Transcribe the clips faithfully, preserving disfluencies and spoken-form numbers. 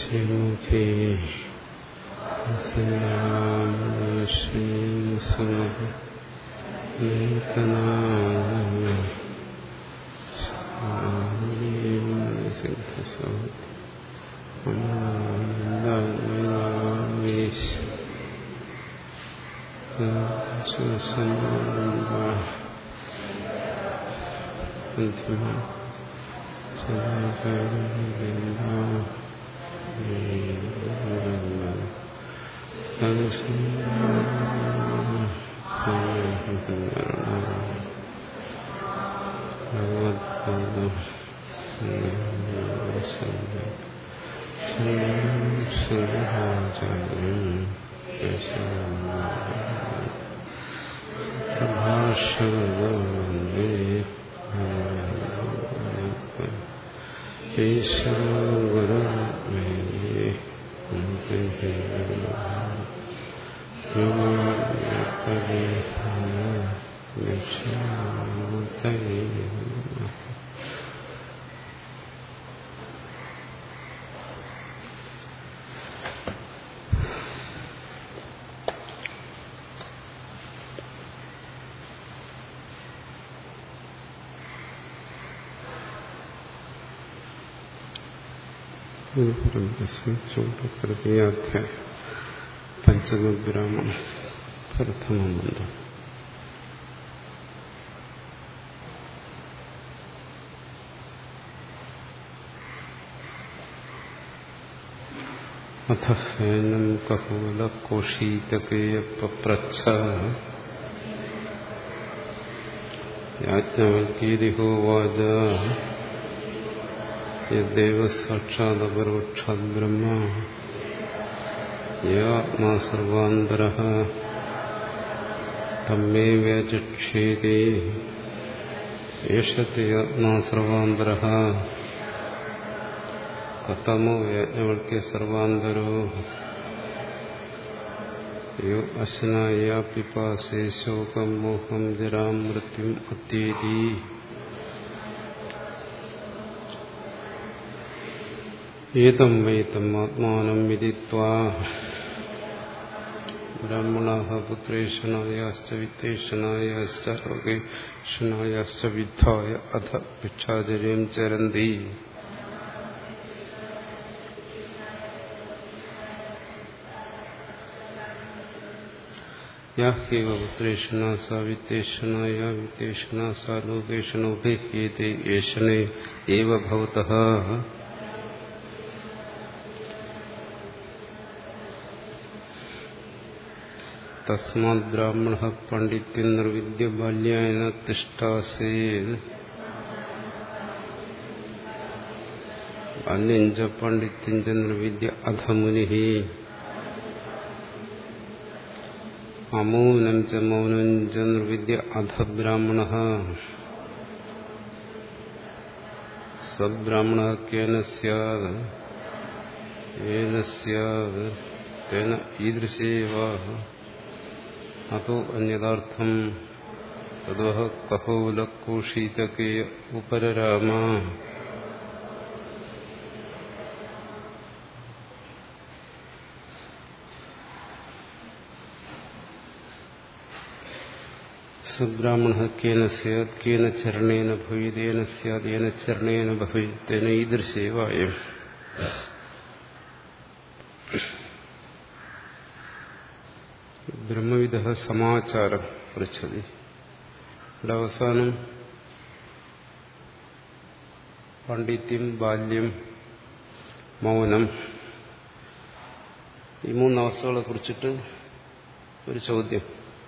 ശ്രീമുഖേ തൃതീയാധ്യായം പഞ്ചമബ്രാഹ്മണം പ്രഥമമന്ത്രം. അഥേനം കപോല കോഷീതകേയപപ്രച്ഛ യാജ്ഞവൽക്യേതിഹോവാച യദ്ദേവ സാക്ഷാദപരോക്ഷാദ് ബ്രഹ്മ യാത്മാ സർവാന്തരഃ തമ്മേ വ്യചക്ഷേതി യേഷത്തെ ആത്മാ സർവാന്തരഃ കഥമോ യാജ്ഞവൽക്യ സർവാന്തരോ യോ അശ്നായ പിപാസേ ശോകം മോഹം ജരാം മൃത്യും അത്യേതി ഏതം വൈതം ആത്മാനം വിദിത്വാ ബ്രാഹ്മണഃ പുത്രേഷണായാശ്ച വിത്തേഷണായാശ്ച ലോകേഷണായാശ്ച വിദ്ധായ അധ ഭിക്ഷാചര്യം ചരന്തി. യാഹ്യേവ പുത്രേഷണ സ വിത്തേഷണായ വിത്തേഷണ സ ലോകേഷണോപേഹ്യേതേ ഏഷണേ ഏവ ഭവതഃ. തസ്മാത് ബ്രാഹ്മണഃ പണ്ഡിത്യം നിർവിദ്യ ബാല്യേന തിഷ്ഠാസേത് ബാല്യം ച പണ്ഡിത്യം ച നിർവിദ്യ അധ മുനിഃ. അമൗനം ച മൗനം ച നിർവിദ്യ അധ ബ്രാഹ്മണഃ. സ ബ്രാഹ്മണഃ കേന സ്യാദ് യേന സ്യാദ് തേന ഈദൃശേവ അതോ അന്യഥാർത്ഥം തദോഹ കപോലകോഷീതകേയ ഉപരരാമ. സബ്രാഹ്മണഃ കേന സ്യാത് കേന ചരണേന ഭവേത് യേന സ്യാത് യേന ചരണേന ഭവേത് തേന ഈദൃശേവ അയം. ബ്രഹ്മവിദഃ സമാചാരം പൃച്ഛതി. ഇവിടെ അവസാനം പാണ്ഡിത്യം, ബാല്യം, മൗനം, ഈ മൂന്നവസ്ഥകളെ കുറിച്ചിട്ട് ഒരു ചോദ്യം.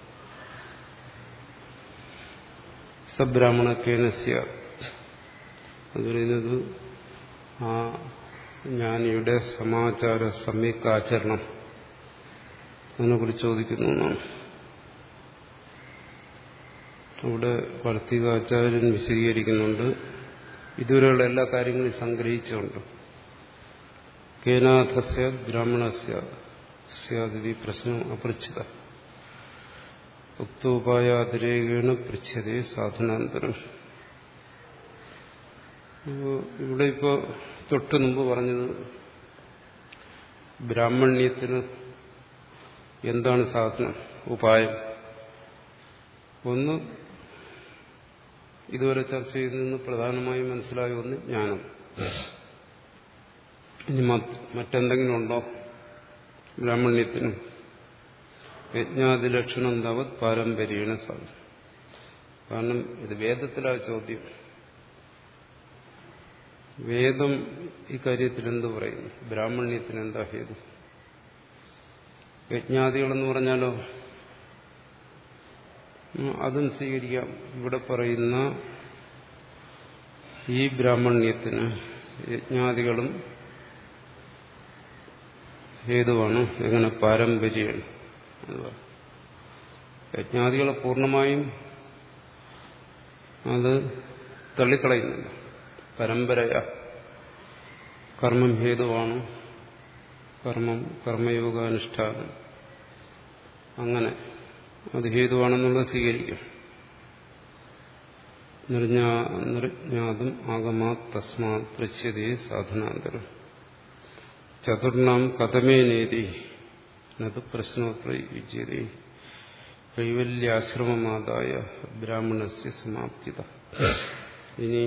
സബ്രാഹ്മണ കേന സ്യാത് അത് പറയുന്നത് ആ ജ്ഞാനിയുടെ സമാചാര സമ്യക്കാചരണം അതിനെക്കുറിച്ച് ചോദിക്കുന്നു എന്നാണ്. അവിടെ വർത്തികാചാര്യൻ വിശദീകരിക്കുന്നുണ്ട്. ഇതുവരെയുള്ള എല്ലാ കാര്യങ്ങളും സംഗ്രഹിച്ചുകൊണ്ട് കേനാഥ സ്യാത് ബ്രാഹ്മണ സ്യാദി പ്രശ്നം അപൃച്ഛിത ഉക്തോപായാതിരേകേണ പൃച്ഛതേ സാധനാന്തരം. ഇവിടെ ഇപ്പോൾ തൊട്ട് മുമ്പ് പറഞ്ഞത് ബ്രാഹ്മണ്യത്തിന് എന്താണ് സാധനം, ഉപായം? ഒന്ന്, ഇതുവരെ ചർച്ച ചെയ്തതിൽ പ്രധാനമായും മനസ്സിലായ ഒന്ന് ജ്ഞാനം. ഇനി മറ്റെന്തെങ്കിലും ഉണ്ടോ ബ്രാഹ്മണ്യത്തിന്? യജ്ഞാദിലക്ഷണം താവത് പാരമ്പര്യേണ സാധനം. കാരണം ഇത് വേദത്തിലാ ചോദ്യം. വേദം ഇക്കാര്യത്തിൽ എന്ത് പറയുന്നു? ബ്രാഹ്മണ്യത്തിന് എന്താ ഹേതു? യജ്ഞാദികളെന്ന് പറഞ്ഞാലോ അതും സ്വീകരിക്കാം. ഇവിടെ പറയുന്ന ഈ ബ്രാഹ്മണ്യത്തിന് യജ്ഞാദികളും ഹേതുവാണ്. എങ്ങനെ? പാരമ്പര്യമാണ്. യജ്ഞാദികളെ പൂർണ്ണമായും അത് തള്ളിക്കളയുന്നില്ല. പരമ്പരയ കർമ്മം ഹേതുവാണ്. കർമ്മം, കർമ്മയോഗാനുഷ്ഠാനം, അങ്ങനെ അത് ഹേതുവാണെന്നുള്ളത് സ്വീകരിക്കും. നിർജ്ഞാതും ആഗമാ തസ്മാത് പൃച്യതേ സാധനാന്തരം ചതുർണാം കഥമേനേതി നത് പ്രശ്നോത്രയുജ്യതേ കൈവല്യാശ്രമമാദായ ബ്രാഹ്മണസ്യ സമാപ്തിത. ഇനി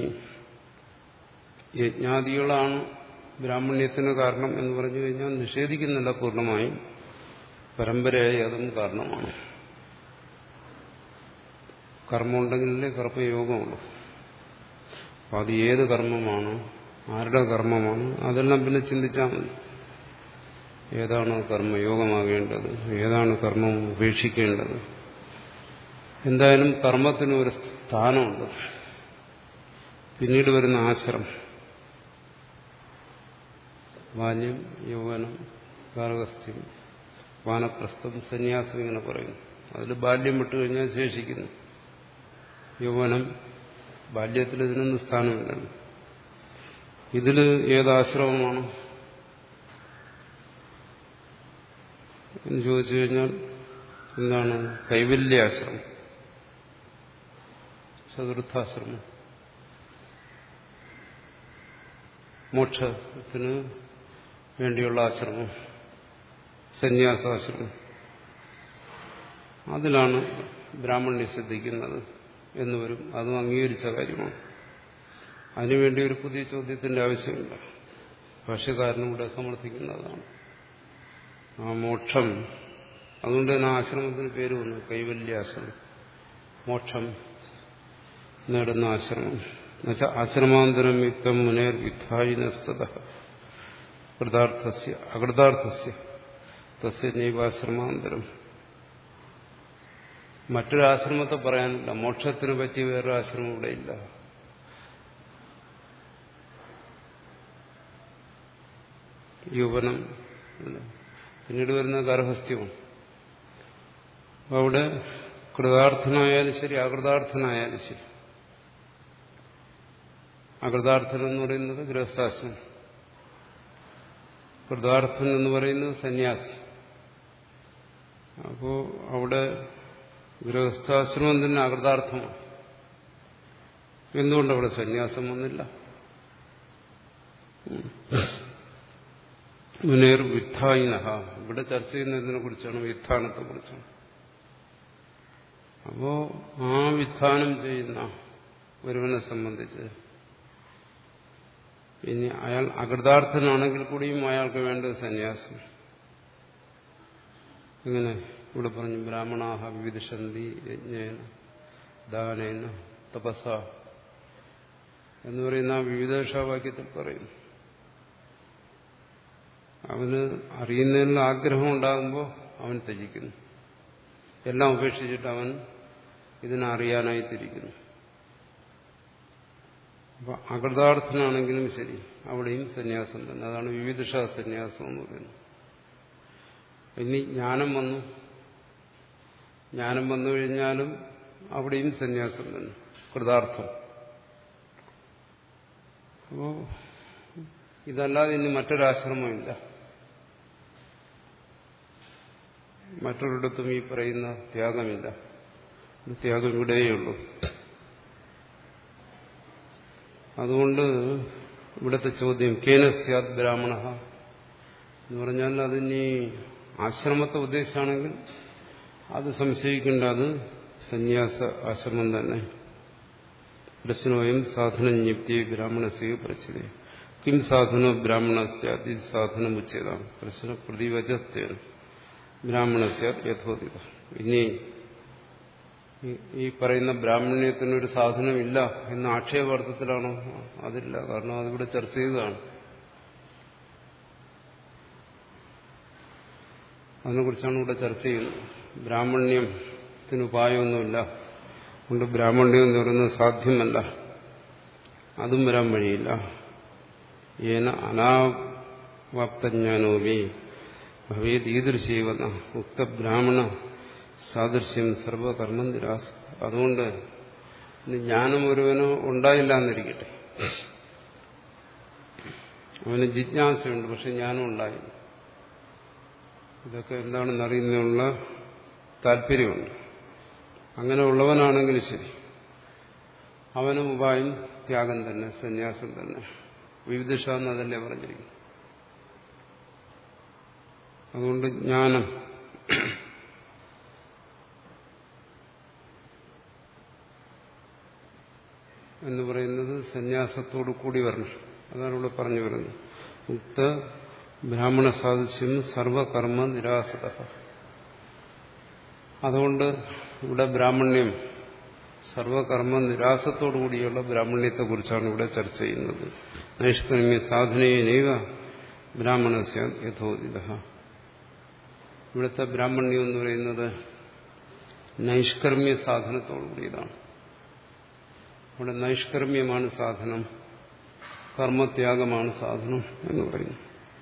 യജ്ഞാദികളാണ് ബ്രാഹ്മണ്യത്തിന് കാരണം എന്ന് പറഞ്ഞു കഴിഞ്ഞാൽ നിഷേധിക്കുന്നില്ല പൂർണ്ണമായും. പരമ്പരയായി അതും കാരണമാണ്. കർമ്മമുണ്ടെങ്കിലല്ലേ കർമ്മയോഗമുള്ളൂ. അപ്പം അത് ഏത് കർമ്മമാണ്, ആരുടെ കർമ്മമാണ്, അതെല്ലാം പിന്നെ ചിന്തിച്ചാൽ മതി. ഏതാണ് കർമ്മയോഗമാകേണ്ടത്, ഏതാണ് കർമ്മം ഉപേക്ഷിക്കേണ്ടത്? എന്തായാലും കർമ്മത്തിന് ഒരു സ്ഥാനമുണ്ട്. പിന്നീട് വരുന്ന ആശ്രമം, ബാല്യം, യൗവനം, ഗാർഹസ്ഥ്യം, വാനപ്രസ്ഥം, സന്യാസം ഇങ്ങനെ പറയുന്നു. അതിൽ ബാല്യം വിട്ടുകഴിഞ്ഞാൽ ശേഷിക്കുന്നു യൗവനം. ബാല്യത്തിൽ ഇതിനൊന്നും സ്ഥാനമില്ലല്ലോ. ഇതിൽ ഏതാശ്രമമാണ് എന്ന് ചോദിച്ചു കഴിഞ്ഞാൽ എന്താണ്? കൈവല്യാശ്രമം, ചതുർത്ഥാശ്രമം. മോക്ഷത്തിന് വേണ്ടിയുള്ള ആശ്രമം, സന്യാസാശ്രമം. അതിലാണ് ബ്രാഹ്മണ്യം സിദ്ധിക്കുന്നത് എന്ന് വരും. അതും അംഗീകരിച്ച കാര്യമാണ്. അതിനുവേണ്ടി ഒരു പുതിയ ചോദ്യത്തിന്റെ ആവശ്യമില്ല. ഭാഷ്യകാരനും ഇവിടെ സമർത്ഥിക്കുന്നതാണ് ആ മോക്ഷം. അതുകൊണ്ട് തന്നെ ആശ്രമത്തിന് പേര് വന്നു കൈവല്യാശ്രമം, മോക്ഷം നേടുന്ന ആശ്രമം. എന്നുവെച്ചാൽ ആശ്രമാന്തരം യുക്തം മുനേർ യുദ്ധായിനസ്തത കൃതാർത്ഥസ്യ അകൃതാർത്ഥസ്യ തസ്യ നൈവാശ്രമാന്തരം. മറ്റൊരാശ്രമത്തെ പറയാനില്ല. മോക്ഷത്തിന് പറ്റിയ വേറൊരു ആശ്രമം ഇവിടെ ഇല്ല. യൗവനം, പിന്നീട് വരുന്ന ഗാർഹസ്ഥ്യവും. അവിടെ കൃതാർത്ഥനായാലും ശരി, അകൃതാർത്ഥനായാലും ശരി. അകൃതാർത്ഥൻ എന്ന് പറയുന്നത് ഗൃഹസ്ഥാശ്രമം, കൃതാർത്ഥൻ എന്ന് പറയുന്നത് സന്യാസി. അപ്പോ അവിടെ ഗൃഹസ്ഥാശ്രമം തന്നെ അകൃതാർത്ഥമാണ്. എന്തുകൊണ്ടവിടെ സന്യാസം വന്നില്ല? മുനേർ വിദ്ധായിനഹ. ഇവിടെ ചർച്ച ചെയ്യുന്നതിനെ കുറിച്ചാണ്, വിദ്ധാനത്തെ കുറിച്ചാണ്. അപ്പോ ആ വിദ്ധാനം ചെയ്യുന്ന ഒരുവനെ സംബന്ധിച്ച് ഇനി അയാൾ അകൃതാർത്ഥനാണെങ്കിൽ കൂടിയും അയാൾക്ക് വേണ്ടത് സന്യാസം. ഇങ്ങനെ ഇവിടെ പറഞ്ഞു ബ്രാഹ്മണാഹ വിവിധിഷന്തി യജ്ഞേന ദാനേന തപസ എന്ന് പറയുന്ന ആ വിവിധേഷവാക്യത്തിൽ പറയുന്നു. അവന് അറിയുന്നതിനുള്ള ആഗ്രഹം ഉണ്ടാകുമ്പോൾ അവൻ ത്യജിക്കുന്നു. എല്ലാം ഉപേക്ഷിച്ചിട്ട് അവൻ ഇതിനറിയാനായി തിരിക്കുന്നു. അപ്പൊ അകൃതാർത്ഥനാണെങ്കിലും ശരി, അവിടെയും സന്യാസം തന്നെ. അതാണ് വിവിധിഷ സന്യാസം എന്ന് പറയുന്നത്. ഇനി ജ്ഞാനം വന്നു, ജ്ഞാനം വന്നു കഴിഞ്ഞാലും അവിടെയും സന്യാസം തന്നെ, കൃതാർത്ഥം. അപ്പോ ഇതല്ലാതെ ഇനി മറ്റൊരാശ്രമമില്ല. മറ്റൊരിടത്തും ഈ പറയുന്ന ത്യാഗമില്ല. ത്യാഗം ഇവിടെയുള്ളൂ. അതുകൊണ്ട് ഇവിടുത്തെ ചോദ്യം കേന സ്യാത് ബ്രാഹ്മണ, എന്ന് പറഞ്ഞാൽ അതിനി ആശ്രമത്തെ ഉദ്ദേശിച്ചാണെങ്കിൽ അത് സംശയിക്കേണ്ട, അത് സന്യാസ ആശ്രമം തന്നെ. പ്രശ്നോയം സാധനജ്ഞപ്തി ബ്രാഹ്മണസ്യ പ്രച്ഛിതേ കിം സാധനോ ബ്രാഹ്മണസ്യാദി സാധനമുച്ഛേദം പ്രശ്ന പ്രതിവചസ്തേന ബ്രാഹ്മണസ്യാദ് യഥോദിത. ഇനി ഈ പറയുന്ന ബ്രാഹ്മണ്യത്തിനൊരു സാധനമില്ല എന്ന ആക്ഷേപാർത്ഥത്തിലാണോ? അതില്ല. കാരണം അതിവിടെ ചർച്ച ചെയ്തതാണ്. അതിനെക്കുറിച്ചാണ് ഇവിടെ ചർച്ച ചെയ്യുന്നത്. ബ്രാഹ്മണ്യത്തിന് ഉപായമൊന്നുമില്ല, അതുകൊണ്ട് ബ്രാഹ്മണ്യം എന്ന് പറയുന്നത് സാധ്യമല്ല, അതും വരാൻ വഴിയില്ല. ഏന അനാവാപ്തജ്ഞാനോപി ഭവേത് ഈദൃശീവന ഉക്ത ബ്രാഹ്മണ സാദൃശ്യം സർവകർമ്മ നിരാസ. അതുകൊണ്ട് ജ്ഞാനം ഒരുവനോ ഉണ്ടായില്ല എന്നിരിക്കട്ടെ, അവന് ജിജ്ഞാസയുണ്ട്, പക്ഷെ ജ്ഞാനം ഉണ്ടായില്ല. ഇതൊക്കെ എന്താണെന്ന് അറിയുന്നതിനുള്ള താല്പര്യമുണ്ട്. അങ്ങനെ ഉള്ളവനാണെങ്കിൽ ശരി, അവനും ഉപായം ത്യാഗം തന്നെ, സന്യാസം തന്നെ. വിവിധിഷ എന്നതല്ലേ പറഞ്ഞിരിക്കുന്നു. അതുകൊണ്ട് ജ്ഞാനം എന്ന് പറയുന്നത് സന്യാസത്തോടു കൂടി വരണം. അതാണ് ഇവിടെ പറഞ്ഞു വരുന്നത്. ഉക്ത ബ്രാഹ്മണ സാദൃശ്യം സർവകർമ്മ നിരാസത. അതുകൊണ്ട് ഇവിടെ ബ്രാഹ്മണ്യം സർവകർമ്മ നിരാസത്തോടു കൂടിയുള്ള ബ്രാഹ്മണ്യത്തെക്കുറിച്ചാണ് ഇവിടെ ചർച്ച ചെയ്യുന്നത്. നൈഷ്കർമ്മ്യ സാധനേനൈവ ബ്രാഹ്മണസ്യ യഥോദിത. ഇവിടുത്തെ ബ്രാഹ്മണ്യം എന്ന് പറയുന്നത് നൈഷ്കർമ്മ്യ സാധനത്തോടു കൂടിയതാണ്. ഇവിടെ നൈഷ്കർമ്മ്യമാണ് സാധനം, കർമ്മത്യാഗമാണ് സാധനം എന്ന് പറയുന്നു.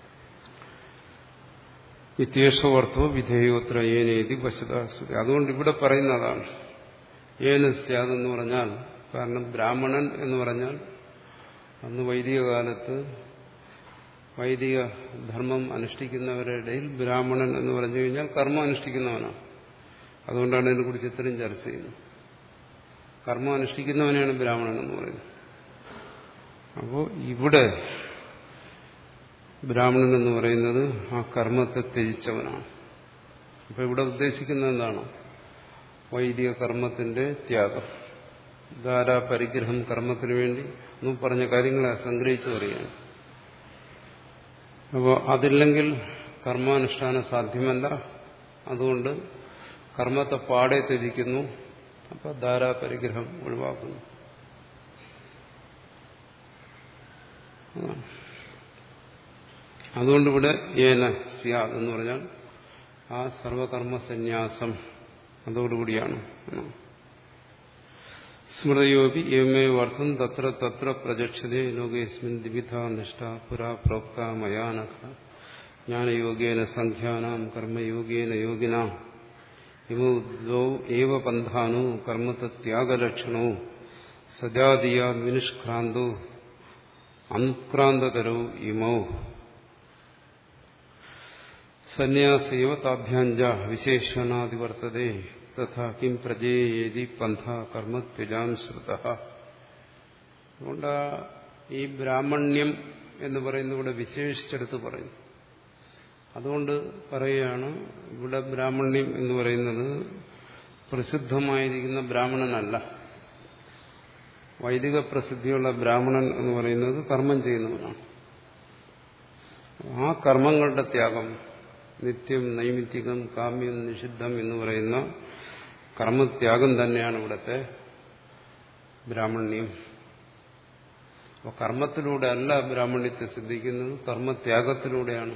ഇത്യേഷോർത്ഥോ വിധേയോത്ര ഏനേതി പശുതാസ്തുതി. അതുകൊണ്ട് ഇവിടെ പറയുന്നതാണ് ഏന സ്യാതെന്ന് പറഞ്ഞാൽ, കാരണം ബ്രാഹ്മണൻ എന്ന് പറഞ്ഞാൽ അന്ന് വൈദിക കാലത്ത് വൈദിക ധർമ്മം അനുഷ്ഠിക്കുന്നവരുടെ ഇടയിൽ ബ്രാഹ്മണൻ എന്ന് പറഞ്ഞു കഴിഞ്ഞാൽ കർമ്മം അനുഷ്ഠിക്കുന്നവനാണ്. അതുകൊണ്ടാണ് ഇതിനെക്കുറിച്ച് ഇത്രയും ചർച്ച ചെയ്യുന്നത്. കർമ്മം അനുഷ്ഠിക്കുന്നവനെയാണ് ബ്രാഹ്മണൻ എന്ന് പറയുന്നത്. അപ്പോൾ ഇവിടെ ബ്രാഹ്മണൻ എന്ന് പറയുന്നത് ആ കർമ്മത്തെ ത്യജിച്ചവനാണ്. അപ്പൊ ഇവിടെ ഉദ്ദേശിക്കുന്നത് എന്താണ്? വൈദിക കർമ്മത്തിന്റെ ത്യാഗം, ധാരാ പരിഗ്രഹം, കർമ്മത്തിന് വേണ്ടി ഒന്നും പറഞ്ഞ കാര്യങ്ങളെ സംഗ്രഹിച്ചു പറയുകയാണ്. അപ്പോൾ അതില്ലെങ്കിൽ കർമാനുഷ്ഠാനം സാധ്യമല്ല. അതുകൊണ്ട് കർമ്മത്തെ പാടെ ത്യജിക്കുന്നു. അപ്പൊ ധാരാ പരിഗ്രഹം ഒഴിവാക്കുന്നു. അതുകൊണ്ടിവിടെ ഏന സ്യാദ് എന്ന് പറഞ്ഞാൽ ആ സർവകർമ്മ സന്യാസം അതോടുകൂടിയാണ്. സ്മൃതിയോപി ഏമേവർത്ഥം തത്ര തത്ര പ്രചക്ഷതേ ലോകേസ്മിൻ ദ്വിധ നിഷ്ഠ പുരാ പ്രോക്ത മയാനഘ ജ്ഞാനയോഗേന സംഖ്യാനാം കർമ്മയോഗേന യോഗിനാം ഇമോ ദ്വൗ ഏവ പന്ഥാനോ കർമ്മത്യാഗലക്ഷണോ സജാതീയ വിനിഷ്ക്രാന്തോ അനുക്രാന്തതരോ ഇമോ സന്യാസൈവ താഭ്യാഞ്ച വിശേഷണാദിവർത്തതേ തഥാ കിം പ്രജയേതി പന്ഥ കർമ്മത്വജാൻ ശ്രുതഃ. അതുകൊണ്ട് ഈ ബ്രാഹ്മണ്യം എന്ന് പറയുന്ന ഇവിടെ വിശേഷിച്ചെടുത്ത് പറയുന്നു. അതുകൊണ്ട് പറയുകയാണ് ഇവിടെ ബ്രാഹ്മണ്യം എന്ന് പറയുന്നത് പ്രസിദ്ധമായിരിക്കുന്ന ബ്രാഹ്മണനല്ല. വൈദിക പ്രസിദ്ധിയുള്ള ബ്രാഹ്മണൻ എന്ന് പറയുന്നത് കർമ്മം ചെയ്യുന്നവനാണ്. ആ കർമ്മങ്ങളുടെ ത്യാഗം, നിത്യം, നൈമിത്തികം, കാമ്യം, നിഷിദ്ധം എന്ന് പറയുന്ന കർമ്മത്യാഗം തന്നെയാണ് ഇവിടുത്തെ ബ്രാഹ്മണ്യം. അപ്പോൾ കർമ്മത്തിലൂടെ അല്ല ബ്രാഹ്മണ്യത്തെ സിദ്ധിക്കുന്നത്, കർമ്മത്യാഗത്തിലൂടെയാണ്.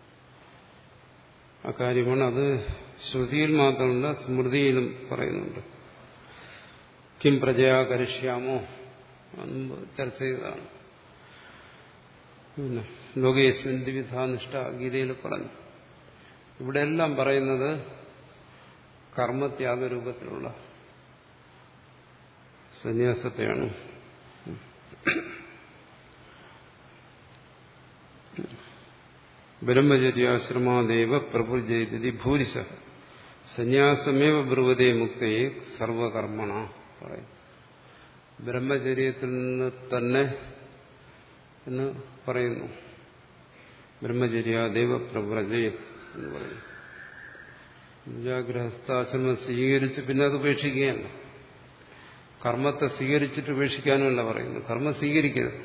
ആ കാര്യമാണ്. അത് ശ്രുതിയിൽ മാത്രമല്ല സ്മൃതിയിലും പറയുന്നുണ്ട്. കിം പ്രജയാ കരിഷ്യാമോ ചർച്ച ചെയ്തതാണ്. പിന്നെ ലോകേസ്മിൻ ദ്വിധാ നിഷ്ഠ ഗീതയിൽ പറഞ്ഞു. ഇവിടെയെല്ലാം പറയുന്നത് കർമ്മത്യാഗരൂപത്തിലുള്ള സന്യാസത്തെയാണ്. ബ്രഹ്മചര്യാശ്രമാദേവ പ്രഭുജയതി ഭൂരിശ സന്യാസമേവ ബ്രുവതേ മുക്തയെ സർവകർമ്മണ പറയും. ബ്രഹ്മചര്യത്തിൽ നിന്ന് തന്നെ എന്ന് പറയുന്നു. ബ്രഹ്മചര്യാദേവ പ്രവ്രജയ എന്ന് പറയും. ഗൃഹസ്ഥാശ്രമം സ്വീകരിച്ച് പിന്നെ അത് ഉപേക്ഷിക്കുകയല്ല. കർമ്മത്തെ സ്വീകരിച്ചിട്ട് ഉപേക്ഷിക്കാനുമല്ല പറയുന്നത്, കർമ്മം സ്വീകരിക്കരുത്.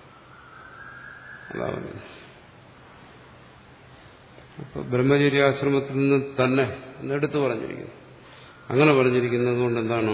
അതാ പറയുന്നത്. അപ്പൊ ബ്രഹ്മചര്യാശ്രമത്തിൽ നിന്ന് തന്നെ എന്നെടുത്ത് പറഞ്ഞിരിക്കുന്നു. അങ്ങനെ പറഞ്ഞിരിക്കുന്നത് കൊണ്ട് എന്താണ്?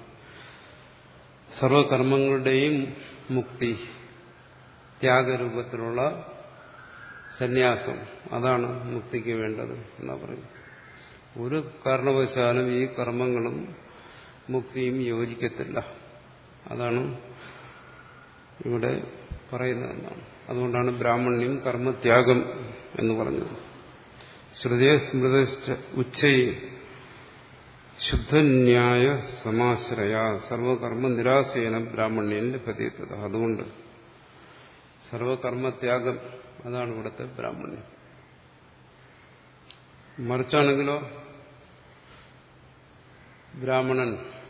സർവകർമ്മങ്ങളുടെയും മുക്തി, ത്യാഗരൂപത്തിലുള്ള സന്യാസം, അതാണ് മുക്തിക്ക് വേണ്ടത് എന്നാ പറയുന്നത്. ഒരു കാരണവശാലും ഈ കർമ്മങ്ങളും മുക്തിയും യോജിക്കത്തില്ല. അതാണ് ഇവിടെ പറയുന്നതെന്നാണ്. അതുകൊണ്ടാണ് ബ്രാഹ്മണ്യം കർമ്മത്യാഗം എന്ന് പറഞ്ഞത്. ശ്രുതേ സ്മൃത ഉച്ചൈ ശുദ്ധന്യായ സമാശ്രയ സർവകർമ്മ നിരാശേന ബ്രാഹ്മണ്യൻ ലഭ്യത. അതുകൊണ്ട് സർവകർമ്മത്യാഗം അതാണ് ഇവിടുത്തെ ബ്രാഹ്മണ്യം. മറിച്ചാണെങ്കിലോ ബ്രാഹ്മണൻ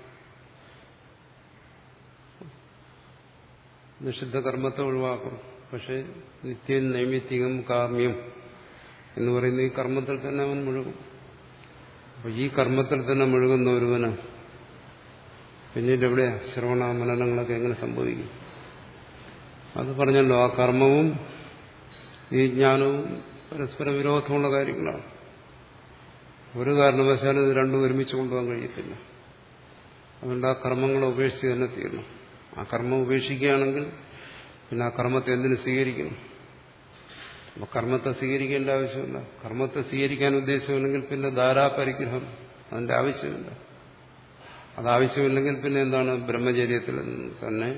നിഷിദ്ധ കർമ്മത്തെ ഒഴിവാക്കും, പക്ഷെ നിത്യം നൈമിത്തികം കാമ്യം എന്ന് പറയുന്ന ഈ കർമ്മത്തിൽ തന്നെ അവൻ മുഴുകും. അപ്പൊ ഈ കർമ്മത്തിൽ തന്നെ മുഴുകുന്ന ഒരുവന് പിന്നീട് എവിടെയാ ശ്രവണ മനനങ്ങളൊക്കെ എങ്ങനെ സംഭവിക്കും? അത് പറഞ്ഞല്ലോ, ആ കർമ്മവും ഈ ജ്ഞാനവും പരസ്പര വിരോധമുള്ള കാര്യങ്ങളാണ്. ഒരു കാരണവശാലും ഇത് രണ്ടും ഒരുമിച്ച് കൊണ്ടുപോകാൻ കഴിയത്തില്ല. അതുകൊണ്ട് ആ കർമ്മങ്ങളെ ഉപേക്ഷിച്ച് തന്നെ തീരണം. ആ കർമ്മം ഉപേക്ഷിക്കുകയാണെങ്കിൽ പിന്നെ ആ കർമ്മത്തെ എന്തിനു സ്വീകരിക്കണം? അപ്പൊ കർമ്മത്തെ സ്വീകരിക്കേണ്ട ആവശ്യമില്ല. കർമ്മത്തെ സ്വീകരിക്കാൻ ഉദ്ദേശമില്ലെങ്കിൽ പിന്നെ ധാരാപരിഗ്രഹം അതിന്റെ ആവശ്യമില്ല. അതാവശ്യമില്ലെങ്കിൽ പിന്നെ എന്താണ്? ബ്രഹ്മചര്യത്തിൽ തന്നെ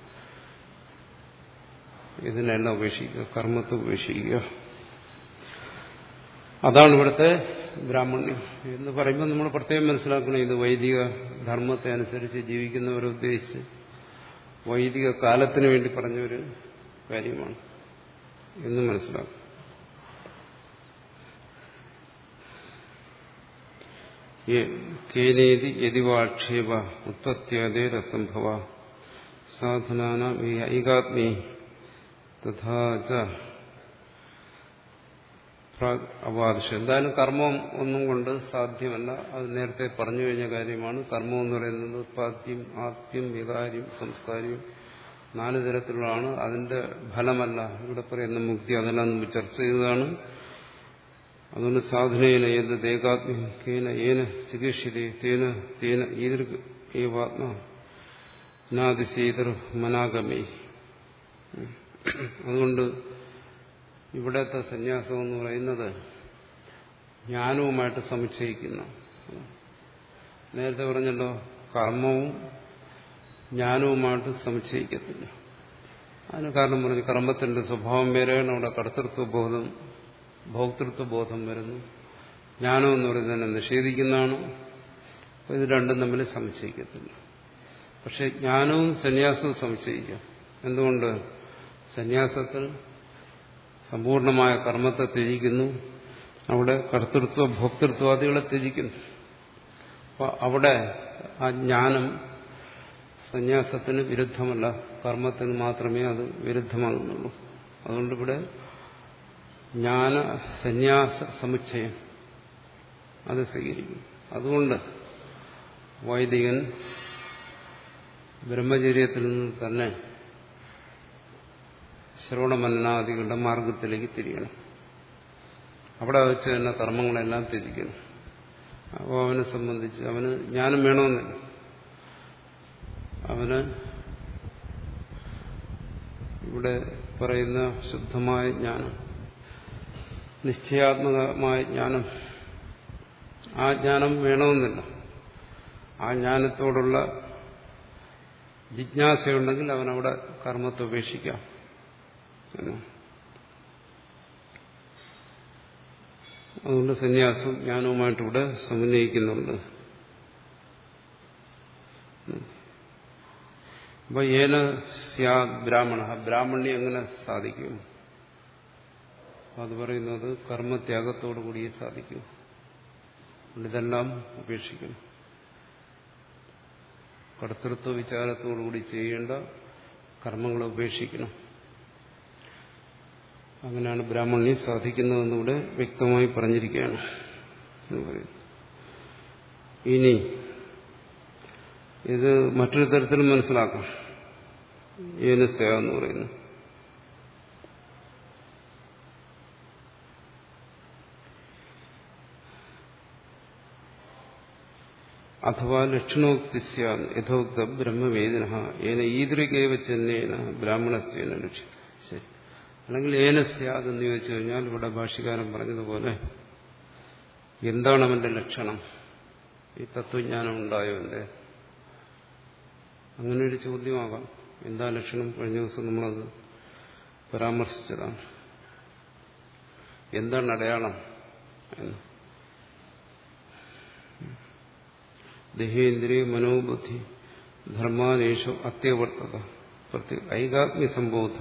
ഇതിനെല്ലാം ഉപേക്ഷിക്കുക, കർമ്മത്തെ ഉപേക്ഷിക്കുക. അതാണ് ഇവിടുത്തെ ബ്രാഹ്മണ്യം എന്ന് പറയുമ്പോൾ നമ്മൾ പ്രത്യേകം മനസ്സിലാക്കണം, ഇത് വൈദിക ധർമ്മത്തെ അനുസരിച്ച് ജീവിക്കുന്നവരെ ഉദ്ദേശിച്ച് വൈദിക കാലത്തിന് വേണ്ടി പറഞ്ഞൊരു കാര്യമാണ് എന്ന് മനസ്സിലാക്കും. കേനേതി യതിവാക്ഷേപ ഉത്പത്യാദേ രസംഭവ സാധനാനാം ഏകാത്മീ തഥാച അവാദിഷ. എന്തായാലും കർമ്മം ഒന്നും കൊണ്ട് സാധ്യമല്ല. അത് നേരത്തെ പറഞ്ഞു കഴിഞ്ഞ കാര്യമാണ്. കർമ്മം എന്ന് പറയുന്നത് ഉത്പാദ്യം, ആദ്യം, വികാര്യം, സംസ്കാര്യം, നാല് തരത്തിലുള്ളതാണ്. അതിന്റെ ഫലമല്ല ഇവിടെ പറയുന്ന മുക്തി. അതെല്ലാം നമ്മൾ ചർച്ച ചെയ്തതാണ്. അതുകൊണ്ട് സാധനയില ഏത് ഏകാത്മ്യം കേന ഏന ചികിത്സിതേ തേന തേന ഈതൃ ഏവാത്മ നാദിശീതർ മനാഗമേ. അതുകൊണ്ട് ഇവിടത്തെ സന്യാസം എന്ന് പറയുന്നത് ജ്ഞാനവുമായിട്ട് സമുച്ചയിക്കുന്ന. നേരത്തെ പറഞ്ഞല്ലോ, കർമ്മവും ജ്ഞാനവുമായിട്ട് സമുച്ചയിക്കത്തില്ല. അതിന് കാരണം പറഞ്ഞു, കർമ്മത്തിന്റെ സ്വഭാവം വേറെയാണ്. അവിടെ കർത്തൃത്വബോധം, ഭോക്തൃത്വബോധം വരുന്നു. ജ്ഞാനം എന്ന് പറയുന്നതിനെ നിഷേധിക്കുന്നതാണ്. അപ്പോൾ ഇത് രണ്ടും തമ്മിൽ സമുച്ചയിക്കത്തില്ല. പക്ഷെ ജ്ഞാനവും സന്യാസവും സമുച്ചയിക്കാം. എന്തുകൊണ്ട്? സന്യാസത്തിൽ സമ്പൂർണമായ കർമ്മത്തെ ത്യജിക്കുന്നു, അവിടെ കർത്തൃത്വ ഭോക്തൃത്വാദികളെ ത്യജിക്കുന്നു. അപ്പോൾ അവിടെ ആ ജ്ഞാനം സന്യാസത്തിന് വിരുദ്ധമല്ല, കർമ്മത്തിന് മാത്രമേ അത് വിരുദ്ധമാകുന്നുള്ളൂ. അതുകൊണ്ട് ഇവിടെ ജ്ഞാന സന്യാസ സമുച്ചയം അത് സ്വീകരിക്കും. അതുകൊണ്ട് വൈദികൻ ബ്രഹ്മചര്യത്തിൽ നിന്ന് തന്നെ ശ്രവണമന്നാദികളുടെ മാർഗത്തിലേക്ക് തിരിയണം. അവിടെ വെച്ച് തന്നെ കർമ്മങ്ങളെല്ലാം ത്യജിക്കണം. അപ്പോൾ അവനെ സംബന്ധിച്ച് അവന് ജ്ഞാനം വേണമെന്നില്ല. അവന് ഇവിടെ പറയുന്ന ശുദ്ധമായ ജ്ഞാനം, നിശ്ചയാത്മകമായ ജ്ഞാനം, ആ ജ്ഞാനം വേണമെന്നില്ല. ആ ജ്ഞാനത്തോടുള്ള ജിജ്ഞാസയുണ്ടെങ്കിൽ അവനവിടെ കർമ്മത്തെ ഉപേക്ഷിക്കാം. അതുകൊണ്ട് സന്യാസവും ജ്ഞാനവുമായിട്ടിവിടെ സമന്വയിക്കുന്നുണ്ട്. അപ്പൊ ഏന സ്യാദ് ബ്രാഹ്മണ, ബ്രാഹ്മണ്യം എങ്ങനെ സാധിക്കും? അത് പറയുന്നത് കർമ്മത്യാഗത്തോടുകൂടിയേ സാധിക്കും. ഇതെല്ലാം ഉപേക്ഷിക്കണം. കർത്തൃത്വ വിചാരത്തോടുകൂടി ചെയ്യേണ്ട കർമ്മങ്ങളെ ഉപേക്ഷിക്കണം. അങ്ങനെയാണ് ബ്രാഹ്മണ്യം സാധിക്കുന്നതെന്നിവിടെ വ്യക്തമായി പറഞ്ഞിരിക്കുകയാണ് എന്ന് പറയുന്നു. ഇനി ഇത് മറ്റൊരു തരത്തിലും മനസ്സിലാക്കാം. ഏനസ്യ എന്ന് പറയുന്നു. അഥവാ ലക്ഷണോക്തിസ്യ യഥോക്ത ബ്രഹ്മവേദിന ഏന ഈദൃകേവ ചെന്നേന ബ്രാഹ്മണസ്യേന ലക്ഷ്യം. ശരി, അല്ലെങ്കിൽ ഏനസ്യ അതെന്ന് ചോദിച്ചു കഴിഞ്ഞാൽ ഇവിടെ ഭാഷ്യകാരൻ പറഞ്ഞതുപോലെ എന്താണ് അവന്റെ ലക്ഷണം, ഈ തത്വജ്ഞാനം ഉണ്ടായവന്റെ, അങ്ങനെ ഒരു ചോദ്യമാകാം. എന്താ ലക്ഷണം? കഴിഞ്ഞ ദിവസം നമ്മളത് പരാമർശിച്ചതാണ്. എന്താണ് അടയാളം എന്ന്. ദേഹേന്ദ്രിയ മനോബുദ്ധി ധർമാനേഷു അത്യവർത്തത പ്രത്യേക ഐകാത്മ്യ സംബോധ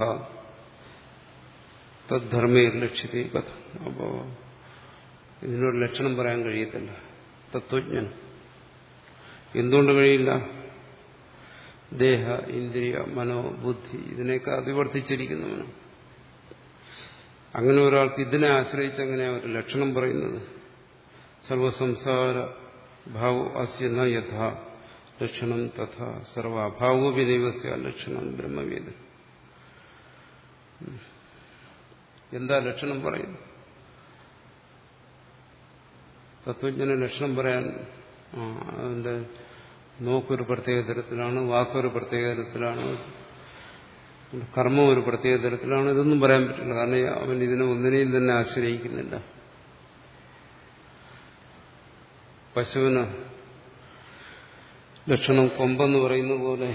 തദ്ധർമ്മേർ ലക്ഷ്യത്തെ കഥ. അപ്പോ ഇതിനൊരു ലക്ഷണം പറയാൻ കഴിയത്തില്ല. തത്വജ്ഞൻ എന്തുകൊണ്ട് കഴിയില്ല? ദേഹ ഇന്ദ്രിയ മനോ ബുദ്ധി ഇതിനെയൊക്കെ അതിവർത്തിച്ചിരിക്കുന്നവന്. അങ്ങനെ ഒരാൾക്ക് ഇതിനെ ആശ്രയിച്ച് എങ്ങനെയാണ് ഒരു ലക്ഷണം പറയുന്നത്? സർവസംസാര ഭാവോ അസ്യ ന യഥാ ലക്ഷണം തഥാ സർവാഭാവോപി ദൈവസ്യ ലക്ഷണം ബ്രഹ്മവേദ. എന്താ ലക്ഷണം പറയുന്നു? തത്വജ്ഞന് ലക്ഷണം പറയാൻ അതിന്റെ നോക്കൊരു പ്രത്യേക തരത്തിലാണ്, വാക്കൊരു പ്രത്യേക തരത്തിലാണ്, കർമ്മം ഒരു പ്രത്യേക തരത്തിലാണ്. ഇതൊന്നും പറയാൻ പറ്റില്ല. കാരണം അവൻ ഇതിനെ ഒന്നിനെയും തന്നെ ആശ്രയിക്കുന്നില്ല. പശുവിന് ലക്ഷണം കൊമ്പെന്ന് പറയുന്ന പോലെ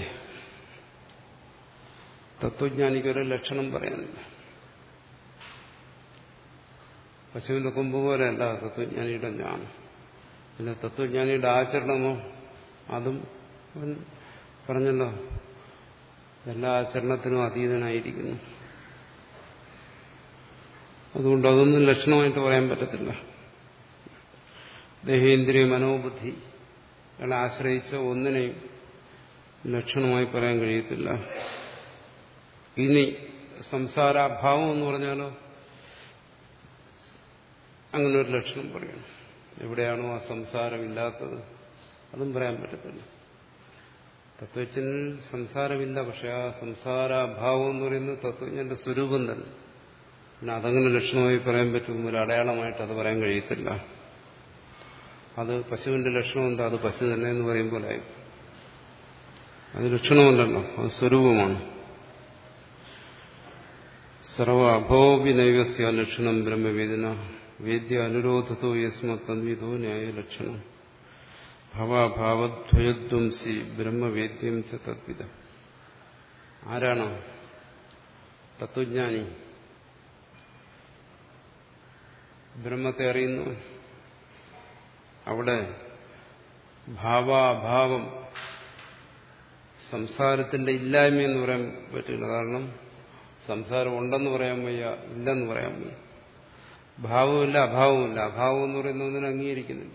തത്വജ്ഞാനിക്കൊരു ലക്ഷണം പറയാനില്ല. പശുവിന്റെ കൊമ്പ് പോലെയല്ല തത്വജ്ഞാനിയുടെ ജ്ഞാനം. പിന്നെ തത്വജ്ഞാനിയുടെ ആചരണമോ അതും അവൻ പറഞ്ഞല്ലോ, എല്ലാ ആചരണത്തിനും അതീതനായിരിക്കുന്നു. അതുകൊണ്ട് അതൊന്നും ലക്ഷണമായിട്ട് പറയാൻ പറ്റത്തില്ല. ദേഹേന്ദ്രിയ മനോബുദ്ധി അയാളെ ആശ്രയിച്ച ഒന്നിനെയും ലക്ഷണമായി പറയാൻ കഴിയത്തില്ല. ഇനി സംസാരാഭാവം എന്ന് പറഞ്ഞാലോ അങ്ങനെ ഒരു ലക്ഷണം പറയണം. എവിടെയാണോ ആ സംസാരമില്ലാത്തത് അതും പറയാൻ പറ്റത്തില്ല. തത്വജ്ഞനിൽ സംസാരമില്ല, പക്ഷെ ആ സംസാരാഭാവം എന്ന് പറയുന്നത് തത്വജ്ഞന്റെ സ്വരൂപം തന്നെ. പിന്നെ അതങ്ങനെ ലക്ഷണമായി പറയാൻ പറ്റും, ഒരു അടയാളമായിട്ട് അത് പറയാൻ കഴിയത്തില്ല. അത് പശുവിന്റെ ലക്ഷണം എന്താ? അത് പശു തന്നെ എന്ന് പറയുമ്പോഴായി. അത് ലക്ഷണമല്ലല്ലോ, അത് സ്വരൂപമാണ്. സർവ അഭോപി നൈവസ്യ ലക്ഷണം ബ്രഹ്മവേദന വേദ്യ അനുരോധത്തോ യസ്മത് തന്വിതോ ന്യായ ലക്ഷണം ഭവാഭാവദ്വയധ്വംസി ബ്രഹ്മവേദ്യം ച തദ്വിധ. ആരാണ് തത്വജ്ഞാനി? ബ്രഹ്മത്തെ അറിയുന്നു. അവിടെ ഭാവാഭാവം, സംസാരത്തിന്റെ ഇല്ലായ്മയെന്ന് പറയാൻ പറ്റില്ല. കാരണം സംസാരം ഉണ്ടെന്ന് പറയാൻ വയ്യ, ഇല്ലെന്ന് പറയാൻ വയ്യ. ഭാവമില്ല, അഭാവമില്ല. അഭാവം എന്ന് പറയുന്ന ഒന്നിനെ അംഗീകരിക്കുന്നില്ല.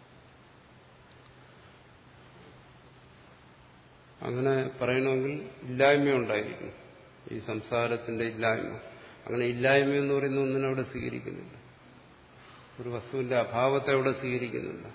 അങ്ങനെ പറയണമെങ്കിൽ ഇല്ലായ്മ ഉണ്ടായിരിക്കും, ഈ സംസാരത്തിന്റെ ഇല്ലായ്മ. അങ്ങനെ ഇല്ലായ്മ എന്ന് പറയുന്ന ഒന്നിനെ അവിടെ സ്വീകരിക്കുന്നില്ല. ഒരു വസ്തുവിന്റെ അഭാവത്തെ അവിടെ സ്വീകരിക്കുന്നില്ല.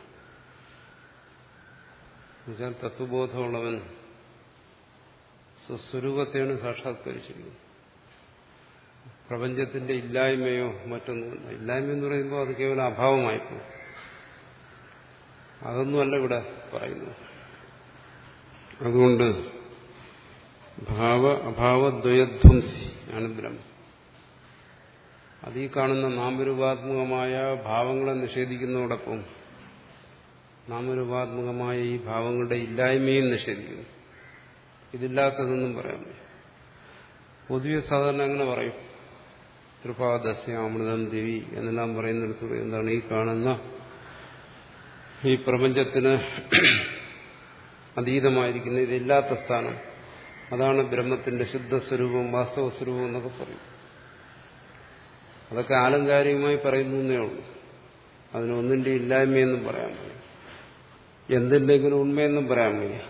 എന്നുവെച്ചാൽ തത്വബോധമുള്ളവൻ സ്വസ്വരൂപത്തെയാണ് സാക്ഷാത്കരിച്ചിരിക്കുന്നത്. പ്രപഞ്ചത്തിന്റെ ഇല്ലായ്മയോ മറ്റൊന്നുമില്ല. ഇല്ലായ്മ എന്ന് പറയുമ്പോൾ അത് കേവലം അഭാവമായിപ്പോകും. അതൊന്നുമല്ല ഇവിടെ പറയുന്നത്. അതുകൊണ്ട് ഭാവ അഭാവദ്വയധ്വംസി ആണ് ബ്രഹ്മം. അത് ഈ കാണുന്ന നാമരൂപാത്മകമായ ഭാവങ്ങളെ നിഷേധിക്കുന്നതോടൊപ്പം നാമരൂപാത്മകമായ ഈ ഭാവങ്ങളുടെ ഇല്ലായ്മയും നിഷേധിക്കുന്നു. ഇതില്ലാത്തതെന്നും പറയാൻ പറ്റും. പൊതുവെ സാധാരണ അങ്ങനെ പറയും, ത്രിപാദസ്യ അമൃതം ദേവി എന്നെല്ലാം പറയുന്നിടത്ത് എന്താണ് ഈ കാണുന്ന ഈ പ്രപഞ്ചത്തിന് അതീതമായിരിക്കുന്ന ഇതില്ലാത്ത സ്ഥാനം, അതാണ് ബ്രഹ്മത്തിന്റെ ശുദ്ധസ്വരൂപം, വാസ്തവസ്വരൂപം എന്നൊക്കെ പറയും. അതൊക്കെ ആലങ്കാരികമായി പറയുന്നേ ഉള്ളൂ. അതിനൊന്നിന്റെ ഇല്ലായ്മയെന്നും പറയാൻ വയ്യ, എന്തിന്റെങ്കിലും ഉണ്മയെന്നും പറയാൻ വയ്യ.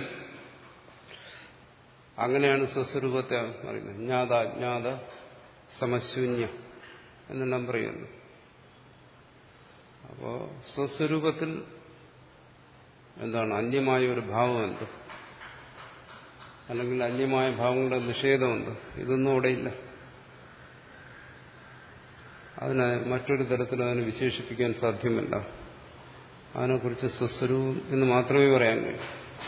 അങ്ങനെയാണ് സ്വസ്വരൂപത്തെ പറയുന്നത്. ജ്ഞാത അജ്ഞാത സമശൂന്യ എന്നെല്ലാം പറയുന്നു. അപ്പോൾ സ്വസ്വരൂപത്തിൽ എന്താണ് അന്യമായ ഒരു ഭാവം എന്ത്, അല്ലെങ്കിൽ അന്യമായ ഭാവങ്ങളുടെ നിഷേധം എന്ത്, ഇതൊന്നും അവിടെയില്ല. അതിനെ മറ്റൊരു തരത്തിൽ അതിനെ വിശേഷിപ്പിക്കാൻ സാധ്യമല്ല. അതിനെക്കുറിച്ച് സ്വസ്വരൂപം എന്ന് മാത്രമേ പറയാൻ കഴിയൂ.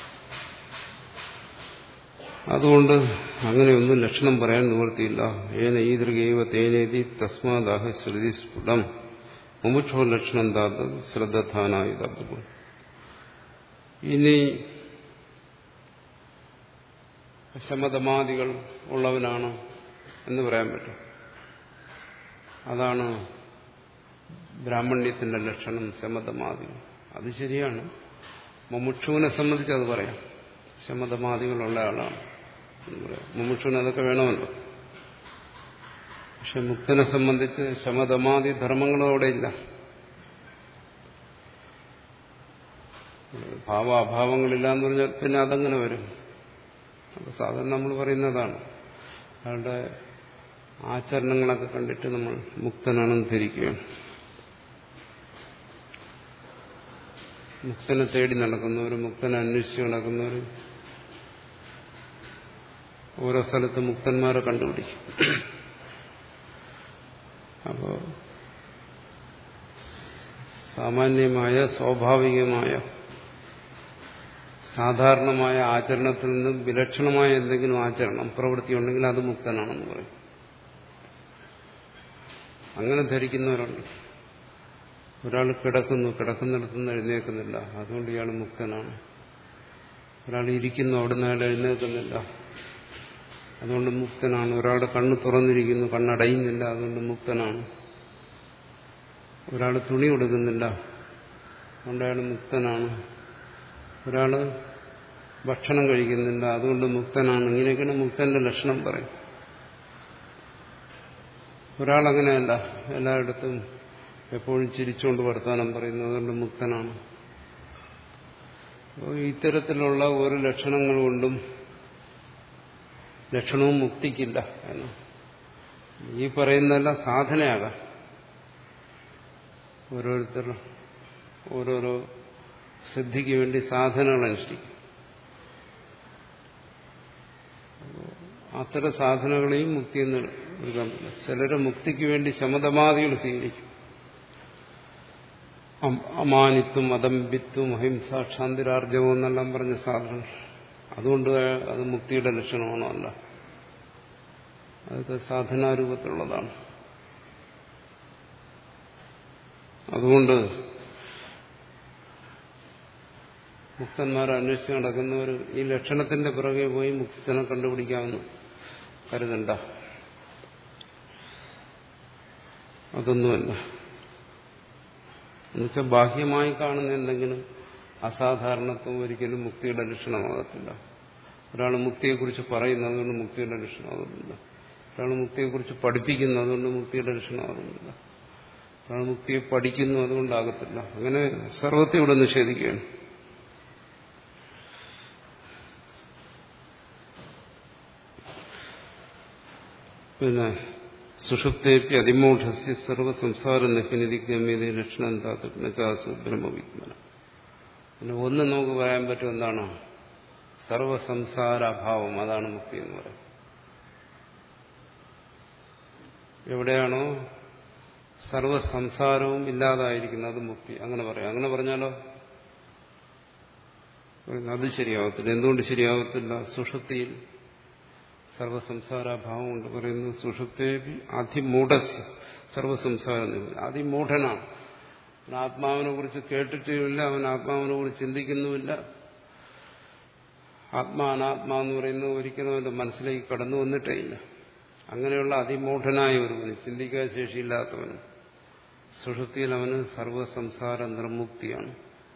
അതുകൊണ്ട് അങ്ങനെയൊന്നും ലക്ഷണം പറയാൻ നിവൃത്തിയില്ല. ഏന ഈതൃകൈവ തേനേതി തസ്മാദാഹ ശ്രുതി സ്ഫുടം മുമുക്ഷോ ലക്ഷണം താത് ശ്രദ്ധാനായി തത്വം. ഇനി ശമതമാദികൾ ഉള്ളവനാണ് എന്ന് പറയാൻ പറ്റും. അതാണ് ബ്രാഹ്മണ്യത്തിന്റെ ലക്ഷണം, ശമതമാദികൾ. അത് ശരിയാണ്. മുമുക്ഷുവിനെ സംബന്ധിച്ച് അത് പറയാം. ശമതമാദികളുള്ള ആളാണ് എന്ന് പറയാം. മുമുക്ഷുവിന് അതൊക്കെ വേണമല്ലോ. പക്ഷെ മുക്തനെ സംബന്ധിച്ച് ശമതമാദി ധർമ്മങ്ങളും അവിടെ ഇല്ല. ഭാവാഭാവങ്ങളില്ല എന്ന് പറഞ്ഞാൽ പിന്നെ അതങ്ങനെ വരും. അപ്പൊ സാധാരണ നമ്മൾ പറയുന്നതാണ്, അയാളുടെ ആചരണങ്ങളൊക്കെ കണ്ടിട്ട് നമ്മൾ മുക്തനാണെന്ന് ധരിക്കുകയാണ്. മുക്തനെ തേടി നടക്കുന്നവർ, മുക്തനെ അന്വേഷിച്ച് നടക്കുന്നവർ ഓരോ സ്ഥലത്ത് മുക്തന്മാരെ കണ്ടുപിടിക്കും. അപ്പോൾ സാമാന്യമായ സ്വാഭാവികമായ സാധാരണമായ ആചരണത്തിൽ നിന്നും വിലക്ഷണമായ എന്തെങ്കിലും ആചരണം പ്രവൃത്തി ഉണ്ടെങ്കിൽ അത് മുക്തനാണെന്ന് പറയും. അങ്ങനെ ധരിക്കുന്നവരുണ്ട്. ഒരാൾ കിടക്കുന്നു, കിടക്കുന്നിടത്തുനിന്ന് എഴുന്നേൽക്കുന്നില്ല, അതുകൊണ്ട് ഇയാൾ മുക്തനാണ്. ഒരാൾ ഇരിക്കുന്നു, അവിടുന്ന് അയാൾ എഴുന്നേൽക്കുന്നില്ല, അതുകൊണ്ട് മുക്തനാണ്. ഒരാളുടെ കണ്ണ് തുറന്നിരിക്കുന്നു, കണ്ണടയുന്നില്ല, അതുകൊണ്ട് മുക്തനാണ്. ഒരാൾ തുണി കൊടുക്കുന്നില്ല, അതുകൊണ്ട് അയാൾ മുക്തനാണ്. ഒരാൾ ഭക്ഷണം കഴിക്കുന്നില്ല, അതുകൊണ്ട് മുക്തനാണ്. ഇങ്ങനെയൊക്കെയാണ് മുക്തന്റെ ലക്ഷണം പറയും. ഒരാളങ്ങനെയല്ല, എല്ലായിടത്തും എപ്പോഴും ചിരിച്ചുകൊണ്ട് വർത്തമാനം പറയുന്നു, അതുകൊണ്ട് മുക്തനാണ്. ഇത്തരത്തിലുള്ള ഓരോ ലക്ഷണങ്ങൾ കൊണ്ടും ലക്ഷണവും മുക്തിക്കില്ല എന്ന്. ഈ പറയുന്നതെല്ലാം സാധനയാകാം. ഓരോരുത്തർ ഓരോരോ സിദ്ധിക്ക് വേണ്ടി സാധനങ്ങൾ അനുഷ്ഠിക്കും. അത്തരം സാധനങ്ങളെയും മുക്തിയെന്ന് എടുക്കാൻ പറ്റില്ല. ചിലര് മുക്തിക്ക് വേണ്ടി ശമതമാദികൾ സ്വീകരിക്കും. അമാനിത്വം, അദംബിത്വം, അഹിംസ, ക്ഷാന്തിരാർജവം എന്നെല്ലാം പറഞ്ഞ സാധനങ്ങൾ. അതുകൊണ്ട് അത് മുക്തിയുടെ ലക്ഷണമാണോ? അല്ല, അതൊക്കെ സാധനാരൂപത്തിലുള്ളതാണ്. അതുകൊണ്ട് മുക്തന്മാരെ അന്വേഷിച്ച് നടക്കുന്നവർ ഈ ലക്ഷണത്തിന്റെ പിറകെ പോയി മുക്തനെ കണ്ടുപിടിക്കാമെന്ന് കരുതണ്ട. അതൊന്നുമല്ല. എന്നുവെച്ചാൽ ബാഹ്യമായി കാണുന്ന എന്തെങ്കിലും അസാധാരണത്വം ഒരിക്കലും മുക്തിയുടെ ലക്ഷണമാകത്തില്ല. ഒരാൾ മുക്തിയെക്കുറിച്ച് പറയുന്നു, അതുകൊണ്ട് മുക്തിയുടെ ലക്ഷണമാകുന്നില്ല. ഒരാൾ മുക്തിയെക്കുറിച്ച് പഠിപ്പിക്കുന്നു, അതുകൊണ്ട് മുക്തിയുടെ ലക്ഷണമാകുന്നില്ല. ഒരാൾ മുക്തിയെ പഠിക്കുന്നു, അതുകൊണ്ടാകത്തില്ല. അങ്ങനെ സർവത്തെ ഇവിടെ നിഷേധിക്കുകയാണ്. പിന്നെ സുഷുപ്തേപ്പി അതിമൂഢസ്യ സർവസംസാര നിഫിനിധിഗമ്യതേ ലക്ഷണം താത്തു ബ്രഹ്മവിജ്ഞാന. പിന്നെ ഒന്ന് നമുക്ക് പറയാൻ പറ്റും, എന്താണ് സർവസംസാരാഭാവം. അതാണ് മുക്തി എന്ന് പറയുന്നത്. എവിടെയാണോ സർവസംസാരവും ഇല്ലാതായിരിക്കുന്നത് അത് മുക്തി. അങ്ങനെ പറയാം. അങ്ങനെ പറഞ്ഞാലോ അത് ശരിയാവത്തില്ല. എന്തുകൊണ്ട് ശരിയാവത്തില്ല? സുഷുപ്തിയിൽ സർവസംസാരാഭാവം കൊണ്ട് പറയുന്നു. സുഷുപ്തേപി അതിമൂഢസ്യ സർവസംസാരം. അതിമൂഢനാണ്. അവൻ ആത്മാവിനെ കുറിച്ച് കേട്ടിട്ടുമില്ല, അവൻ ആത്മാവിനെ കുറിച്ച് ചിന്തിക്കുന്നുമില്ല. ആത്മാ അനാത്മാ എന്ന് പറയുന്നത് ഒരിക്കലും അവന്റെ മനസ്സിലേക്ക് കടന്നു വന്നിട്ടേ ഇല്ല. അങ്ങനെയുള്ള അതിമൂഢനായ ഒരുവന്, ചിന്തിക്കാൻ ശേഷിയില്ലാത്തവന്, സുഷുപ്തിയിൽ അവന് സർവസംസാര നിർമുക്തിയാണ്.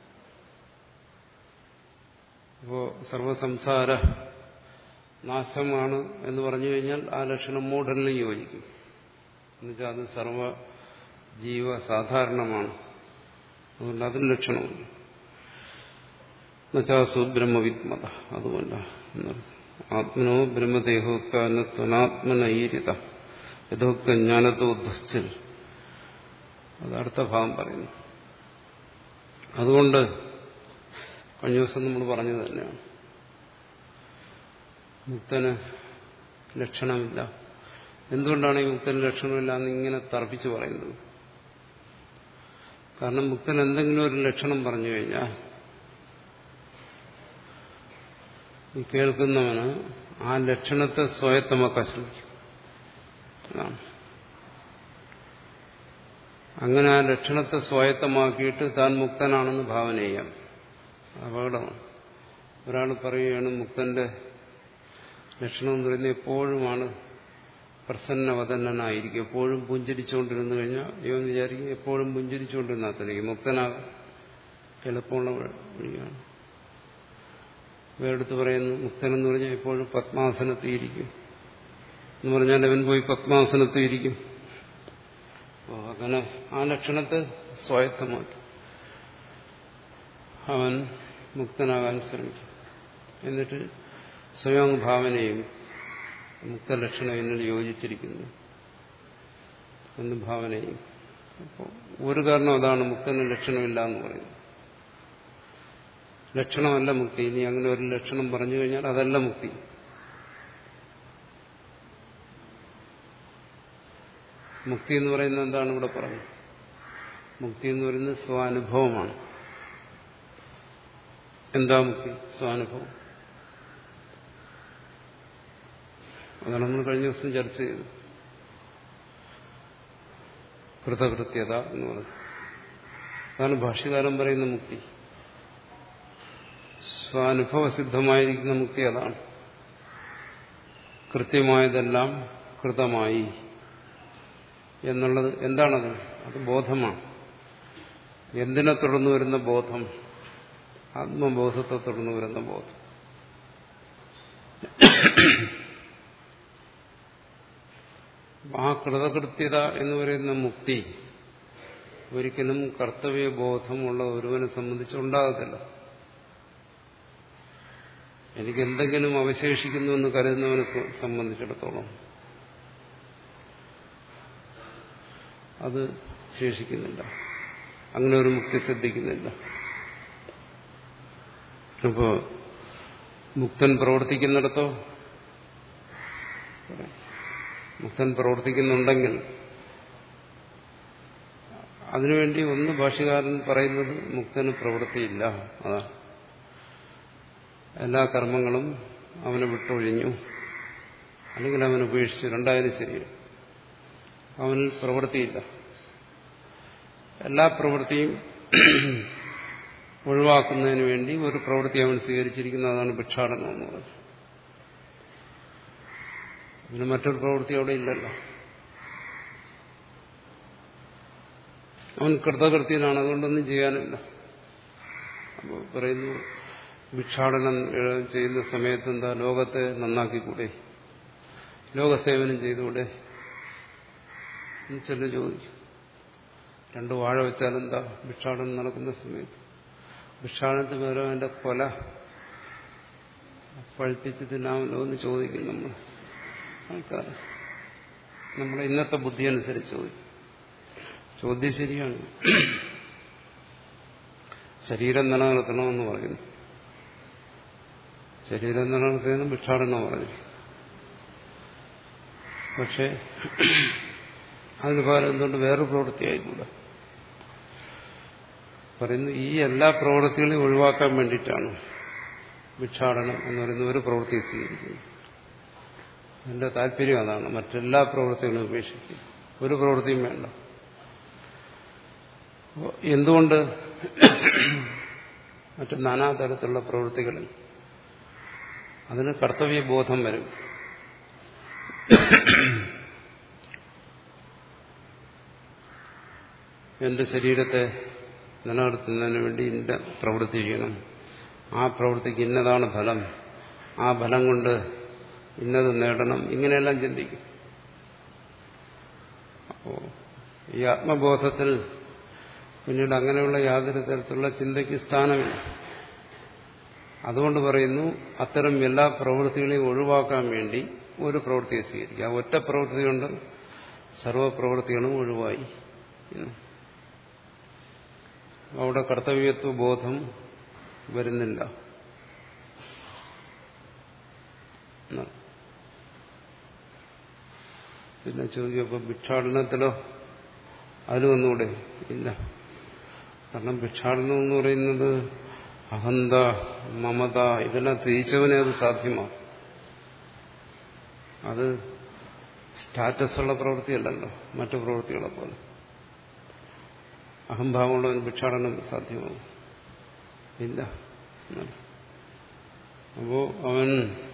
അപ്പോ സർവസംസാര നാശമാണ് എന്ന് പറഞ്ഞു കഴിഞ്ഞാൽ ആ ലക്ഷണം മൂഢനിലും യോജിക്കും. എന്നുവെച്ചാൽ അത് സർവ ജീവ സാധാരണമാണ്. അതുകൊണ്ട് അതിന് ലക്ഷണമുണ്ട്. എന്നുവെച്ചാൽ ബ്രഹ്മവിദ്മത. അതുമല്ല, ആത്മനോ ബ്രഹ്മദേഹോത്കാരണത്വനാത്മനൈരിത യഥോക്ത ജ്ഞാനത്തോ ഉദ്ധസ്ഥിൽ, അത് അടുത്ത ഭാഗം പറയുന്നു. അതുകൊണ്ട് കഴിഞ്ഞ ദിവസം നമ്മൾ പറഞ്ഞത് തന്നെയാണ്, മുക്തന് ലക്ഷണമില്ല. എന്തുകൊണ്ടാണ് ഈ മുക്തന് ലക്ഷണമില്ല എന്ന് ഇങ്ങനെ തർപ്പിച്ച് പറയുന്നത്? കാരണം മുക്തൻ എന്തെങ്കിലും ഒരു ലക്ഷണം പറഞ്ഞു കഴിഞ്ഞാൽ ഈ കേൾക്കുന്നവന് ആ ലക്ഷണത്തെ സ്വായത്തമാക്കാൻ ശ്രമിക്കും. അങ്ങനെ ആ ലക്ഷണത്തെ സ്വായത്തമാക്കിയിട്ട് താൻ മുക്തനാണെന്ന് ഭാവന ചെയ്യാം. അപകടമാണ്. ഒരാൾ പറയുകയാണ് മുക്തന്റെ ലക്ഷണം എന്ന് പറയുന്നത് എപ്പോഴുമാണ് പ്രസന്നവദനായിരിക്കും, എപ്പോഴും പുഞ്ചിരിച്ചുകൊണ്ടിരുന്നു കഴിഞ്ഞാൽ ഇവൻ വിചാരിക്കും എപ്പോഴും പുഞ്ചിരിച്ചുകൊണ്ടിരുന്നാത്തരിക്കും മുക്തനാകാൻ എളുപ്പമുള്ള വഴിയാണ്. വേറെടുത്ത് പറയുന്നു മുക്തനെന്ന് പറഞ്ഞാൽ എപ്പോഴും പത്മാസനത്തിൽ ഇരിക്കും എന്ന് പറഞ്ഞാൽ അവൻ പോയി പത്മാസനത്തിൽ ഇരിക്കും. അപ്പോൾ അങ്ങനെ ആ ലക്ഷണത്തെ സ്വായത്തമാക്കി അവൻ മുക്തനാകാൻ ശ്രമിക്കും. എന്നിട്ട് സ്വയം ഭാവനയും മുക്തലക്ഷണം എന്നിൽ യോജിച്ചിരിക്കുന്നു എന്ന് ഭാവനയും. അപ്പോൾ ഒരു കാരണം അതാണ് മുക്തന് ലക്ഷണമില്ല എന്ന് പറയുന്നത്. ലക്ഷണമല്ല മുക്തി. ഇനി അങ്ങനെ ഒരു ലക്ഷണം പറഞ്ഞു കഴിഞ്ഞാൽ അതല്ല മുക്തി. മുക്തി എന്ന് പറയുന്നത് എന്താണ് ഇവിടെ പറഞ്ഞത്? മുക്തി എന്ന് പറയുന്നത് സ്വാനുഭവമാണ്. എന്താ മുക്തി? സ്വാനുഭവം. അതാണ് നമ്മൾ കഴിഞ്ഞ ദിവസം ചർച്ച ചെയ്തത്. കൃതകൃത്യത എന്ന് പറയുന്നത് അതാണ് ഭാഷ്യകാരൻ പറയുന്ന മുക്തി. സ്വാനുഭവസിദ്ധമായിരിക്കുന്ന മുക്തി അതാണ്. കൃത്യമായതെല്ലാം കൃതമായി എന്നുള്ളത് എന്താണത്? അത് ബോധമാണ്. എന്തിനെ തുടർന്ന് വരുന്ന ബോധം? ആത്മബോധത്തെ തുടർന്ന് വരുന്ന ബോധം. ആ കൃതകൃത്യത എന്ന് പറയുന്ന മുക്തി ഒരിക്കലും കർത്തവ്യബോധമുള്ള ഒരുവനെ സംബന്ധിച്ച് ഉണ്ടാകത്തില്ല. എനിക്ക് എന്തെങ്കിലും അവശേഷിക്കുന്നു എന്ന് കരുതുന്നവനെ സംബന്ധിച്ചിടത്തോളം അത് ശേഷിക്കുന്നില്ല. അങ്ങനെ ഒരു മുക്തി സിദ്ധിക്കുന്നില്ല. അപ്പോ മുക്തൻ പ്രവർത്തിക്കുന്നിടത്തോ മുക്തൻ പ്രവർത്തിക്കുന്നുണ്ടെങ്കിൽ അതിനുവേണ്ടി ഒന്ന് ഭാഷ്യകാരൻ പറയുന്നത് മുക്തന് പ്രവൃത്തിയില്ല. അതാണ് എല്ലാ കർമ്മങ്ങളും അവനെ വിട്ടൊഴിഞ്ഞു, അല്ലെങ്കിൽ അവൻ ഉപേക്ഷിച്ചു, രണ്ടായാലും ശരി, അവനിൽ പ്രവൃത്തിയില്ല. എല്ലാ പ്രവൃത്തിയും ഒഴിവാക്കുന്നതിന് വേണ്ടി ഒരു പ്രവൃത്തി അവൻ സ്വീകരിച്ചിരിക്കുന്നതാണ് ഭിക്ഷാടനം എന്ന് പറയുന്നത്. പിന്നെ മറ്റൊരു പ്രവൃത്തി അവിടെ ഇല്ലല്ലോ. അവൻ കൃതകൃത്യനാണ്, അതുകൊണ്ടൊന്നും ചെയ്യാനില്ല. അപ്പോൾ പറയുന്നു ഭിക്ഷാടനം ചെയ്യുന്ന സമയത്ത് എന്താ ലോകത്തെ നന്നാക്കിക്കൂടെ, ലോകസേവനം ചെയ്തുകൂടെ? ചില ചോദിക്കും. രണ്ട് വാഴ വെച്ചാലെന്താ ഭിക്ഷാടനം നടക്കുന്ന സമയത്ത്? ഭിക്ഷാടനത്തിന് പകരം അതിന്റെ കൊല പഴുപ്പിച്ച് തിന്നാമല്ലോ എന്ന് ചോദിക്കും നമ്മൾ ആൾക്കാർ. നമ്മുടെ ഇന്നത്തെ ബുദ്ധി അനുസരിച്ച് ചോദിക്കും. ചോദ്യം ശരിയാണ്. ശരീരം നിലനിർത്തണമെന്ന് പറയുന്നു. ശരീരം നിലനിർത്തുന്ന ഭിക്ഷാടനം പറഞ്ഞു. പക്ഷെ അതിന് പകരം എന്തുകൊണ്ട് വേറൊരു പ്രവൃത്തിയായിക്കൂടെ? പറയുന്നു ഈ എല്ലാ പ്രവൃത്തികളെയും ഒഴിവാക്കാൻ വേണ്ടിയിട്ടാണ് ഭിക്ഷാടനം എന്ന് പറയുന്ന ഒരു പ്രവൃത്തി സ്വീകരിക്കുന്നത്. എന്റെ താല്പര്യം അതാണ്. മറ്റെല്ലാ പ്രവൃത്തികളും ഉപേക്ഷിക്കും, ഒരു പ്രവൃത്തിയും വേണ്ട. എന്തുകൊണ്ട്? മറ്റു നാനാതരത്തിലുള്ള പ്രവൃത്തികളിൽ അതിന് കർത്തവ്യബോധം വരും. എന്റെ ശരീരത്തെ നിലനിർത്തുന്നതിന് വേണ്ടി ഇന്ന പ്രവൃത്തി ചെയ്യണം, ആ പ്രവൃത്തിക്ക് ഇന്നതാണ് ഫലം, ആ ഫലം കൊണ്ട് ഇന്നത് നേടണം, ഇങ്ങനെയെല്ലാം ചിന്തിക്കും. അപ്പോ ഈ ആത്മബോധത്തിൽ പിന്നീട് അങ്ങനെയുള്ള യാതൊരു തരത്തിലുള്ള ചിന്തയ്ക്ക് സ്ഥാനമില്ല. അതുകൊണ്ട് പറയുന്നു അത്തരം എല്ലാ പ്രവൃത്തികളെയും ഒഴിവാക്കാൻ വേണ്ടി ഒരു പ്രവൃത്തിയെ സ്വീകരിക്കുക. ആ ഒറ്റ പ്രവൃത്തി കൊണ്ട് സർവപ്രവൃത്തികളും ഒഴിവായി. അവിടെ കർത്തവ്യത്വ ബോധം വരുന്നില്ല. പിന്നെ ചോദിക്കും, അപ്പൊ ഭിക്ഷാടനത്തിലോ അതിലും ഒന്നുകൂടെ ഇല്ല. കാരണം ഭിക്ഷാടനം എന്ന് പറയുന്നത് അഹന്ത, മമത ഇതെല്ലാം തിരിച്ചവനെ അത് സാധ്യമാകും. അത് സ്റ്റാറ്റസുള്ള പ്രവൃത്തിയല്ലല്ലോ മറ്റു പ്രവൃത്തികളെ പോലെ. അഹംഭാവമുള്ളവന് ഭിക്ഷാടനം സാധ്യമാകും ഇല്ല. അപ്പോ അവൻ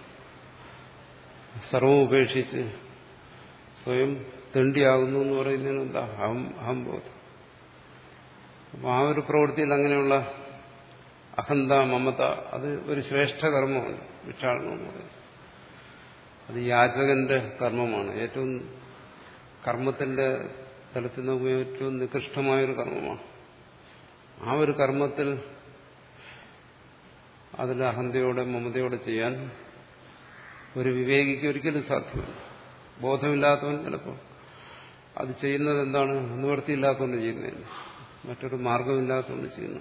സർവം ഉപേക്ഷിച്ച് സ്വയം തെണ്ടിയാകുന്നു എന്ന് പറയുന്നതിന് എന്താ? അഹം അഹംബോധം. അപ്പൊ ആ ഒരു പ്രവൃത്തിയിൽ അങ്ങനെയുള്ള അഹന്ത, മമത അത് ഒരു ശ്രേഷ്ഠ കർമ്മമാണ് ഭിക്ഷാടനം എന്ന് പറയുന്നത്. അത് യാചകന്റെ കർമ്മമാണ്. ഏറ്റവും കർമ്മത്തിന്റെ തലത്തിൽ നോക്കുമ്പോൾ ഏറ്റവും നികൃഷ്ടമായൊരു കർമ്മമാണ്. ആ ഒരു കർമ്മത്തിൽ അതിൽ അഹന്തയോടെ മമതയോടെ ചെയ്യാൻ ഒരു വിവേകിക്ക് ഒരിക്കലും സാധ്യമല്ല. ബോധമില്ലാത്തവൻ ചിലപ്പോൾ അത് ചെയ്യുന്നത് എന്താണ്? നിവൃത്തിയില്ലാത്തതുകൊണ്ട് ചെയ്യുന്നതിന്, മറ്റൊരു മാർഗമില്ലാത്തതുകൊണ്ട് ചെയ്യുന്നു.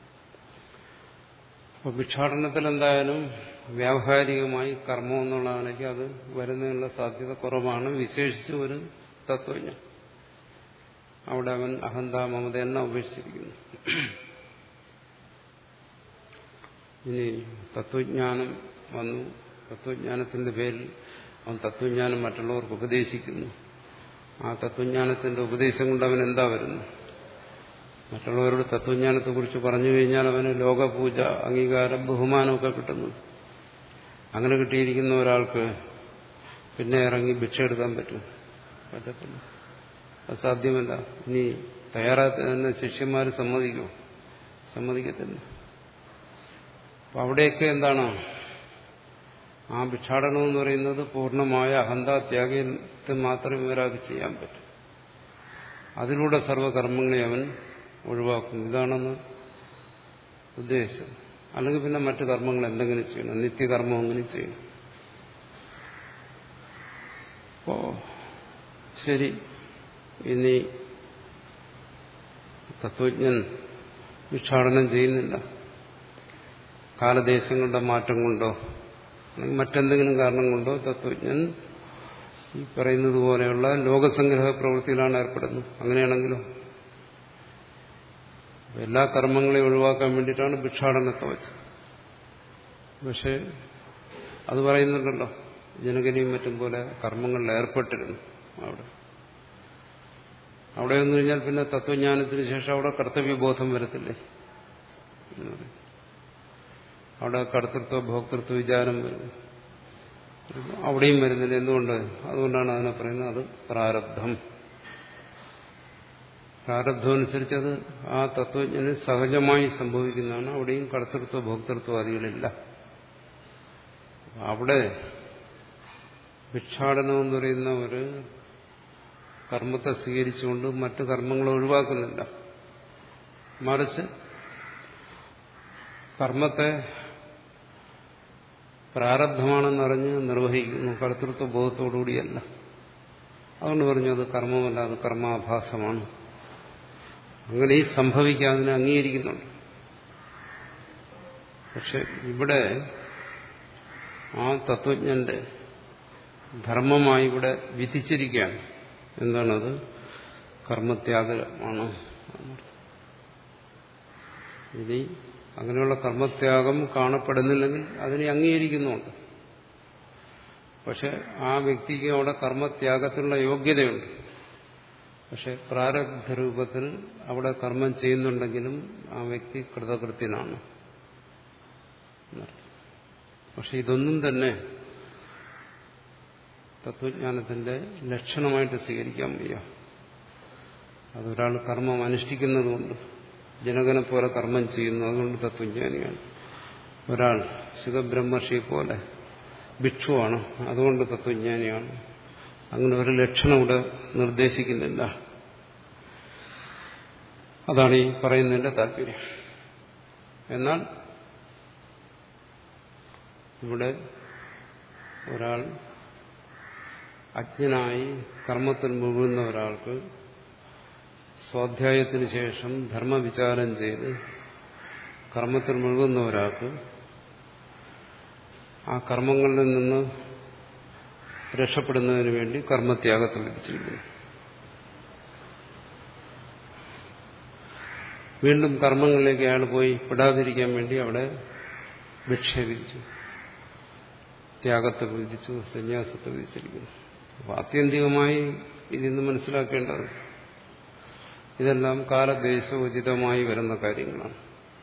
അപ്പോൾ ഭിക്ഷാടനത്തിൽ എന്തായാലും വ്യാവഹാരികമായി കർമ്മം എന്നുള്ളതാണെങ്കിൽ അത് വരുന്നതിനുള്ള സാധ്യത കുറവാണ്. വിശേഷിച്ച് ഒരു തത്വജ്ഞൻ അവിടെ അവൻ അഹന്ത മമത എല്ലാം ഉപേക്ഷിച്ചിരിക്കുന്നു. ഇനി തത്വജ്ഞാനം വന്നു. തത്വജ്ഞാനത്തിന്റെ പേരിൽ അവൻ തത്വജ്ഞാനം മറ്റുള്ളവർക്ക് ഉപദേശിക്കുന്നു. ആ തത്വജ്ഞാനത്തിന്റെ ഉപദേശം കൊണ്ട് അവൻ എന്താ വരുന്നു? മറ്റുള്ളവരോട് തത്വജ്ഞാനത്തെക്കുറിച്ച് പറഞ്ഞു കഴിഞ്ഞാൽ അവന് ലോകപൂജ, അംഗീകാരം, ബഹുമാനമൊക്കെ കിട്ടുന്നു. അങ്ങനെ കിട്ടിയിരിക്കുന്ന ഒരാൾക്ക് പിന്നെ ഇറങ്ങി ഭിക്ഷ എടുക്കാൻ പറ്റും? പറ്റത്തില്ല. അത് സാധ്യമല്ല. ഇനി തയ്യാറാത്ത തന്നെ ശിഷ്യന്മാർ സമ്മതിക്കുമോ? സമ്മതിക്കത്തില്ല. അപ്പൊ അവിടെയൊക്കെ എന്താണ്? ആ ഭിക്ഷാടനം എന്ന് പറയുന്നത് പൂർണ്ണമായ അഹന്താത്യാഗത്തെ മാത്രമേ ഒരാൾക്ക് ചെയ്യാൻ പറ്റൂ. അതിലൂടെ സർവ്വകർമ്മങ്ങളെ അവൻ ഒഴിവാക്കുന്നു. ഇതാണെന്ന് ഉദ്ദേശിച്ചത്. അല്ലെങ്കിൽ പിന്നെ മറ്റു കർമ്മങ്ങൾ എന്തെങ്കിലും ചെയ്യണം, നിത്യകർമ്മം എങ്ങനെ ചെയ്യണം. അപ്പോ ശരി, ഇനി തത്വജ്ഞൻ ഭിക്ഷാടനം ചെയ്യുന്നില്ല. കാലദേശങ്ങളുടെ മാറ്റം കൊണ്ടോ അല്ലെങ്കിൽ മറ്റെന്തെങ്കിലും കാരണം കൊണ്ടോ തത്വജ്ഞൻ ഈ പറയുന്നത് പോലെയുള്ള ലോകസംഗ്രഹ പ്രവൃത്തിയിലാണ് ഏർപ്പെടുന്നത്. അങ്ങനെയാണെങ്കിലോ എല്ലാ കർമ്മങ്ങളെയും ഒഴിവാക്കാൻ വേണ്ടിയിട്ടാണ് ഭിക്ഷാടനത്തെ വച്ചത്. പക്ഷെ അത് പറയുന്നുണ്ടല്ലോ, ജനകനെയും മറ്റും പോലെ കർമ്മങ്ങളിൽ ഏർപ്പെട്ടിരുന്നു. അവിടെ അവിടെ വന്നു കഴിഞ്ഞാൽ പിന്നെ തത്വജ്ഞാനത്തിന് ശേഷം അവിടെ കർത്തവ്യബോധം വരത്തില്ലേ? അവിടെ കർത്തൃത്വ ഭോക്തൃത്വ വിചാരം വരുന്നു. അവിടെയും വരുന്നില്ല. എന്തുകൊണ്ട്? അതുകൊണ്ടാണ് അതിനെ പറയുന്നത് അത് പ്രാരബ്ധം. പ്രാരബ്ധം അനുസരിച്ച് അത് ആ തത്വജ്ഞന് സഹജമായി സംഭവിക്കുന്നതാണ്. അവിടെയും കർത്തൃത്വ ഭോക്തൃത്വാദികളില്ല. അവിടെ ഭിക്ഷാടനം എന്ന് പറയുന്ന ഒരു കർമ്മത്തെ സ്വീകരിച്ചുകൊണ്ട് മറ്റു കർമ്മങ്ങളെ ഒഴിവാക്കുന്നില്ല. മറിച്ച് കർമ്മത്തെ പ്രാരബ്ധമാണെന്നറിഞ്ഞ് നിർവഹിക്കുന്നു. കർത്തൃത്വ ബോധത്തോടുകൂടിയല്ല. അതുകൊണ്ട് പറഞ്ഞു അത് കർമ്മമല്ല, അത് കർമാഭാസമാണ്. അങ്ങനെ ഈ സംഭവിക്കാൻ അതിനെ അംഗീകരിക്കുന്നുണ്ട്. പക്ഷെ ഇവിടെ ആ തത്വജ്ഞന്റെ ധർമ്മമായി ഇവിടെ വിധിച്ചിരിക്കുകയാണ്. എന്താണത്? കർമ്മത്യാഗമാണ്. ഇനി അങ്ങനെയുള്ള കർമ്മത്യാഗം കാണപ്പെടുന്നില്ലെങ്കിൽ അതിനെ അംഗീകരിക്കുന്നുണ്ട്. പക്ഷെ ആ വ്യക്തിക്ക് അവിടെ കർമ്മത്യാഗത്തിനുള്ള യോഗ്യതയുണ്ട്. പക്ഷെ പ്രാരബ്ധ രൂപത്തിൽ അവിടെ കർമ്മം ചെയ്യുന്നുണ്ടെങ്കിലും ആ വ്യക്തി കൃതകൃത്യനാണ്. പക്ഷെ ഇതൊന്നും തന്നെ തത്വജ്ഞാനത്തിന്റെ ലക്ഷണമായിട്ട് സ്വീകരിക്കാൻ വയ്യ. അതൊരാൾ കർമ്മം അനുഷ്ഠിക്കുന്നതുകൊണ്ട്, ജനകനെ പോലെ കർമ്മം ചെയ്യുന്നു, അതുകൊണ്ട് തത്വജ്ഞാനിയാണ്. ഒരാൾ ശുഖബ്രഹ്മർഷിയെ പോലെ ഭിക്ഷുവാണ്, അതുകൊണ്ട് തത്വജ്ഞാനിയാണ്. അങ്ങനെ ഒരു ലക്ഷണം ഇവിടെ നിർദ്ദേശിക്കുന്നില്ല. അതാണ് ഈ പറയുന്നതിന്റെ താല്പര്യം. എന്നാൽ ഇവിടെ ഒരാൾ അജ്ഞനായി കർമ്മത്തിൽ മുഴുകുന്ന ഒരാൾക്ക് സ്വാധ്യായത്തിന് ശേഷം ധർമ്മവിചാരം ചെയ്ത് കർമ്മത്തിൽ മുഴുകുന്ന ഒരാൾക്ക് ആ കർമ്മങ്ങളിൽ നിന്ന് രക്ഷപ്പെടുന്നതിന് വേണ്ടി കർമ്മത്യാഗത്തെ വിധിച്ചിരിക്കുന്നു. വീണ്ടും കർമ്മങ്ങളിലേക്ക് അയാൾ പോയി പെടാതിരിക്കാൻ വേണ്ടി അവിടെ ഭിക്ഷ വിധിച്ചു, ത്യാഗത്തെ വിധിച്ചു, സന്യാസത്തെ വിധിച്ചിരിക്കുന്നു. അപ്പോൾ ആത്യന്തികമായി ഇതിന്ന് മനസ്സിലാക്കേണ്ടത് ഇതെല്ലാം കാലദേശോചിതമായി വരുന്ന കാര്യങ്ങളാണ്.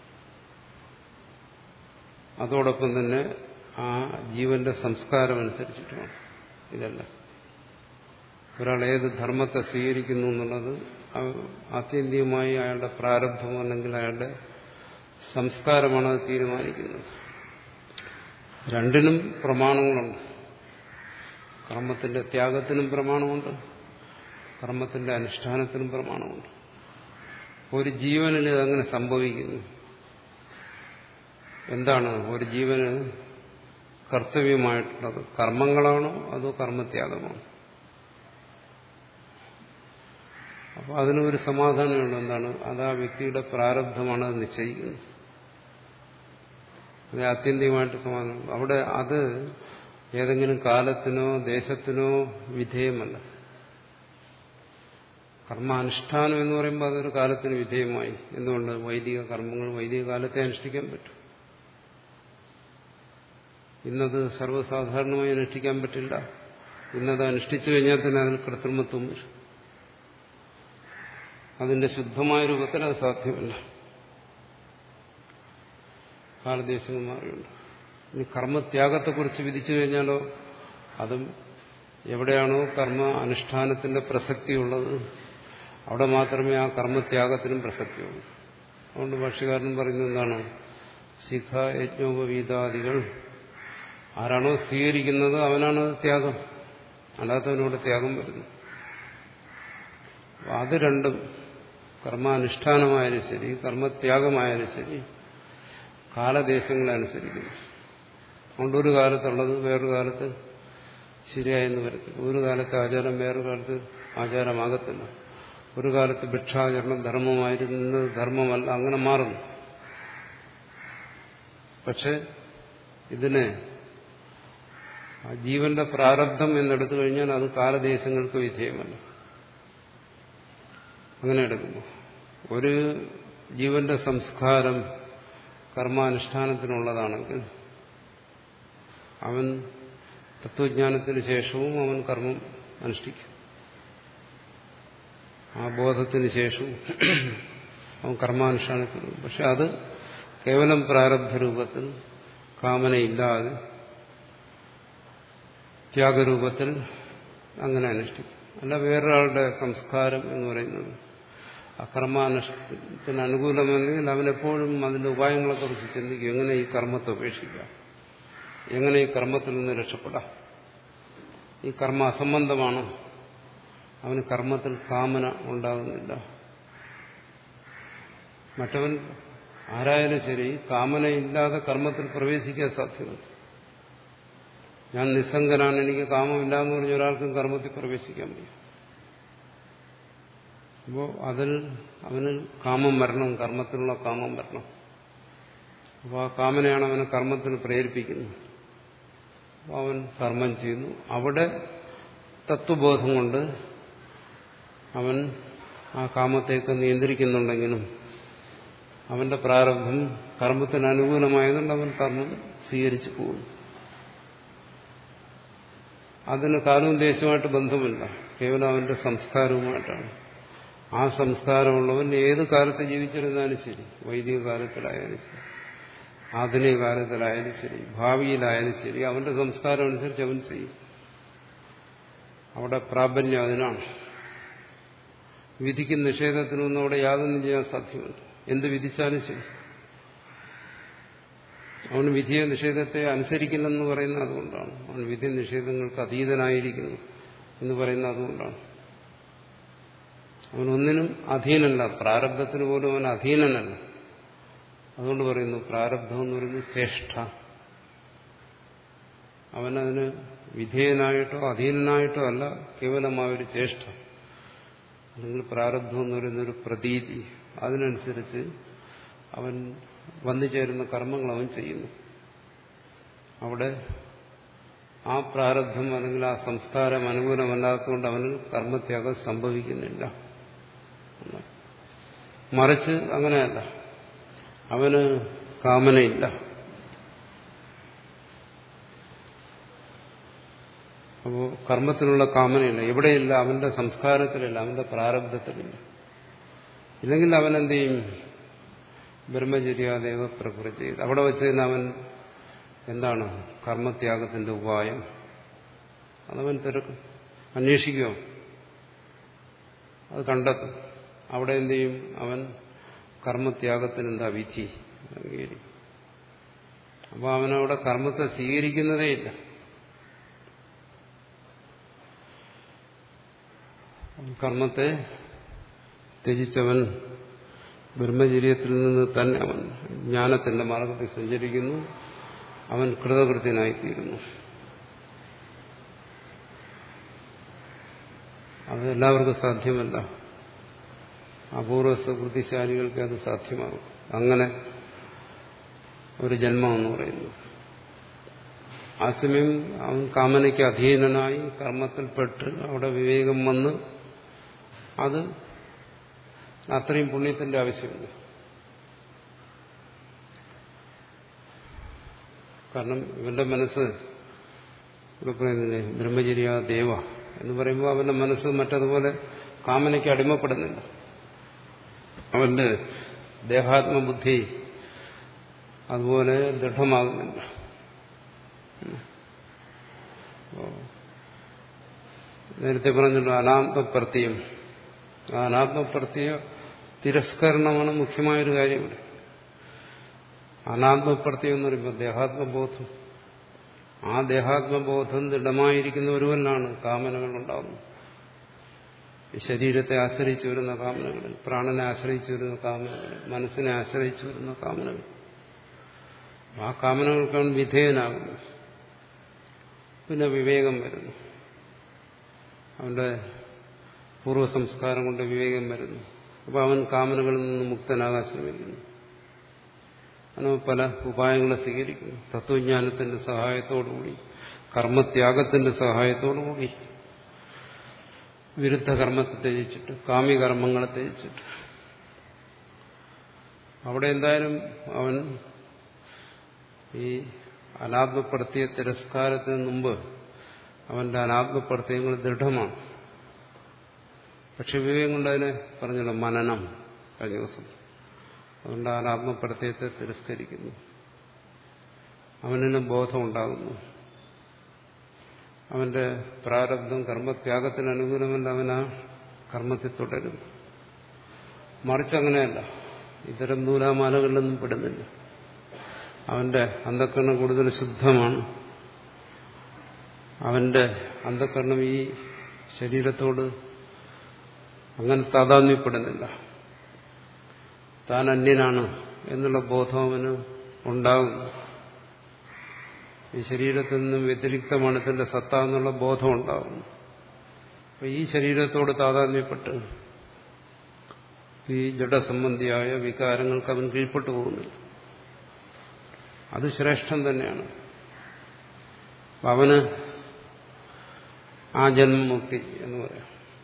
അതോടൊപ്പം തന്നെ ആ ജീവന്റെ സംസ്കാരം അനുസരിച്ചിട്ടുമാണ് ഇതെല്ലാം. ഒരാൾ ഏത് ധർമ്മത്തെ സ്വീകരിക്കുന്നു എന്നുള്ളത് ആത്യന്തികമായി അയാളുടെ പ്രാരബ്ധം അല്ലെങ്കിൽ അയാളുടെ സംസ്കാരമാണ് അത് തീരുമാനിക്കുന്നത്. രണ്ടിനും പ്രമാണങ്ങളുണ്ട്. കർമ്മത്തിന്റെ ത്യാഗത്തിനും പ്രമാണമുണ്ട്, കർമ്മത്തിന്റെ അനുഷ്ഠാനത്തിനും പ്രമാണമുണ്ട്. ഒരു ജീവനിൽ ഇതങ്ങനെ സംഭവിക്കുന്നു. എന്താണ് ഒരു ജീവന് കർത്തവ്യമായിട്ടുള്ളത്? കർമ്മങ്ങളാണോ അതോ കർമ്മത്യാഗമാണോ? അപ്പോൾ അതിനൊരു സമാധാനമുണ്ട്. എന്താണ്? അത് ആ വ്യക്തിയുടെ പ്രാരബ്ധമാണ് അത് നിശ്ചയിക്കുന്നത്. അത് ആത്യന്തികമായിട്ട് സമാധാനം. അവിടെ അത് ഏതെങ്കിലും കാലത്തിനോ ദേശത്തിനോ വിധേയമല്ല. കർമാനുഷ്ഠാനം എന്ന് പറയുമ്പോൾ അതൊരു കാലത്തിന് വിധേയമായി. എന്തുകൊണ്ട്? വൈദിക കർമ്മങ്ങൾ വൈദിക കാലത്തെ അനുഷ്ഠിക്കാൻ പറ്റും. ഇന്നത് സർവ്വസാധാരണമായി അനുഷ്ഠിക്കാൻ പറ്റില്ല. ഇന്നത് അനുഷ്ഠിച്ചു കഴിഞ്ഞാൽ തന്നെ അതിൽ കൃത്രിമത്വം വരും. അതിന്റെ ശുദ്ധമായ രൂപത്തിൽ അത് സാധ്യമല്ല. കാലദേശങ്ങൾ മാറിയുണ്ട്. ഇനി കർമ്മത്യാഗത്തെക്കുറിച്ച് വിധിച്ചു കഴിഞ്ഞാലോ അതും എവിടെയാണോ കർമ്മ അനുഷ്ഠാനത്തിന്റെ പ്രസക്തിയുള്ളത് അവിടെ മാത്രമേ ആ കർമ്മത്യാഗത്തിനും പ്രസക്തിയുള്ളൂ. അതുകൊണ്ട് ഭാഷ്യകാരൻ പറയുന്നത് എന്താണ്? ശിഖ യജ്ഞോപവീതാദികൾ ആരാണോ സ്വീകരിക്കുന്നത് അവനാണ് ത്യാഗം, അല്ലാത്തവനോട് ത്യാഗം വരുന്നു. അത് രണ്ടും കർമാനുഷ്ഠാനമായാലും ശരി കർമ്മത്യാഗമായാലും ശരി കാലദേശങ്ങളനുസരിക്കുന്നു. അതുകൊണ്ട് ഒരു കാലത്തുള്ളത് വേറൊരു കാലത്ത് ശരിയായെന്ന് വരത്തില്ല. ഒരു കാലത്തെ ആചാരം വേറൊരു കാലത്ത് ആചാരമാകത്തില്ല. ഒരു കാലത്ത് ഭിക്ഷാചരണം ധർമ്മമായിരുന്നത് ധർമ്മമല്ല, അങ്ങനെ മാറുന്നു. പക്ഷെ ഇതിനെ ജീവന്റെ പ്രാരബ്ധം എന്നെടുത്തു കഴിഞ്ഞാൽ അത് കാലദേശങ്ങൾക്ക് വിധേയമല്ല. അങ്ങനെ എടുക്കുമ്പോൾ ഒരു ജീവന്റെ സംസ്കാരം കർമാനുഷ്ഠാനത്തിനുള്ളതാണെങ്കിൽ അവൻ തത്വജ്ഞാനത്തിന് ശേഷവും അവൻ കർമ്മം അനുഷ്ഠിക്കും. ആ ബോധത്തിന് ശേഷവും അവൻ കർമാനുഷ്ഠാനത്തിൽ. പക്ഷെ അത് കേവലം പ്രാരബ്ധ രൂപത്തിൽ കാമനയില്ലാതെ ത്യാഗരൂപത്തിൽ അങ്ങനെ അനുഷ്ഠിക്കും. അല്ല വേറൊരാളുടെ സംസ്കാരം എന്ന് പറയുന്നത് ആ കർമാനുഷ്ഠത്തിന് അനുകൂലമല്ലെങ്കിൽ അവനെപ്പോഴും അതിന്റെ ഉപായങ്ങളെക്കുറിച്ച് ചിന്തിക്കും. എങ്ങനെ ഈ കർമ്മത്തെ ഉപേക്ഷിക്കാം, എങ്ങനെ ഈ കർമ്മത്തിൽ നിന്ന് രക്ഷപ്പെടാം. ഈ കർമ്മ അസംബന്ധമാണ്, അവന് കർമ്മത്തിൽ കാമന ഉണ്ടാകുന്നില്ല. മറ്റവൻ ആരായാലും ശരി കാമനയില്ലാതെ കർമ്മത്തിൽ പ്രവേശിക്കാൻ സാധ്യമല്ല. ഞാൻ നിസ്സംഗനാണ്, എനിക്ക് കാമമില്ല എന്ന് പറഞ്ഞ ഒരാൾക്കും കർമ്മത്തിൽ പ്രവേശിക്കാൻ വയ്യ. അപ്പോൾ അതിൽ അവന് കാമം വരണം, കർമ്മത്തിനുള്ള കാമം വരണം. അപ്പോൾ ആ കാമനയാണ് അവനെ കർമ്മത്തിന് പ്രേരിപ്പിക്കുന്നത്. അപ്പോൾ അവൻ കർമ്മം ചെയ്യുന്നു. അവിടെ തത്വബോധം കൊണ്ട് അവൻ ആ കാമത്തേക്ക് നിയന്ത്രിക്കുന്നുണ്ടെങ്കിലും അവന്റെ പ്രാരബ്ധം കർമ്മത്തിന് അനുകൂലമായതുകൊണ്ട് അവൻ കർമ്മം സ്വീകരിച്ചു പോകുന്നു. അതിന് കാലവും ദേശവുമായിട്ട് ബന്ധമില്ല, കേവലം അവന്റെ സംസ്കാരവുമായിട്ടാണ്. ആ സംസ്കാരമുള്ളവൻ ഏത് കാലത്ത് ജീവിച്ചിരുന്നാലും ശരി, വൈദിക കാലത്തിലായാലും ശരി ആധുനിക കാലത്തിലായാലും ശരി ഭാവിയിലായാലും ശരി അവന്റെ സംസ്കാരം അനുസരിച്ച് അവൻ ചെയ്യും. അവിടെ പ്രാബല്യം അതിനാണ്. വിധിക്കും നിഷേധത്തിനൊന്നും അവിടെ യാതൊന്നും ചെയ്യാൻ സാധ്യമല്ല. എന്ത് വിധിച്ചാലും ശരി അവന് വിധിയെ നിഷേധത്തെ അനുസരിക്കില്ലെന്ന് പറയുന്നത് അതുകൊണ്ടാണ്. അവൻ വിധി നിഷേധങ്ങൾക്ക് അതീതനായിരിക്കുന്നു എന്ന് പറയുന്നത് അതുകൊണ്ടാണ്. അവനൊന്നിനും അധീനല്ല, പ്രാരബ്ധത്തിന് പോലും അവൻ അധീനനല്ല. അതുകൊണ്ട് പറയുന്നു പ്രാരബ്ധം എന്ന് പറയുന്നത് ചേഷ്ട. അവനതിന് വിധേയനായിട്ടോ അധീനനായിട്ടോ അല്ല, കേവലമായൊരു ചേഷ്ട അല്ലെങ്കിൽ പ്രാരബ്ധം എന്ന് പറയുന്നൊരു പ്രതീതി, അതിനനുസരിച്ച് അവൻ വന്നു ചേരുന്ന കർമ്മങ്ങൾ അവൻ ചെയ്യുന്നു. അവിടെ ആ പ്രാരബ്ധം അല്ലെങ്കിൽ ആ സംസ്കാരം അനുകൂലമല്ലാത്തതുകൊണ്ട് അവന് കർമ്മത്യാഗം സംഭവിക്കുന്നില്ല. മറിച്ച് അങ്ങനെയല്ല, അവന് കാമനയില്ല. അപ്പോൾ കർമ്മത്തിനുള്ള കാമനയില്ല, എവിടെയില്ല? അവന്റെ സംസ്കാരത്തിലില്ല, അവന്റെ പ്രാരബ്ധത്തിലില്ല. ഇല്ലെങ്കിൽ അവൻ എന്ത് ചെയ്യും? ബ്രഹ്മചര്യാദേവ പ്രകൃതി ചെയ്ത് അവിടെ വെച്ച് തന്നെ അവൻ എന്താണ് കർമ്മത്യാഗത്തിന്റെ ഉപായം അതവൻ തിരക്കും, അന്വേഷിക്കുമോ, അത് കണ്ടെത്തും. അവിടെ എന്ത് ചെയ്യും? അവൻ കർമ്മത്യാഗത്തിന് എന്താ വിധി അംഗീകരിക്കും. അപ്പോൾ അവനവിടെ കർമ്മത്തെ സ്വീകരിക്കുന്നതേ ഇല്ല. കർമ്മത്തെ ത്യജിച്ചവൻ ബ്രഹ്മചര്യത്തിൽ നിന്ന് തന്നെ അവൻ ജ്ഞാനത്തിന്റെ മാർഗത്തിൽ സഞ്ചരിക്കുന്നു, അവൻ കൃതകൃത്യനായിത്തീരുന്നു. അത് എല്ലാവർക്കും സാധ്യമല്ല, അപൂർവ ബുദ്ധിശാലികൾക്ക് അത് സാധ്യമാകും. അങ്ങനെ ഒരു ജന്മം എന്ന് പറയുന്നത് ആ സമയം അവൻ കാമനയ്ക്ക് അധീനനായി കർമ്മത്തിൽപ്പെട്ട് അവിടെ വിവേകം വന്ന് അത് അത്രയും പുണ്യത്തിന്റെ ആവശ്യമില്ല. കാരണം ഇവന്റെ മനസ്സ് ഇവിടെ പറയുന്നില്ലേ ബ്രഹ്മചര്യ ദേവ എന്ന് പറയുമ്പോൾ അവന്റെ മനസ്സ് മറ്റതുപോലെ കാമനയ്ക്ക് അടിമപ്പെടുന്നില്ല. അവന്റെ ദേഹാത്മബുദ്ധി അതുപോലെ ദൃഢമാകുന്നില്ല. നേരത്തെ പറഞ്ഞല്ലോ അനാത്മപ്രത്യം. ആ അനാത്മപ്രത്യ തിരസ്കരണമാണ് മുഖ്യമായൊരു കാര്യം ഇവിടെ. അനാത്മപ്രത്യം എന്ന് പറയുമ്പോൾ ദേഹാത്മബോധം, ആ ദേഹാത്മബോധം ദൃഢമായിരിക്കുന്ന ഒരുവനാണ് കാമനകൾ ഉണ്ടാകുന്നത്. ഈ ശരീരത്തെ ആശ്രയിച്ചു വരുന്ന കാമനകൾ, പ്രാണനെ ആശ്രയിച്ചു വരുന്ന കാമനകൾ, മനസ്സിനെ ആശ്രയിച്ചു വരുന്ന കാമനകൾ, ആ കാമനകൾക്കാണ് വിധേയനാകുന്നത്. പിന്നെ വിവേകം വരുന്നു, അവന്റെ പൂർവ്വസംസ്കാരം കൊണ്ട് വിവേകം വരുന്നു. അപ്പോൾ അവൻ കാമനകളിൽ നിന്ന് മുക്തനാകാൻ ശ്രമിക്കുന്നു. അവൻ പല ഉപായങ്ങളെ സ്വീകരിക്കുന്നു. തത്വജ്ഞാനത്തിന്റെ സഹായത്തോടുകൂടി, കർമ്മത്യാഗത്തിന്റെ സഹായത്തോടുകൂടി, വിരുദ്ധ കർമ്മത്തെ ത്യജിച്ചിട്ട്, കാമ്യകർമ്മങ്ങളെ ത്യജിച്ചിട്ട്. അവിടെ എന്തായാലും അവൻ ഈ അനാത്മപ്രത്യ തിരസ്കാരത്തിന് മുമ്പ് അവന്റെ അനാത്മപ്രത്യങ്ങൾ ദൃഢമാണ്. പക്ഷെ വിവേകം കൊണ്ട് അതിനെ പറഞ്ഞല്ലോ മനനം കഴിഞ്ഞ ദിവസം. അതുകൊണ്ട് അനാത്മപ്രത്യത്തെ തിരസ്കരിക്കുന്നു, അവന് ബോധം ഉണ്ടാകുന്നു. അവന്റെ പ്രാരബ്ധം കർമ്മത്യാഗത്തിന് അനുകൂലമല്ല, അവൻ ആ കർമ്മത്തിൽ തുടരുന്നു. മറിച്ച് അങ്ങനെയല്ല, ഇത്തരം നൂലാമാലകളിലൊന്നും പെടുന്നില്ല. അവന്റെ അന്ധക്കരണം കൂടുതൽ ശുദ്ധമാണ്. അവന്റെ അന്ധക്കരണം ഈ ശരീരത്തോട് അങ്ങനെ താതാത്മ്യപ്പെടുന്നില്ല. താൻ അന്യനാണ് എന്നുള്ള ബോധം അവന് ഉണ്ടാകുന്നു. ഈ ശരീരത്തിൽ നിന്നും വ്യതിരിക്തമാണ് തന്റെ സത്ത എന്നുള്ള ബോധം ഉണ്ടാകുന്നു. അപ്പൊ ഈ ശരീരത്തോട് താതാത്മ്യപ്പെട്ട് ഈ ജഡസംബന്ധിയായ വികാരങ്ങൾക്ക് അവൻ കീഴ്പ്പെട്ടു പോകുന്നില്ല. അത് ശ്രേഷ്ഠം തന്നെയാണ്. അവന് ആ ജന്മമുക്തി എന്ന് പറയാം.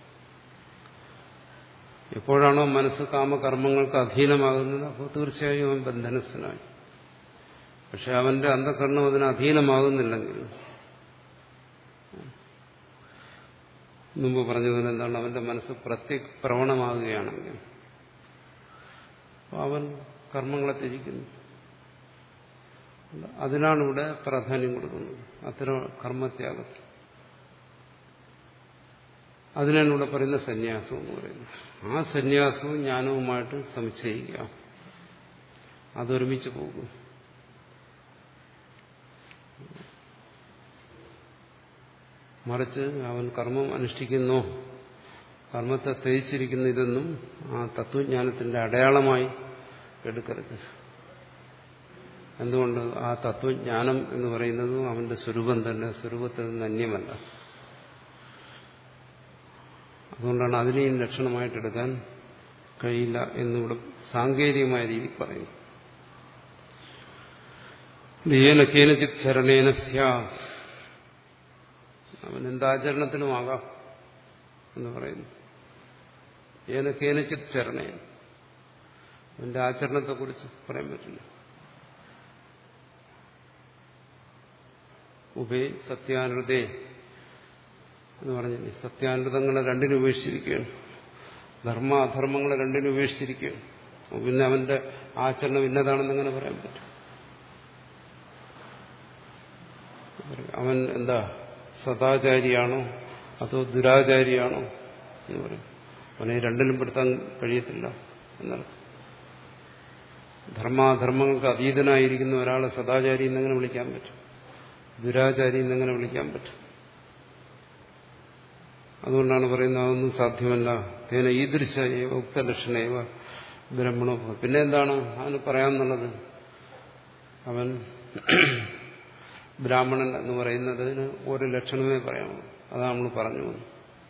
എപ്പോഴാണോ മനസ്സ് കാമകർമ്മങ്ങൾക്ക് അധീനമാകുന്നത്, അപ്പോൾ തീർച്ചയായും അവൻ ബന്ധനസ്ഥനായി. പക്ഷെ അവന്റെ അന്ധകരണം അതിന് അധീനമാകുന്നില്ലെങ്കിൽ, മുമ്പ് പറഞ്ഞതുപോലെ എന്താണ്, അവന്റെ മനസ്സ് പ്രത്യപ്രവണമാകുകയാണെങ്കിൽ അവൻ കർമ്മങ്ങളെ ത്യജിക്കുന്നു. അതിനാണ് ഇവിടെ പ്രാധാന്യം കൊടുക്കുന്നത്, അത്തരം കർമ്മത്യാഗത്തിൽ. അതിനാണ് ഇവിടെ പറയുന്ന സന്യാസം എന്ന് പറയുന്നത്. ആ സന്യാസവും ജ്ഞാനവുമായിട്ട് സമുച്ചയിക്കുക, അതൊരുമിച്ച് പോകും. മറിച്ച് അവൻ കർമ്മം അനുഷ്ഠിക്കുന്നോ, കർമ്മത്തെ ത്യജിച്ചിരിക്കുന്ന ഇതൊന്നും ആ തത്വജ്ഞാനത്തിന്റെ അടയാളമായി എടുക്കരുത്. എന്തുകൊണ്ട്? ആ തത്വജ്ഞാനം എന്ന് പറയുന്നതും അവന്റെ സ്വരൂപം തന്നെ, സ്വരൂപത്തിൽ നിന്ന് അന്യമല്ല. അതുകൊണ്ടാണ് അതിനെയും ലക്ഷണമായിട്ടെടുക്കാൻ കഴിയില്ല എന്നിവിടെ സാങ്കേതികമായ രീതി പറയുന്നു. ഏന കേനചിത് ചരണേന സ്യാ, അവൻ എന്താചരണത്തിലുമാകാം എന്ന് പറയുന്നു. ഏന കേനചിത് ചരണേന, അവന്റെ ആചരണത്തെക്കുറിച്ച് പറയാൻ പറ്റില്ല. ഉഭേ സത്യാനുതേ എന്ന് പറഞ്ഞില്ലേ, സത്യാനുതങ്ങളെ രണ്ടിനും ഉപേക്ഷിച്ചിരിക്കുകയാണ്, ധർമ്മ അധർമ്മങ്ങളെ രണ്ടിനും ഉപേക്ഷിച്ചിരിക്കുകയാണ്. പിന്നെ അവന്റെ ആചരണം ഇന്നതാണെന്ന് എങ്ങനെ പറയാൻ പറ്റും? അവൻ എന്താ സദാചാരിയാണോ അതോ ദുരാചാരിയാണോ എന്ന് പറയും. അവനെ രണ്ടിലും പെടുത്താൻ കഴിയത്തില്ല എന്നർത്ഥം. ധർമാധർമ്മങ്ങൾക്ക് അതീതനായിരിക്കുന്ന ഒരാളെ സദാചാരി എന്നെങ്ങനെ വിളിക്കാൻ പറ്റും? ദുരാചാരി എന്നെങ്ങനെ വിളിക്കാൻ പറ്റും? അതുകൊണ്ടാണ് പറയുന്നത് അതൊന്നും സാധ്യമല്ല. തേന ഈദൃശ ഏവ ഉക്തലക്ഷണേവ ബ്രഹ്മണോ. പിന്നെ എന്താണ് അവന് പറയാമെന്നുള്ളത്? അവൻ ബ്രാഹ്മണൻ എന്ന് പറയുന്നതിന് ഒരു ലക്ഷണമേ പറയാമോ? അതാണ് നമ്മൾ പറഞ്ഞു വന്നു.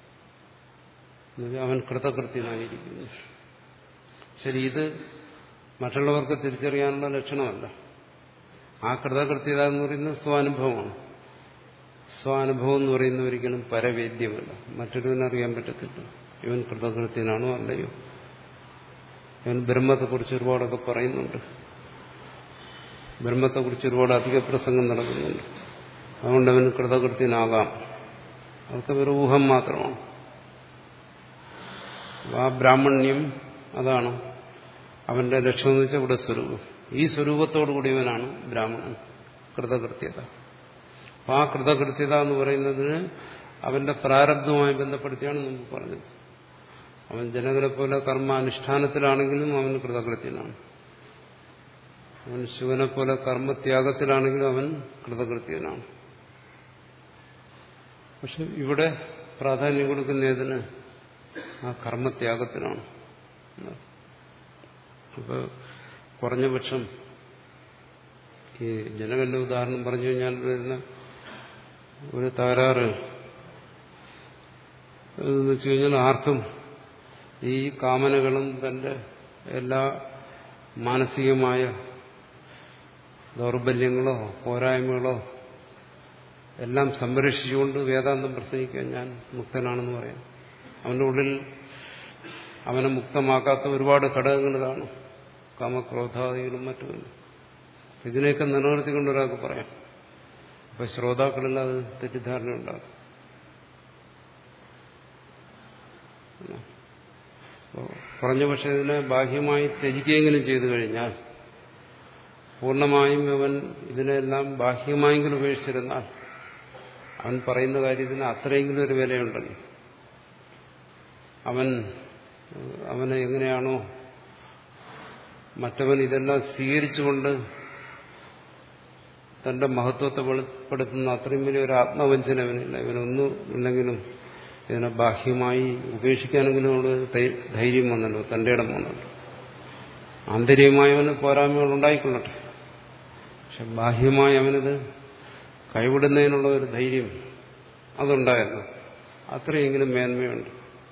അവൻ കൃതകൃത്യനായിരിക്കുന്നു. ശരി, ഇത് മറ്റുള്ളവർക്ക് തിരിച്ചറിയാനുള്ള ലക്ഷണമല്ല. ആ കൃതകൃത്യത എന്ന് പറയുന്നത് സ്വാനുഭവമാണ്. സ്വാനുഭവം എന്ന് പറയുന്ന ഒരിക്കലും പരവേദ്യമല്ല, മറ്റൊരുവനറിയാൻ പറ്റത്തില്ല ഇവൻ കൃതകൃത്യനാണോ അല്ലയോ. ഇവൻ ബ്രഹ്മത്തെക്കുറിച്ച് ഒരുപാടൊക്കെ പറയുന്നുണ്ട്, ബ്രഹ്മത്തെക്കുറിച്ച് ഒരുപാട് അധിക പ്രസംഗം നടക്കുന്നുണ്ട്. അതുകൊണ്ട് അവൻ കൃതകൃത്യനാകാം. അതൊക്കെ ഒരു ഊഹം മാത്രമാണ്. ആ ബ്രാഹ്മണ്യം അതാണ് അവന്റെ ലക്ഷ്യം എന്ന് വെച്ചാൽ ഇവിടെ സ്വരൂപം. ഈ സ്വരൂപത്തോടു കൂടിയവനാണ് ബ്രാഹ്മണൻ, കൃതകൃത്യത. ആ കൃതകൃത്യത എന്ന് പറയുന്നതിന് അവന്റെ പ്രാരബ്ധവുമായി ബന്ധപ്പെടുത്തിയാണ് നമുക്ക് പറഞ്ഞത്. അവൻ ജനകരെ പോലെ കർമാനുഷ്ഠാനത്തിലാണെങ്കിലും അവൻ കൃതകൃത്യനാണ്. അവൻ ശിവനെ പോലെ കർമ്മത്യാഗത്തിലാണെങ്കിലും അവൻ കൃതകൃത്യനാണ്. പക്ഷെ ഇവിടെ പ്രാധാന്യം കൊടുക്കുന്നതിന് ആ കർമ്മത്യാഗത്തിനാണ്. അപ്പോൾ കുറഞ്ഞ പക്ഷം ഈ ജനകന്റെ ഉദാഹരണം പറഞ്ഞു കഴിഞ്ഞാൽ വരുന്ന ഒരു തകരാറ് എന്ന് വെച്ച് കഴിഞ്ഞാൽ ആർക്കും ഈ കാമനകളും തന്റെ എല്ലാ മാനസികമായ ദൗർബല്യങ്ങളോ പോരായ്മകളോ എല്ലാം സംരക്ഷിച്ചുകൊണ്ട് വേദാന്തം പ്രസംഗിക്കാൻ ഞാൻ മുക്തനാണെന്ന് പറയാം. അവന്റെ ഉള്ളിൽ അവനെ മുക്തമാക്കാത്ത ഒരുപാട് ഘടകങ്ങൾ കാണും, കാമക്രോധാദികളും മറ്റും. ഇതിനെയൊക്കെ നിലനിർത്തിക്കൊണ്ട് ഒരാൾക്ക് പറയാം. അപ്പൊ ശ്രോതാക്കളിൽ അത് തെറ്റിദ്ധാരണ ഉണ്ടാകും. പറഞ്ഞ പക്ഷെ ഇതിനെ ബാഹ്യമായി ത്യജിക്കുകയെങ്കിലും ചെയ്തു കഴിഞ്ഞാൽ, പൂർണ്ണമായും അവൻ ഇതിനെല്ലാം ബാഹ്യമായെങ്കിലും ഉപേക്ഷിച്ചിരുന്നാൽ അവൻ പറയുന്ന കാര്യത്തിന് അത്രയെങ്കിലും ഒരു വിലയുണ്ടല്ലോ. അവൻ അവനെ എങ്ങനെയാണോ മറ്റവൻ ഇതെല്ലാം സ്വീകരിച്ചുകൊണ്ട് തന്റെ മഹത്വത്തെ വെളിപ്പെടുത്തുന്ന അത്രയും വലിയൊരു ആത്മവഞ്ചനവനില്ല. ഇവനൊന്നും ഇല്ലെങ്കിലും ഇതിനെ ബാഹ്യമായി ഉപേക്ഷിക്കാനെങ്കിലും അവിടെ ധൈര്യം വന്നല്ലോ, തന്റെ ഇടം വന്നല്ലോ. ആന്തരികമായി അവന് പോരായ്മകൾ ഉണ്ടായിക്കൊള്ളട്ടെ, പക്ഷെ ബാഹ്യമായി അവനത് കൈവിടുന്നതിനുള്ള ഒരു ധൈര്യം അതുണ്ടായിരുന്നു. അത്രയെങ്കിലും മേന്മയുണ്ട്.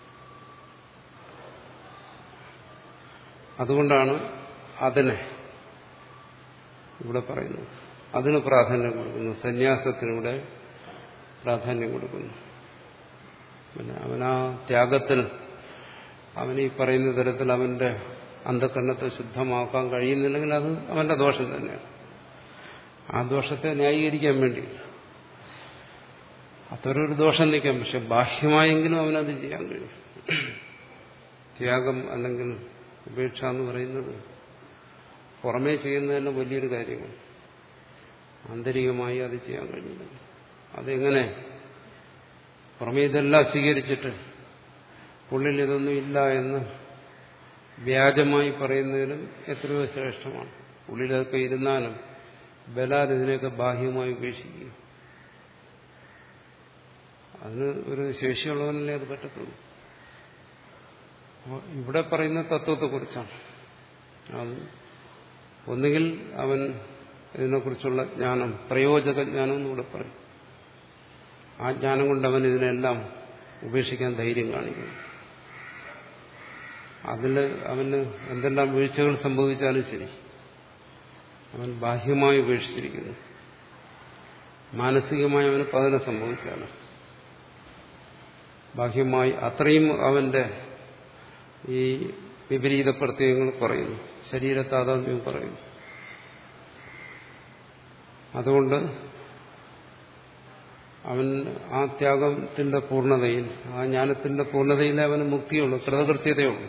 അതുകൊണ്ടാണ് അതിനെ ഇവിടെ പറയുന്നത്, അതിന് പ്രാധാന്യം കൊടുക്കുന്നു, സന്യാസത്തിനിവിടെ പ്രാധാന്യം കൊടുക്കുന്നു. പിന്നെ അവനാ ത്യാഗത്തിൽ അവൻ ഈ പറയുന്ന തരത്തിൽ അവന്റെ അന്ധകരണത്തെ ശുദ്ധമാക്കാൻ കഴിയുന്നില്ലെങ്കിൽ അത് അവന്റെ ദോഷം തന്നെയാണ്. ആ ദോഷത്തെ ന്യായീകരിക്കാൻ വേണ്ടി അത്തരൊരു ദോഷം നിൽക്കാം. പക്ഷെ ബാഹ്യമായെങ്കിലും അവനത് ചെയ്യാൻ കഴിയും. ത്യാഗം അല്ലെങ്കിൽ ഉപേക്ഷ എന്ന് പറയുന്നത് പുറമേ ചെയ്യുന്നതന്നെ വലിയൊരു കാര്യമാണ്. ആന്തരികമായി അത് ചെയ്യാൻ കഴിയുന്നില്ല. അതെങ്ങനെ? പുറമേ ഇതെല്ലാം സ്വീകരിച്ചിട്ട് ഉള്ളിൽ ഇതൊന്നും ഇല്ല എന്ന് വ്യാജമായി പറയുന്നതിലും എത്രയോ ശ്രേഷ്ഠമാണ്. ഉള്ളിലൊക്കെ ഇരുന്നാലും ബലാൽ ഇതിനെയൊക്കെ ബാഹ്യമായി ഉപേക്ഷിക്കുക. അതിന് ഒരു ശേഷിയുള്ളവനല്ലേ അത് പറ്റത്തുള്ളൂ. ഇവിടെ പറയുന്ന തത്വത്തെക്കുറിച്ചാണ്. അത് ഒന്നുകിൽ അവൻ ഇതിനെക്കുറിച്ചുള്ള ജ്ഞാനം, പ്രയോജക ജ്ഞാനം എന്നൂടെ പറയും. ആ ജ്ഞാനം കൊണ്ട് അവൻ ഇതിനെല്ലാം ഉപേക്ഷിക്കാൻ ധൈര്യം കാണിക്കുന്നു. അതിൽ അവന് എന്തെല്ലാം വീഴ്ചകൾ സംഭവിച്ചാലും ശരി, അവൻ ബാഹ്യമായി ഉപേക്ഷിച്ചിരിക്കുന്നു. മാനസികമായി അവന് പതനം സംഭവിച്ചാലും ബാഹ്യമായി അത്രയും അവന്റെ ഈ വിപരീത പ്രത്യയങ്ങൾ കുറയുന്നു, ശരീരതാതാത്മ്യം കുറയുന്നു. അതുകൊണ്ട് അവൻ ആ ത്യാഗത്തിന്റെ പൂർണ്ണതയിൽ, ആ ജ്ഞാനത്തിന്റെ പൂർണ്ണതയിലെ അവന് മുക്തിയുള്ളൂ, കൃതകൃത്യതയുള്ളൂ.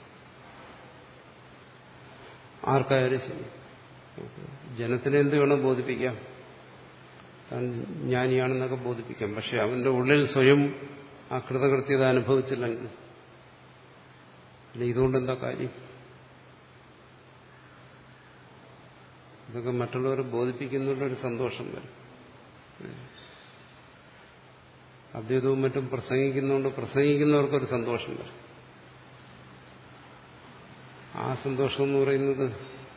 ആർക്കായാലും ശരി. ജനത്തിനെ എന്ത് വേണം ബോധിപ്പിക്കാം, താൻ ജ്ഞാനിയാണെന്നൊക്കെ ബോധിപ്പിക്കാം. പക്ഷെ അവന്റെ ഉള്ളിൽ സ്വയം ആ കൃതകൃത്യത അനുഭവിച്ചില്ലെങ്കിൽ പിന്നെ ഇതുകൊണ്ട് എന്താ കാര്യം? ഇതൊക്കെ മറ്റുള്ളവരെ ബോധിപ്പിക്കുന്നതിലൊരു സന്തോഷം വരും. അദ്വൈതവും മറ്റും പ്രസംഗിക്കുന്നതുകൊണ്ട് പ്രസംഗിക്കുന്നവർക്കൊരു സന്തോഷം വരും. ആ സന്തോഷം എന്ന് പറയുന്നത്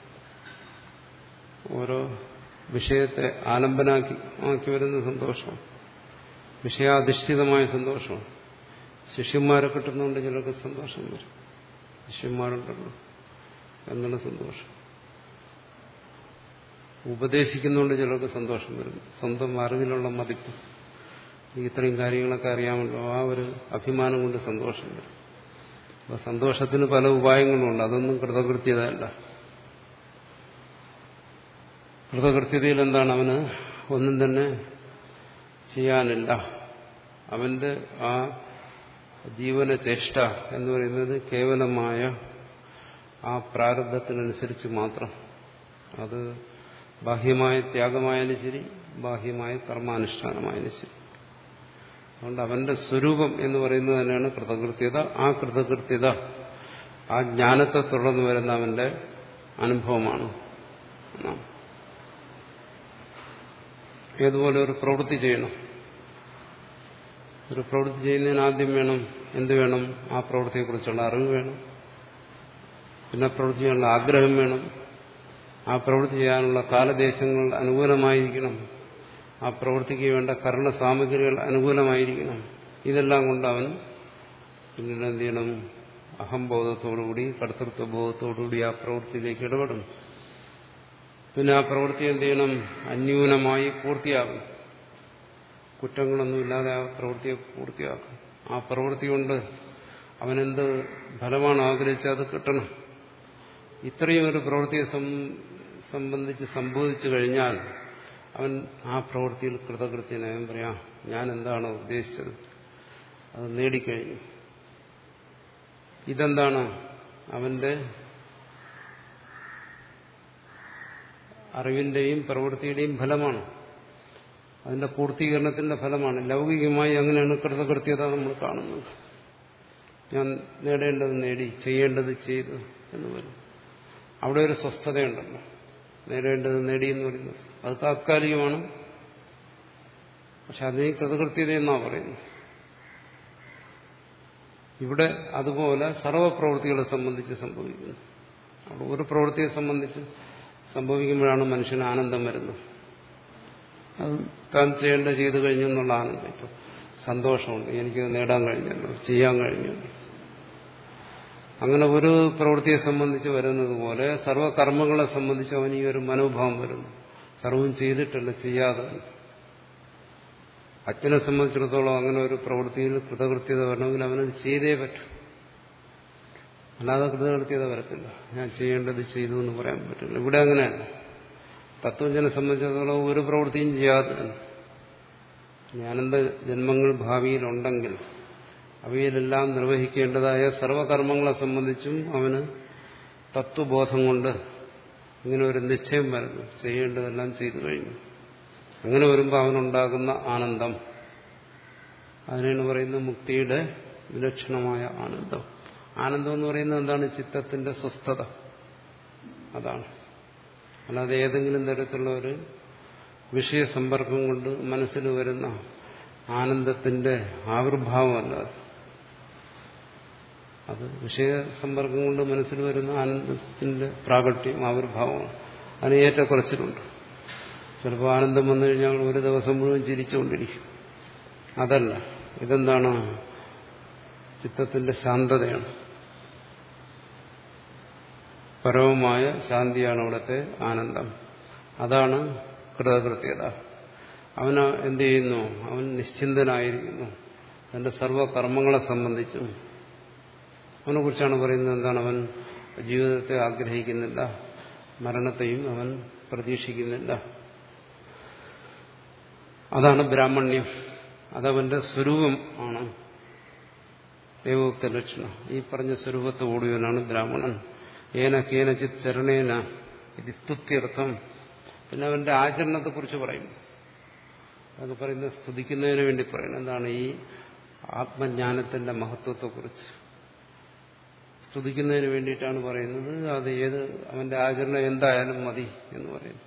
ഓരോ വിഷയത്തെ ആലംബനാക്കി ആക്കി വരുന്ന സന്തോഷം, വിഷയാധിഷ്ഠിതമായ സന്തോഷം. ശിഷ്യന്മാരെ കിട്ടുന്നതുകൊണ്ട് ചിലർക്ക് സന്തോഷം വരും, ശിഷ്യന്മാരുണ്ടല്ലോ എന്നുള്ള സന്തോഷം. ഉപദേശിക്കുന്നതുകൊണ്ട് ചിലർക്ക് സന്തോഷം വരും, സ്വന്തം അറിവിലുള്ള മതിപ്പ്, ഇത്രയും കാര്യങ്ങളൊക്കെ അറിയാമല്ലോ, ആ ഒരു അഭിമാനം കൊണ്ട് സന്തോഷം വരും. അപ്പൊ സന്തോഷത്തിന് പല ഉപായങ്ങളുമുണ്ട്, അതൊന്നും കൃതകൃത്യതയല്ല. കൃതകൃത്യതയിൽ എന്താണ്? അവന് ഒന്നും തന്നെ ചെയ്യാനില്ല. അവന്റെ ആ ജീവന ചേഷ്ട എന്ന് പറയുന്നത് കേവലമായ ആ പ്രാരബ്ധത്തിനനുസരിച്ച് മാത്രം. അത് ബാഹ്യമായ ത്യാഗമായാലും ശരി, ബാഹ്യമായ കർമാനുഷ്ഠാനമായാലും ശരി. അതുകൊണ്ട് അവന്റെ സ്വരൂപം എന്ന് പറയുന്നത് തന്നെയാണ് കൃതകൃത്യത. ആ കൃതകൃത്യത ആ ജ്ഞാനത്തെ തുടർന്ന് വരുന്ന അവന്റെ അനുഭവമാണ്. ഏതുപോലെ ഒരു പ്രവൃത്തി ചെയ്യണം. ഒരു പ്രവൃത്തി ചെയ്യുന്നതിന് ആദ്യം വേണം എന്ത് വേണം? ആ പ്രവൃത്തിയെക്കുറിച്ചുള്ള അറിവ് വേണം. പിന്നെ പ്രവൃത്തി ചെയ്യാനുള്ള ആഗ്രഹം വേണം. ആ പ്രവൃത്തി ചെയ്യാനുള്ള കാലദേശങ്ങൾ അനുകൂലമായിരിക്കണം. ആ പ്രവൃത്തിക്ക് വേണ്ട കർണ സാമഗ്രികൾ അനുകൂലമായിരിക്കണം. ഇതെല്ലാം കൊണ്ട് അവൻ പിന്നീട് എന്ത് ചെയ്യണം? അഹംബോധത്തോടുകൂടി, കർത്തൃത്വബോധത്തോടുകൂടി ആ പ്രവൃത്തിയിലേക്ക് ഇടപെടണം. പിന്നെ ആ പ്രവൃത്തി എന്ത് ചെയ്യണം? അന്യൂനമായി പൂർത്തിയാകും. കുറ്റങ്ങളൊന്നുമില്ലാതെ ആ പ്രവൃത്തിയെ പൂർത്തിയാക്കും. ആ പ്രവൃത്തി കൊണ്ട് അവനെന്ത് ഫലമാണ് ആഗ്രഹിച്ചത് അത് കിട്ടണം. ഇത്രയും ഒരു പ്രവൃത്തിയെ സംബന്ധിച്ച് സംഭവിച്ചു കഴിഞ്ഞാൽ അവൻ ആ പ്രവൃത്തിയിൽ കൃതകൃത്യനായും പറയാം, ഞാൻ എന്താണോ ഉദ്ദേശിച്ചത് അത് നേടിക്കഴിഞ്ഞു. ഇതെന്താണ്? അവന്റെ അറിവിന്റെയും പ്രവൃത്തിയുടെയും ഫലമാണ്, അതിന്റെ പൂർത്തീകരണത്തിന്റെ ഫലമാണ്. ലൗകികമായി അങ്ങനെയാണ് കൃതകൃത്യത നമ്മൾ കാണുന്നത്. ഞാൻ നേടേണ്ടത് നേടി, ചെയ്യേണ്ടത് ചെയ്തു എന്ന് പറയും. അവിടെ ഒരു സ്വസ്ഥതയുണ്ടല്ലോ. നേടേണ്ടത് നേടി എന്ന് പറയുന്നത് അത് താത്കാലികമാണ്. പക്ഷെ അതിനെ കൃതകൃത്യത എന്നാണ് പറയുന്നത്. ഇവിടെ അതുപോലെ സർവ്വപ്രവൃത്തികളെ സംബന്ധിച്ച് സംഭവിക്കുന്നു. അവിടെ ഒരു പ്രവൃത്തിയെ സംബന്ധിച്ച് സംഭവിക്കുമ്പോഴാണ് മനുഷ്യന് ആനന്ദം വരുന്നത്. അത് താൻ ചെയ്യേണ്ട ചെയ്തു കഴിഞ്ഞു എന്നുള്ള ആനന്ദം. ഇപ്പം സന്തോഷമുണ്ട്, എനിക്കത് നേടാൻ കഴിഞ്ഞല്ലോ, ചെയ്യാൻ കഴിഞ്ഞല്ലോ. അങ്ങനെ ഒരു പ്രവൃത്തിയെ സംബന്ധിച്ച് വരുന്നത് പോലെ സർവ്വകർമ്മങ്ങളെ സംബന്ധിച്ച് അവൻ ഈ ഒരു മനോഭാവം വരുന്നു. സർവ്വം ചെയ്തിട്ടല്ല, ചെയ്യാതെ. അച്ഛനെ സംബന്ധിച്ചിടത്തോളം അങ്ങനെ ഒരു പ്രവൃത്തിയിൽ കൃതകൃത്യത വരണമെങ്കിൽ അവനത് ചെയ്തേ പറ്റും. അല്ലാതെ കൃതകൃത്യത വരത്തില്ല. ഞാൻ ചെയ്യേണ്ടത് ചെയ്തു എന്ന് പറയാൻ പറ്റില്ല. ഇവിടെ അങ്ങനെയല്ല. തത്വജ്ഞനെ സംബന്ധിച്ചിടത്തോളം ഒരു പ്രവൃത്തിയും ചെയ്യാതെ ജ്ഞാനന്ദ ജന്മങ്ങൾ ഭാവിയിലുണ്ടെങ്കിൽ അവയിലെല്ലാം നിർവഹിക്കേണ്ടതായ സർവകർമ്മങ്ങളെ സംബന്ധിച്ചും അവന് തത്വബോധം കൊണ്ട് ഇങ്ങനെ ഒരു നിശ്ചയം വരുന്നു, ചെയ്യേണ്ടതെല്ലാം ചെയ്തു കഴിഞ്ഞു. അങ്ങനെ വരുമ്പോൾ അവനുണ്ടാകുന്ന ആനന്ദം, അതിനാണ് പറയുന്നത് മുക്തിയുടെ വിലക്ഷണമായ ആനന്ദം. ആനന്ദം എന്ന് പറയുന്നത് എന്താണ്? ചിത്തത്തിന്റെ സ്വസ്ഥത. അതാണ്. അല്ലാതെ ഏതെങ്കിലും തരത്തിലുള്ള ഒരു വിഷയസമ്പർക്കം കൊണ്ട് മനസ്സിൽ വരുന്ന ആനന്ദത്തിന്റെ ആവിർഭാവമല്ല. അത് വിഷയസമ്പർക്കം കൊണ്ട് മനസ്സിൽ വരുന്ന ആനന്ദത്തിന്റെ പ്രാകട്യം, ആവിർഭാവമാണ്. അതിന് ഏറ്റക്കുറച്ചിലുണ്ട്. ചിലപ്പോൾ ആനന്ദം വന്നു കഴിഞ്ഞാൽ ഒരു ദിവസം മുഴുവൻ ചിരിച്ചുകൊണ്ടിരിക്കും. അതല്ല, ഇതെന്താണ്? ചിത്തത്തിന്റെ ശാന്തതയാണ്, പരമമായ ശാന്തിയാണ് അവിടുത്തെ ആനന്ദം. അതാണ് കൃതകൃത്യത. അവന് എന്ത് ചെയ്യുന്നു? അവൻ നിശ്ചിന്തനായിരിക്കുന്നു തന്റെ സർവകർമ്മങ്ങളെ സംബന്ധിച്ചും. അവനെ കുറിച്ചാണ് പറയുന്നത്. എന്താണ്? അവൻ ജീവിതത്തെ ആഗ്രഹിക്കുന്നില്ല, മരണത്തെയും അവൻ പ്രതീക്ഷിക്കുന്നില്ല. അതാണ് ബ്രാഹ്മണ്യം. അതവന്റെ സ്വരൂപം ആണ്. ഏകോക്ത ലക്ഷണം. ഈ പറഞ്ഞ സ്വരൂപത്തെ ഓടിയവനാണ് ബ്രാഹ്മണൻ. ഏന കേനചിത് ചരണേന ഇത് സ്തുത്യർത്ഥം. പിന്നെ അവന്റെ ആചരണത്തെക്കുറിച്ച് പറയും. അത് പറയുന്നത് സ്തുതിക്കുന്നതിന് വേണ്ടി പറയുന്നത് എന്താണ്? ഈ ആത്മജ്ഞാനത്തിന്റെ മഹത്വത്തെക്കുറിച്ച് സ്തുതിക്കുന്നതിന് വേണ്ടിയിട്ടാണ് പറയുന്നത്. അത് ഏത് അവന്റെ ആചരണം എന്തായാലും മതി എന്ന് പറയുന്നു.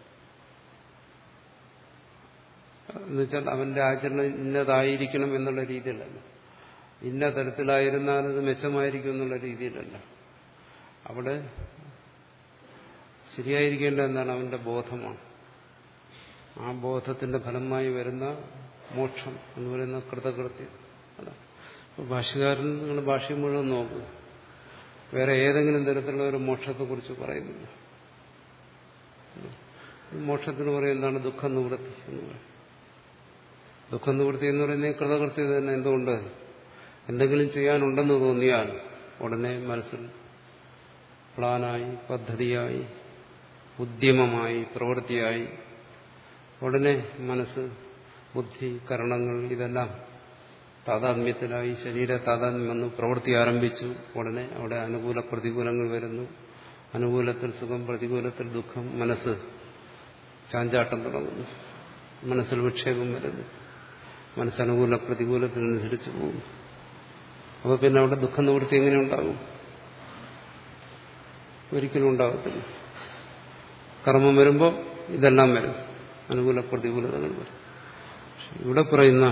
എന്നുവെച്ചാൽ അവന്റെ ആചരണം ഇന്നതായിരിക്കണം എന്നുള്ള രീതിയിലല്ല, ഇന്ന തരത്തിലായിരുന്നാൽ അത് മെച്ചമായിരിക്കും എന്നുള്ള രീതിയിലല്ല. അവിടെ ശരിയായിരിക്കേണ്ട എന്താണ്? അവന്റെ ബോധമാണ്. ആ ബോധത്തിന്റെ ഫലമായി വരുന്ന മോക്ഷം എന്ന് പറയുന്ന കൃതകൃത്യം. അല്ല, ഭാഷ്യകാരൻ നിങ്ങൾ ഭാഷ്യം മുഴുവൻ നോക്കൂ, വേറെ ഏതെങ്കിലും തരത്തിലുള്ള ഒരു മോക്ഷത്തെക്കുറിച്ച് പറയുന്നില്ല. മോക്ഷത്തിന് പറയും എന്താണ്? ദുഃഖ നിവൃത്തി എന്ന് പറയും. ദുഃഖ നിവൃത്തി എന്ന് പറയുന്നത് കൃതകൃത്യം തന്നെ. എന്തുകൊണ്ട്? എന്തെങ്കിലും ചെയ്യാനുണ്ടെന്ന് തോന്നിയാൽ ഉടനെ മനസ്സിൽ പ്ലാനായി, പദ്ധതിയായി, ഉദ്യമമായി, പ്രവൃത്തിയായി, ഉടനെ മനസ്സ്, ബുദ്ധി, കരണങ്ങൾ ഇതെല്ലാം താതാത്മ്യത്തിലായി, ശരീര താതാത്മ്യം വന്നു, പ്രവൃത്തി ആരംഭിച്ചു. ഉടനെ അവിടെ അനുകൂല പ്രതികൂലങ്ങൾ വരുന്നു. അനുകൂലത്തിൽ സുഖം, പ്രതികൂലത്തിൽ ദുഃഖം. മനസ്സ് ചാഞ്ചാട്ടം തുടങ്ങുന്നു, മനസ്സിൽ വിക്ഷേപം വരുന്നു, മനസ്സനുകൂല പ്രതികൂലത്തിനനുസരിച്ച് പോകും. അപ്പോൾ പിന്നെ അവിടെ ദുഃഖ നിവൃത്തി എങ്ങനെ ഉണ്ടാകും? ഒരിക്കലും ഉണ്ടാകത്തില്ല. കർമ്മം വരുമ്പോൾ ഇതെല്ലാം വരും, അനുകൂല പ്രതികൂലതകൾ വരും. ഇവിടെ പറയുന്ന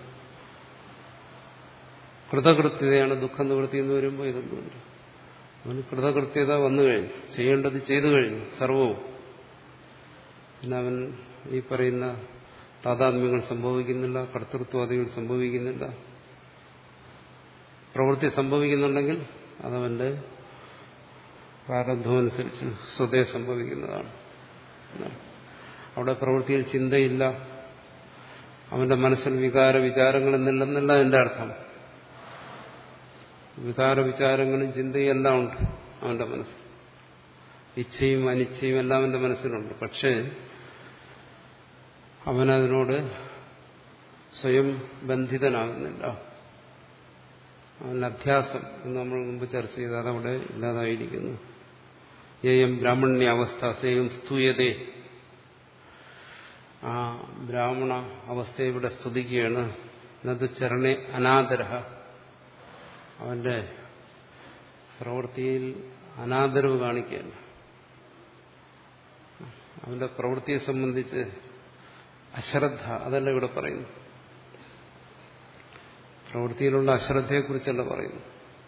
കൃതകൃത്യതയാണ് ദുഃഖ നിവൃത്തി എന്ന് വരുമ്പോൾ ഇതൊന്നുമില്ല. അവന് കൃതകൃത്യത വന്നു കഴിഞ്ഞു, ചെയ്യേണ്ടത് ചെയ്തു കഴിഞ്ഞു, സർവവും. പിന്നെ അവൻ ഈ പറയുന്ന താതാത്മ്യങ്ങൾ സംഭവിക്കുന്നില്ല, കർത്തൃത്വാദികൾ സംഭവിക്കുന്നില്ല. പ്രവൃത്തി സംഭവിക്കുന്നുണ്ടെങ്കിൽ അതവന്റെ പ്രാരബ്ധമനുസരിച്ച് സ്വതേ സംഭവിക്കുന്നതാണ്. അവിടെ പ്രവൃത്തിയിൽ ചിന്തയില്ല, അവന്റെ മനസ്സിൽ വികാര വിചാരങ്ങളെന്നില്ലെന്നല്ല എന്റെ അർത്ഥം. വികാര വിചാരങ്ങളും ചിന്തയും എല്ലാം ഉണ്ട് അവന്റെ മനസ്സിൽ. ഇച്ഛയും അനിച്ഛയും എല്ലാം അവന്റെ മനസ്സിലുണ്ട്. പക്ഷേ അവനതിനോട് സ്വയം ബന്ധിതനാകുന്നില്ല. അവൻ അധ്യാസം എന്ന് നമ്മൾ മുമ്പ് ചർച്ച ചെയ്ത് അതവിടെ ഇല്ലാതായിരിക്കുന്നു. ഏയം ബ്രാഹ്മണ്യ അവസ്ഥ സേയം സ്തൂയതേ. ആ ബ്രാഹ്മണ അവസ്ഥയെ ഇവിടെ സ്തുതിക്കുകയാണ്. എന്നത് ചരണേ അനാദരഹ. അവന്റെ പ്രവൃത്തിയിൽ അനാദരവ് കാണിക്കുകയല്ല, അവന്റെ പ്രവൃത്തിയെ സംബന്ധിച്ച് അശ്രദ്ധ, അതല്ല ഇവിടെ പറയുന്നു. പ്രവൃത്തിയിലുള്ള അശ്രദ്ധയെക്കുറിച്ചല്ല പറയുന്നു.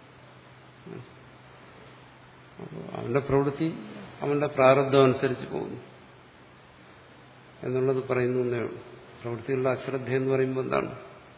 അവന്റെ പ്രവൃത്തി അവന്റെ പ്രാരബ്ധം അനുസരിച്ച് പോകുന്നു എന്നുള്ളത് പറയുന്നു എന്നേ ഉള്ളൂ. പ്രവൃത്തിയിലുള്ള അശ്രദ്ധ എന്ന് പറയുമ്പോൾ എന്താണ്?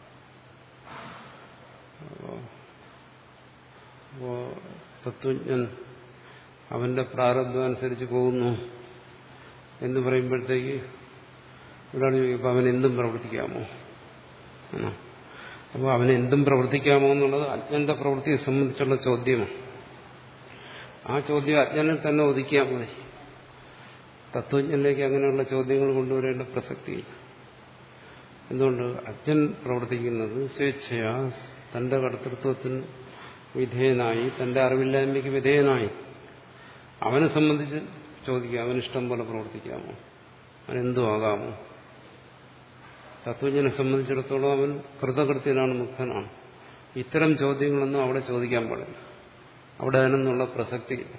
അപ്പോ തത്വജ്ഞൻ അവന്റെ പ്രാരബ്ധം അനുസരിച്ച് പോകുന്നു എന്ന് പറയുമ്പോഴത്തേക്ക് ഒരാൾ ചോദിക്കും, അവൻ എന്തും പ്രവർത്തിക്കാമോ? അപ്പോൾ അവന് എന്തും പ്രവർത്തിക്കാമോ എന്നുള്ളത് അജ്ഞന്റെ പ്രവൃത്തിയെ സംബന്ധിച്ചുള്ള ചോദ്യമാണ്. ആ ചോദ്യം അജ്ഞനിൽ തന്നെ ഒതുക്കിയാൽ മതി. തത്വജ്ഞനിലേക്ക് അങ്ങനെയുള്ള ചോദ്യങ്ങൾ കൊണ്ടുവരേണ്ട പ്രസക്തിയില്ല. എന്തുകൊണ്ട്? അജ്ഞൻ പ്രവർത്തിക്കുന്നത് സ്വേച്ഛയാ, തന്റെ കർത്തൃത്വത്തിന് വിധേയനായി, തന്റെ അറിവില്ലായ്മയ്ക്ക് വിധേയനായി. അവനെ സംബന്ധിച്ച് ചോദിക്കുക, അവനിഷ്ടം പോലെ പ്രവർത്തിക്കാമോ, അവനെന്തും ആകാമോ? തത്വജ്ഞനെ സംബന്ധിച്ചിടത്തോളം അവൻ കൃതകൃത്യനാണ്, മുക്തനാണ്. ഇത്തരം ചോദ്യങ്ങളൊന്നും അവിടെ ചോദിക്കാൻ പാടില്ല. അവിടെ അതിനൊന്നുള്ള പ്രസക്തിയില്ല.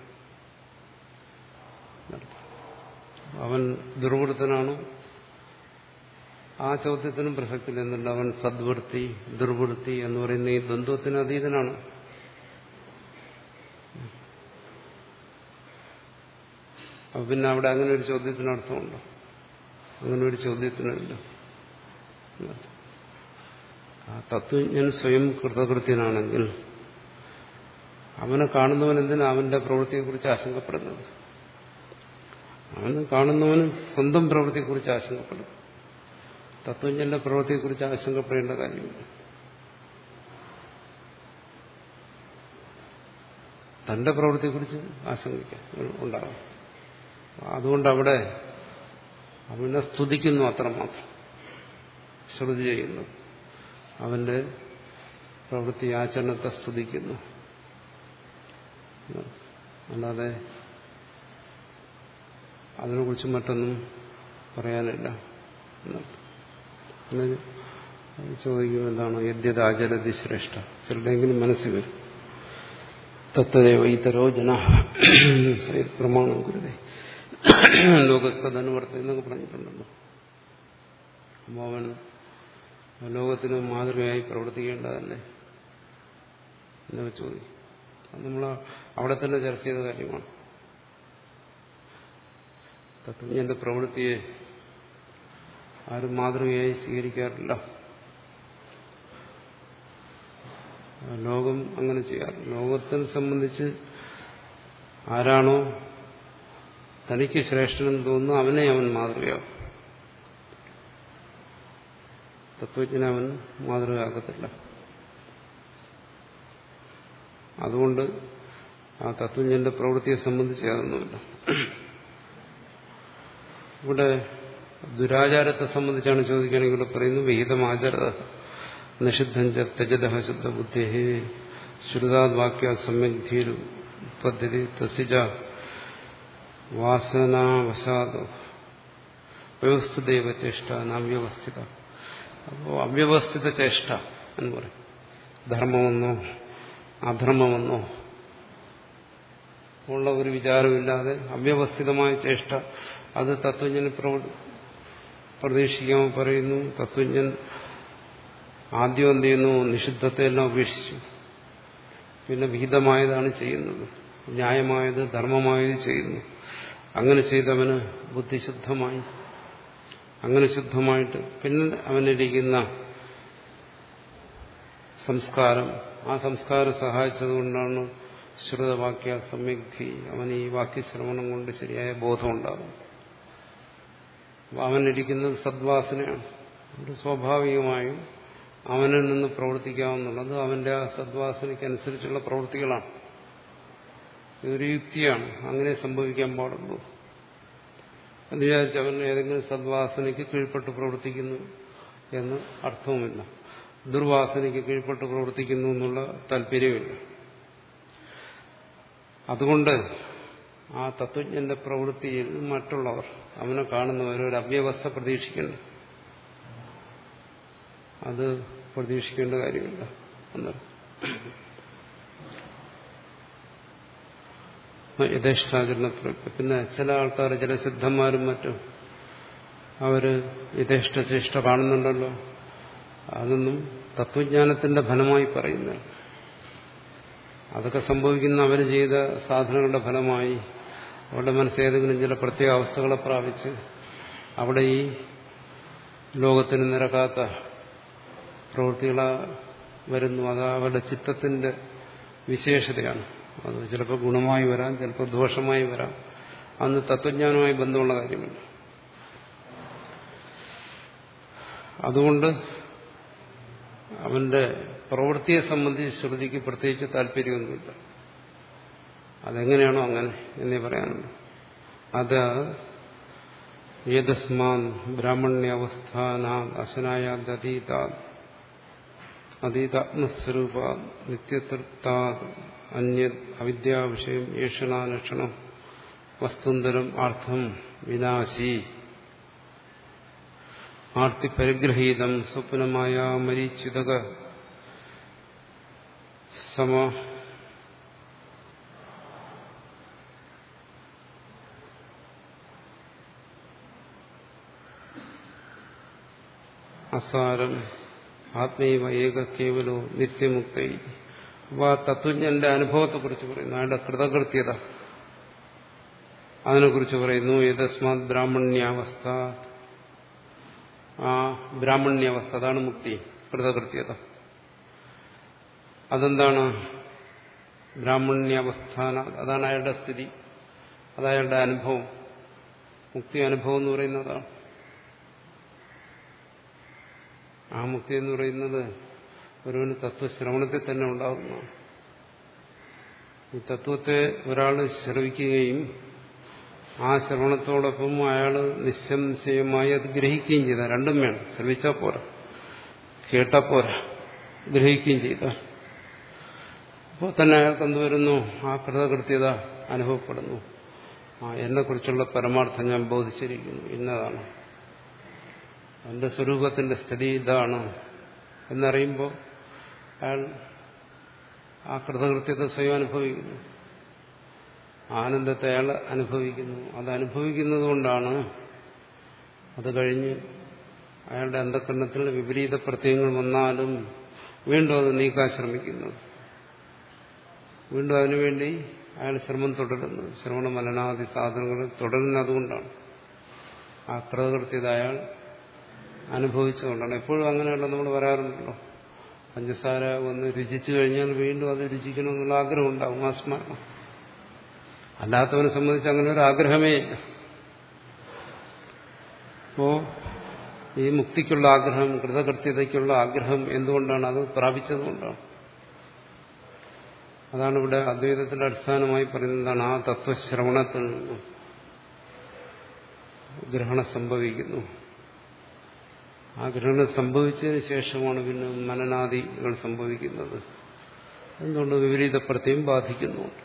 അവൻ ദുർവൃത്തനാണ്, ആ ചോദ്യത്തിനും പ്രസക്തിയില്ല. എന്നല്ല, അവൻ സദ്വൃത്തി ദുർവൃത്തി എന്ന് പറയുന്ന ഈ ദ്വന്ദ്വത്തിന് അതീതനാണ്. അപ്പൊ പിന്നെ അവിടെ അങ്ങനെ ഒരു ചോദ്യത്തിന് അർത്ഥമുണ്ടോ? അങ്ങനെ ഒരു ചോദ്യത്തിനില്ല. ആ തത്വജ്ഞൻ സ്വയം കൃതകൃത്യനാണെങ്കിൽ അവനെ കാണുന്നവൻ എന്തിനാ അവന്റെ പ്രവൃത്തിയെക്കുറിച്ച് ആശങ്കപ്പെടുന്നത്? അവന് കാണുന്നവന് സ്വന്തം പ്രവൃത്തിയെക്കുറിച്ച് ആശങ്കപ്പെടുന്നു. തത്വജ്ഞന്റെ പ്രവൃത്തിയെക്കുറിച്ച് ആശങ്കപ്പെടേണ്ട കാര്യമില്ല. തന്റെ പ്രവൃത്തിയെക്കുറിച്ച് ആശങ്ക ഉണ്ടാകും. അതുകൊണ്ട് അവിടെ അവനെ സ്തുതിക്കുന്നു, അത്രമാത്രം ശ്രുതി ചെയ്യുന്നു. അവന്റെ പ്രവൃത്തി ആചരണത്തെ സ്തുതിക്കുന്നു. അല്ലാതെ അതിനെക്കുറിച്ച് മറ്റൊന്നും പറയാനില്ല. ചോദിക്കും എന്താണ് യദ്യതാചരതി ശ്രേഷ്ഠ. ചിലരെങ്കിലും മനസ്സിൽ വരും തത്തദേവ ഇതരോ ജന പ്രമാണം ഗുരുതേ ലോകത്തനുവർത്തി എന്നൊക്കെ പറഞ്ഞിട്ടുണ്ടല്ലോ. അപ്പോൾ അവൻ ലോകത്തിന് മാതൃകയായി പ്രവർത്തിക്കേണ്ടതല്ലേ എന്നൊക്കെ ചോദിക്കും. അത് നമ്മൾ അവിടെ തന്നെ ചർച്ച ചെയ്ത കാര്യമാണ്. തത്വജ്ഞന്റെ പ്രവൃത്തിയെ ആരും മാതൃകയായി സ്വീകരിക്കാറില്ല. ലോകം അങ്ങനെ ചെയ്യാറ്. ലോകത്തെ സംബന്ധിച്ച് ആരാണോ തനിക്ക് ശ്രേഷ്ഠനെന്ന് തോന്നുന്നു അവനെ അവൻ മാതൃകയാക്കും. തത്വജ്ഞനെ അവൻ മാതൃകയാക്കത്തില്ല. അതുകൊണ്ട് ആ തത്വജ്ഞന്റെ പ്രവൃത്തിയെ സംബന്ധിച്ച് അതൊന്നുമില്ല. ഇവിടെ ദുരാചാരത്തെ സംബന്ധിച്ചാണ് ചോദിക്കുകയാണെങ്കിൽ ഇവിടെ പറയുന്നു വിഹിതമാചാര നിഷിദ്ധം ത്യജത ശുദ്ധ ബുദ്ധി ശ്രുതാദ് വാക്യ സമ്യഗ്ധീരു പദ്ധതി തസിജ വാസനാവശാദ് വ്യവസ്ഥിതേവ ചേഷ്ട നവ്യവസ്ഥിത. അപ്പോൾ അവ്യവസ്ഥിത ചേഷ്ട എന്ന് പറയും. ധർമ്മമെന്നോ അധർമ്മമെന്നോ ഉള്ള ഒരു വിചാരമില്ലാതെ അവ്യവസ്ഥിതമായ ചേഷ്ട, അത് തത്വജ്ഞന് പ്രതീക്ഷിക്കാൻ പറയുന്നു. തത്വജ്ഞൻ ആദ്യം എന്ത് ചെയ്യുന്നു? നിഷിദ്ധത്തെ എല്ലാം ഉപേക്ഷിച്ചു. പിന്നെ വിഹിതമായതാണ് ചെയ്യുന്നത്, ന്യായമായത് ധർമ്മമായത് ചെയ്യുന്നു. അങ്ങനെ ചെയ്തവന് ബുദ്ധിശുദ്ധമായി. അങ്ങനെ ശുദ്ധമായിട്ട് പിന്നെ അവനിരിക്കുന്ന സംസ്കാരം, ആ സംസ്കാരം സഹായിച്ചതുകൊണ്ടാണ് ശ്രുതവാക്യ സമ്യഗ്ധി, അവൻ ഈ വാക്യശ്രവണം കൊണ്ട് ശരിയായ ബോധമുണ്ടാകും. അവനിരിക്കുന്നത് സദ്വാസനയാണ്. അത് സ്വാഭാവികമായും അവനിൽ നിന്ന് പ്രവർത്തിക്കാവുന്നുള്ളത് അവന്റെ ആ സദ്വാസനയ്ക്കനുസരിച്ചുള്ള പ്രവൃത്തികളാണ്. ഇതൊരു യുക്തിയാണ്, അങ്ങനെ സംഭവിക്കാൻ പാടുള്ളൂ എന്ന് വിചാരിച്ച് അവൻ ഏതെങ്കിലും സദ്വാസനയ്ക്ക് കീഴ്പ്പെട്ട് പ്രവർത്തിക്കുന്നു എന്ന് അർത്ഥവുമില്ല. ദുർവാസനയ്ക്ക് കീഴ്പ്പെട്ട് പ്രവർത്തിക്കുന്നു എന്നുള്ള താല്പര്യമില്ല. അതുകൊണ്ട് ആ തത്വജ്ഞന്റെ പ്രവൃത്തിയിൽ മറ്റുള്ളവർ, അവനെ കാണുന്നവർ ഒരു അവ്യവസ്ഥ പ്രതീക്ഷിക്കേണ്ട, അത് പ്രതീക്ഷിക്കേണ്ട കാര്യമില്ല എന്നാണ്. യഥേഷ്ടാചരണ. പിന്നെ ചില ആൾക്കാർ, ചില സിദ്ധന്മാരും മറ്റും അവര് യഥേഷ്ടചേഷ്ട കാണുന്നുണ്ടല്ലോ, അതൊന്നും തത്വജ്ഞാനത്തിന്റെ ഫലമായി പറയുന്നത്. അതൊക്കെ സംഭവിക്കുന്ന അവർ ചെയ്ത സാധനങ്ങളുടെ ഫലമായി അവരുടെ മനസ്സേതെങ്കിലും ചില പ്രത്യേക അവസ്ഥകളെ പ്രാപിച്ച് അവിടെ ഈ ലോകത്തിന് നിരക്കാത്ത പ്രവൃത്തികൾ വരുന്നു. അത് അവരുടെ ചിത്തത്തിന്റെ വിശേഷതയാണ്. അത് ചിലപ്പോൾ ഗുണമായി വരാം, ചിലപ്പോൾ ദോഷമായി വരാം. അന്ന് തത്വജ്ഞാനവുമായി ബന്ധമുള്ള കാര്യമില്ല. അതുകൊണ്ട് അവന്റെ പ്രവൃത്തിയെ സംബന്ധിച്ച് ശ്രുതിക്ക് പ്രത്യേകിച്ച് താല്പര്യമൊന്നുമില്ല. അതെങ്ങനെയാണോ അങ്ങനെ എന്നേ പറയാനുള്ളൂ. അത് ഏതസ്മാൻ ബ്രാഹ്മണ്യാവസ്ഥാനാ അശനായാതീതാ അതീതാത്മസ്വരൂപ നിത്യതൃപ്താ അന്യത് അവിദ്യാവിഷയം ഏഷണാലക്ഷണം വസ്തുന്തരം ആർത്ഥം വിനാശി ആർത്തിപരിഗ്രഹീതം സ്വപ്നമായ മരീചിതക സമ അസാരം ആത്മൈവ ഏക കേവലോ നിത്യമുക്ത. അപ്പോൾ ആ തത്വജ്ഞന്റെ അനുഭവത്തെക്കുറിച്ച് പറയുന്നു, അയാളുടെ കൃതകൃത്യത അതിനെക്കുറിച്ച് പറയുന്നു. ഏതസ്മാത് ബ്രാഹ്മണ്യാവസ്ഥ, ആ ബ്രാഹ്മണ്യാവസ്ഥ, അതാണ് മുക്തി, കൃതകൃത്യത. അതെന്താണ് ബ്രാഹ്മണ്യാവസ്ഥാന, അതാണ് അയാളുടെ സ്ഥിതി, അതയാളുടെ അനുഭവം. മുക്തി അനുഭവം എന്ന് പറയുന്നതാണ്. ആ മുക്തി എന്ന് പറയുന്നത് ഒരുവന് തത്വശ്രവണത്തിൽ തന്നെ ഉണ്ടാകുന്നതാണ്. ഈ തത്വത്തെ ഒരാൾ ശ്രവിക്കുകയും ആ ശ്രവണത്തോടൊപ്പം അയാൾ നിസ്സംശയമായി അത് ഗ്രഹിക്കുകയും ചെയ്താൽ, രണ്ടും വേണം. ശ്രവിച്ചാൽ പോരാ, കേട്ടാൽ പോരാ, ഗ്രഹിക്കുകയും ചെയ്താൽ അപ്പോൾ തന്നെ അയാൾക്ക് എന്ത് വരുന്നു? ആ കൃതകൃത്യത അനുഭവപ്പെടുന്നു. ആ എന്നെക്കുറിച്ചുള്ള പരമാർത്ഥം ഞാൻ ബോധിച്ചിരിക്കുന്നു, ഇന്നതാണ്, എന്റെ സ്വരൂപത്തിന്റെ സ്ഥിതി ഇതാണ് എന്നറിയുമ്പോൾ അയാൾ ആ കൃതകൃത്യത സ്വയം അനുഭവിക്കുന്നു, ആനന്ദത്തെ അയാൾ അനുഭവിക്കുന്നു. അത് അനുഭവിക്കുന്നത് കൊണ്ടാണ് അത് കഴിഞ്ഞ് അയാളുടെ അന്ധകരണത്തിൽ വിപരീത പ്രത്യയങ്ങൾ വന്നാലും വീണ്ടും അത് നീക്കാൻ ശ്രമിക്കുന്നത്, വീണ്ടും അതിനുവേണ്ടി അയാൾ ശ്രമം തുടരുന്നത്, ശ്രവണ മനനാദി സാധനങ്ങൾ തുടരുന്നത് അതുകൊണ്ടാണ്. ആ കൃതകൃത്യത അയാൾ അനുഭവിച്ചുകൊണ്ടാണ്. എപ്പോഴും അങ്ങനെയുള്ള നമ്മൾ പറയാറുണ്ടല്ലോ, പഞ്ചസാര വന്ന് രുചിച്ചു കഴിഞ്ഞാൽ വീണ്ടും അത് രുചിക്കണമെന്നുള്ള ആഗ്രഹം ഉണ്ടാവും, ആ സ്മരണം. അല്ലാത്തവനെ സംബന്ധിച്ച് അങ്ങനെ ഒരു ആഗ്രഹമേ ഇല്ല. അപ്പോ ഈ മുക്തിക്കുള്ള ആഗ്രഹം, കൃതകൃത്യതയ്ക്കുള്ള ആഗ്രഹം എന്തുകൊണ്ടാണ്? അത് പ്രാപിച്ചതുകൊണ്ടാണ്. അതാണ് ഇവിടെ അദ്വൈതത്തിന്റെ അടിസ്ഥാനമായി പറയുന്നതാണ്, ആ തത്വശ്രവണത്തിൽ നിന്നും ഗ്രഹണം സംഭവിക്കുന്നു. ആ ഗ്രഹണം സംഭവിച്ചതിന് ശേഷമാണ് പിന്നെ മനനാദികൾ സംഭവിക്കുന്നത്. എന്തുകൊണ്ട്? വിപരീത പ്രത്യയം ബാധിക്കുന്നുണ്ട്.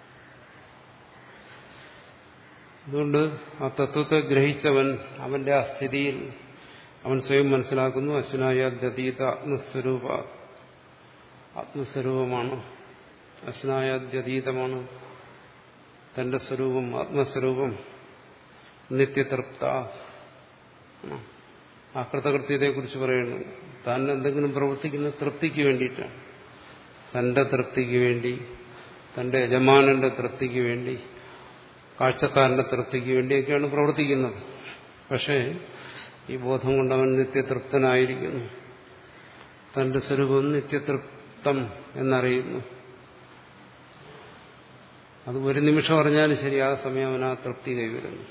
അതുകൊണ്ട് ആ തത്വത്തെ ഗ്രഹിച്ചവൻ അവന്റെ ആ സ്ഥിതിയിൽ അവൻ സ്വയം മനസ്സിലാക്കുന്നു, അശ്വനായ ദ്യതീത ആത്മസ്വരൂപ, ആത്മസ്വരൂപമാണ്, അശ്വനായ ദ്യതീതമാണ് തന്റെ സ്വരൂപം, ആത്മസ്വരൂപം, നിത്യതൃപ്ത. ആ കൃതകൃത്യതയെക്കുറിച്ച് പറയുന്നു. താൻ എന്തെങ്കിലും പ്രവർത്തിക്കുന്ന തൃപ്തിക്ക് വേണ്ടിയിട്ടാണ്, തന്റെ തൃപ്തിക്ക് വേണ്ടി, തന്റെ യജമാനന്റെ തൃപ്തിക്ക് വേണ്ടി, കാഴ്ചക്കാരന്റെ തൃപ്തിക്ക് വേണ്ടിയൊക്കെയാണ് പ്രവർത്തിക്കുന്നത്. പക്ഷേ ഈ ബോധം കൊണ്ട് അവൻ നിത്യതൃപ്തനായിരിക്കുന്നു, തന്റെ സ്വരൂപം നിത്യതൃപ്തം എന്നറിയുന്നു. അത് ഒരു നിമിഷം അറിഞ്ഞാലും ശരി, ആ സമയം അവൻ ആ തൃപ്തി കൈവരുന്നു.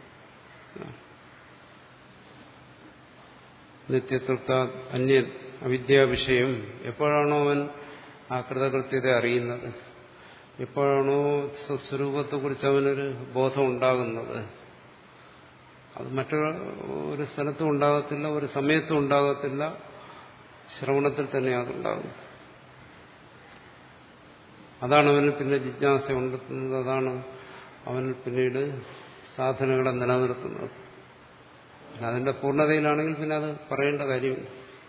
നിത്യതൃപ്ത അന്യ അവിദ്യാവിഷയം. എപ്പോഴാണോ അവൻ ആ കൃതകൃത്യത അറിയുന്നത്, എപ്പോഴാണോ സ്വസ്വരൂപത്തെക്കുറിച്ച് അവനൊരു ബോധം ഉണ്ടാകുന്നത്, അത് മറ്റൊരു സ്ഥലത്തും ഉണ്ടാകത്തില്ല, ഒരു സമയത്തും ഉണ്ടാകത്തില്ല, ശ്രവണത്തിൽ തന്നെ അതുണ്ടാകും. അതാണ് അവന് പിന്നെ ജിജ്ഞാസ ഉണ്ടെത്തുന്നത്, അതാണ് അവന് പിന്നീട് സാധനകളെ നിലനിർത്തുന്നത്. അതിന്റെ പൂർണ്ണതയിലാണെങ്കിൽ പിന്നെ അത് പറയേണ്ട കാര്യമില്ല.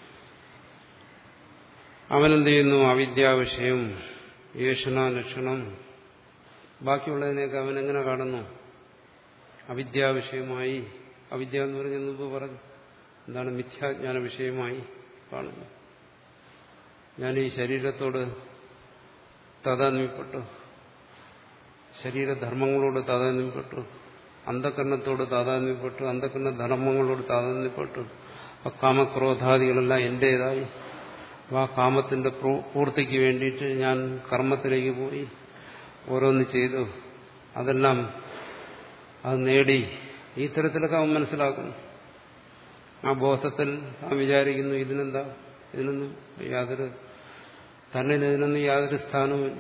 അവനെന്ത് ചെയ്യുന്നു? അവിദ്യാവിഷയം, യേശന ലക്ഷണം, ബാക്കിയുള്ളതിനെയൊക്കെ അവൻ എങ്ങനെ കാണുന്നു? അവിദ്യാവിഷയമായി. അവിദ്യ എന്ന് പറഞ്ഞ മുമ്പ് പറഞ്ഞു, എന്താണ്? മിഥ്യാജ്ഞാന വിഷയമായി കാണുന്നു. ഞാൻ ഈ ശരീരത്തോട് താതാത്മ്യപ്പെട്ടു, ശരീരധർമ്മങ്ങളോട് താതാത്മ്യപ്പെട്ടു, അന്ധകരണത്തോട് താതാത്മ്യപ്പെട്ടു, അന്ധകരണ ധർമ്മങ്ങളോട് താതാത്മ്യപ്പെട്ടു, ആ കാമക്രോധാദികളെല്ലാം എന്റേതായി. ആ കാമത്തിന്റെ പൂർത്തിക്ക് വേണ്ടിയിട്ട് ഞാൻ കർമ്മത്തിലേക്ക് പോയി, ഓരോന്ന് ചെയ്തു, അതെല്ലാം അത് നേടി. ഈ തരത്തിലൊക്കെ അവൻ മനസ്സിലാക്കുന്നു. ആ ബോധത്തിൽ അവൻ വിചാരിക്കുന്നു, ഇതിനെന്താ, ഇതിനൊന്നും യാതൊരു തന്നെ ഇതിനൊന്നും യാതൊരു സ്ഥാനവുമില്ല.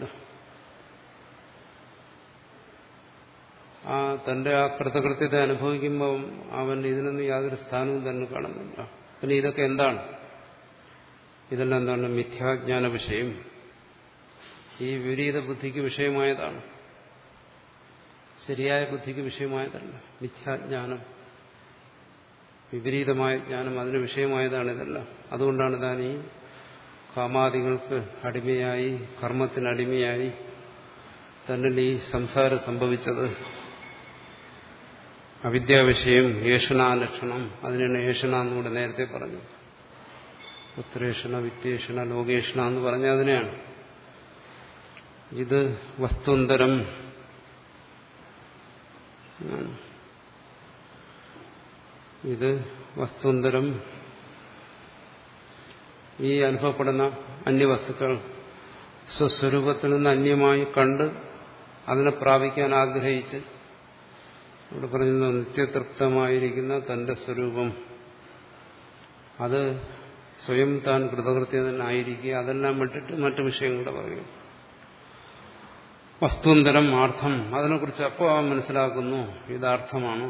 ആ തന്റെ ആ കൃതകൃത്യത അനുഭവിക്കുമ്പോൾ അവൻ ഇതിനൊന്നും യാതൊരു സ്ഥാനവും തന്നെ കാണുന്നില്ല. പിന്നെ ഇതൊക്കെ എന്താണ്? ഇതെല്ലാം എന്താണ്? മിഥ്യാജ്ഞാന വിഷയം, ഈ വിപരീത ബുദ്ധിക്ക് വിഷയമായതാണ്, ശരിയായ ബുദ്ധിക്ക് വിഷയമായതല്ല. മിഥ്യാജ്ഞാനം, വിപരീതമായ ജ്ഞാനം, അതിന് വിഷയമായതാണ് ഇതെല്ലാം. അതുകൊണ്ടാണ് താൻ ഈ കാമാദികൾക്ക് അടിമയായി, കർമ്മത്തിനടിമയായി തന്നിൽ ഈ സംസാരം സംഭവിച്ചത്. അവിദ്യാവിഷയം യേഷണാലക്ഷണം, അതിനാണ് യേഷണ എന്നുകൂടെ നേരത്തെ പറഞ്ഞു. പുത്രേഷണ, വിത്തേഷണ, ലോകേഷണ എന്ന് പറഞ്ഞ അതിനെയാണ്. ഇത് വസ്തുന്തരം, ഇത് വസ്തുന്തരം ഈ അനുഭവപ്പെടുന്ന അന്യവസ്തുക്കൾ സ്വസ്വരൂപത്തിൽ നിന്ന് അന്യമായി കണ്ട് അതിനെ പ്രാപിക്കാൻ ആഗ്രഹിച്ച് ഇവിടെ പറയുന്ന നിത്യതൃപ്തമായിരിക്കുന്ന തന്റെ സ്വരൂപം അത് സ്വയം താൻ കൃതകൃത്യനായിരിക്കുക, അതെല്ലാം വിട്ടിട്ട് മറ്റു വിഷയങ്ങളുടെ പറയും. വസ്തുന്തരം അർത്ഥം, അതിനെക്കുറിച്ച് അപ്പോൾ അവൻ മനസ്സിലാക്കുന്നു ഇതാർത്ഥമാണ്.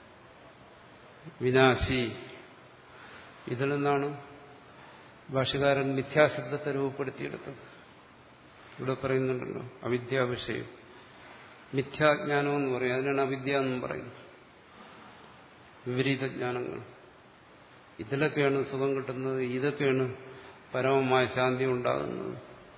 വിനാശി, ഇതിൽ നിന്നാണ് ഭാഷ്യകാരൻ മിഥ്യാശബ്ദത്തെ രൂപപ്പെടുത്തിയെടുത്തത്. ഇവിടെ പറയുന്നുണ്ടല്ലോ അവിദ്യാവിഷയം, മിഥ്യാജ്ഞാനം എന്ന് പറയും, അതിനാണ് അവിദ്യ എന്നും പറയുന്നത്. വിപരീത ജ്ഞാനങ്ങൾ, ഇതിലൊക്കെയാണ് സുഖം കിട്ടുന്നത്, ഇതൊക്കെയാണ് പരമമായ ശാന്തി ഉണ്ടാകുന്നത്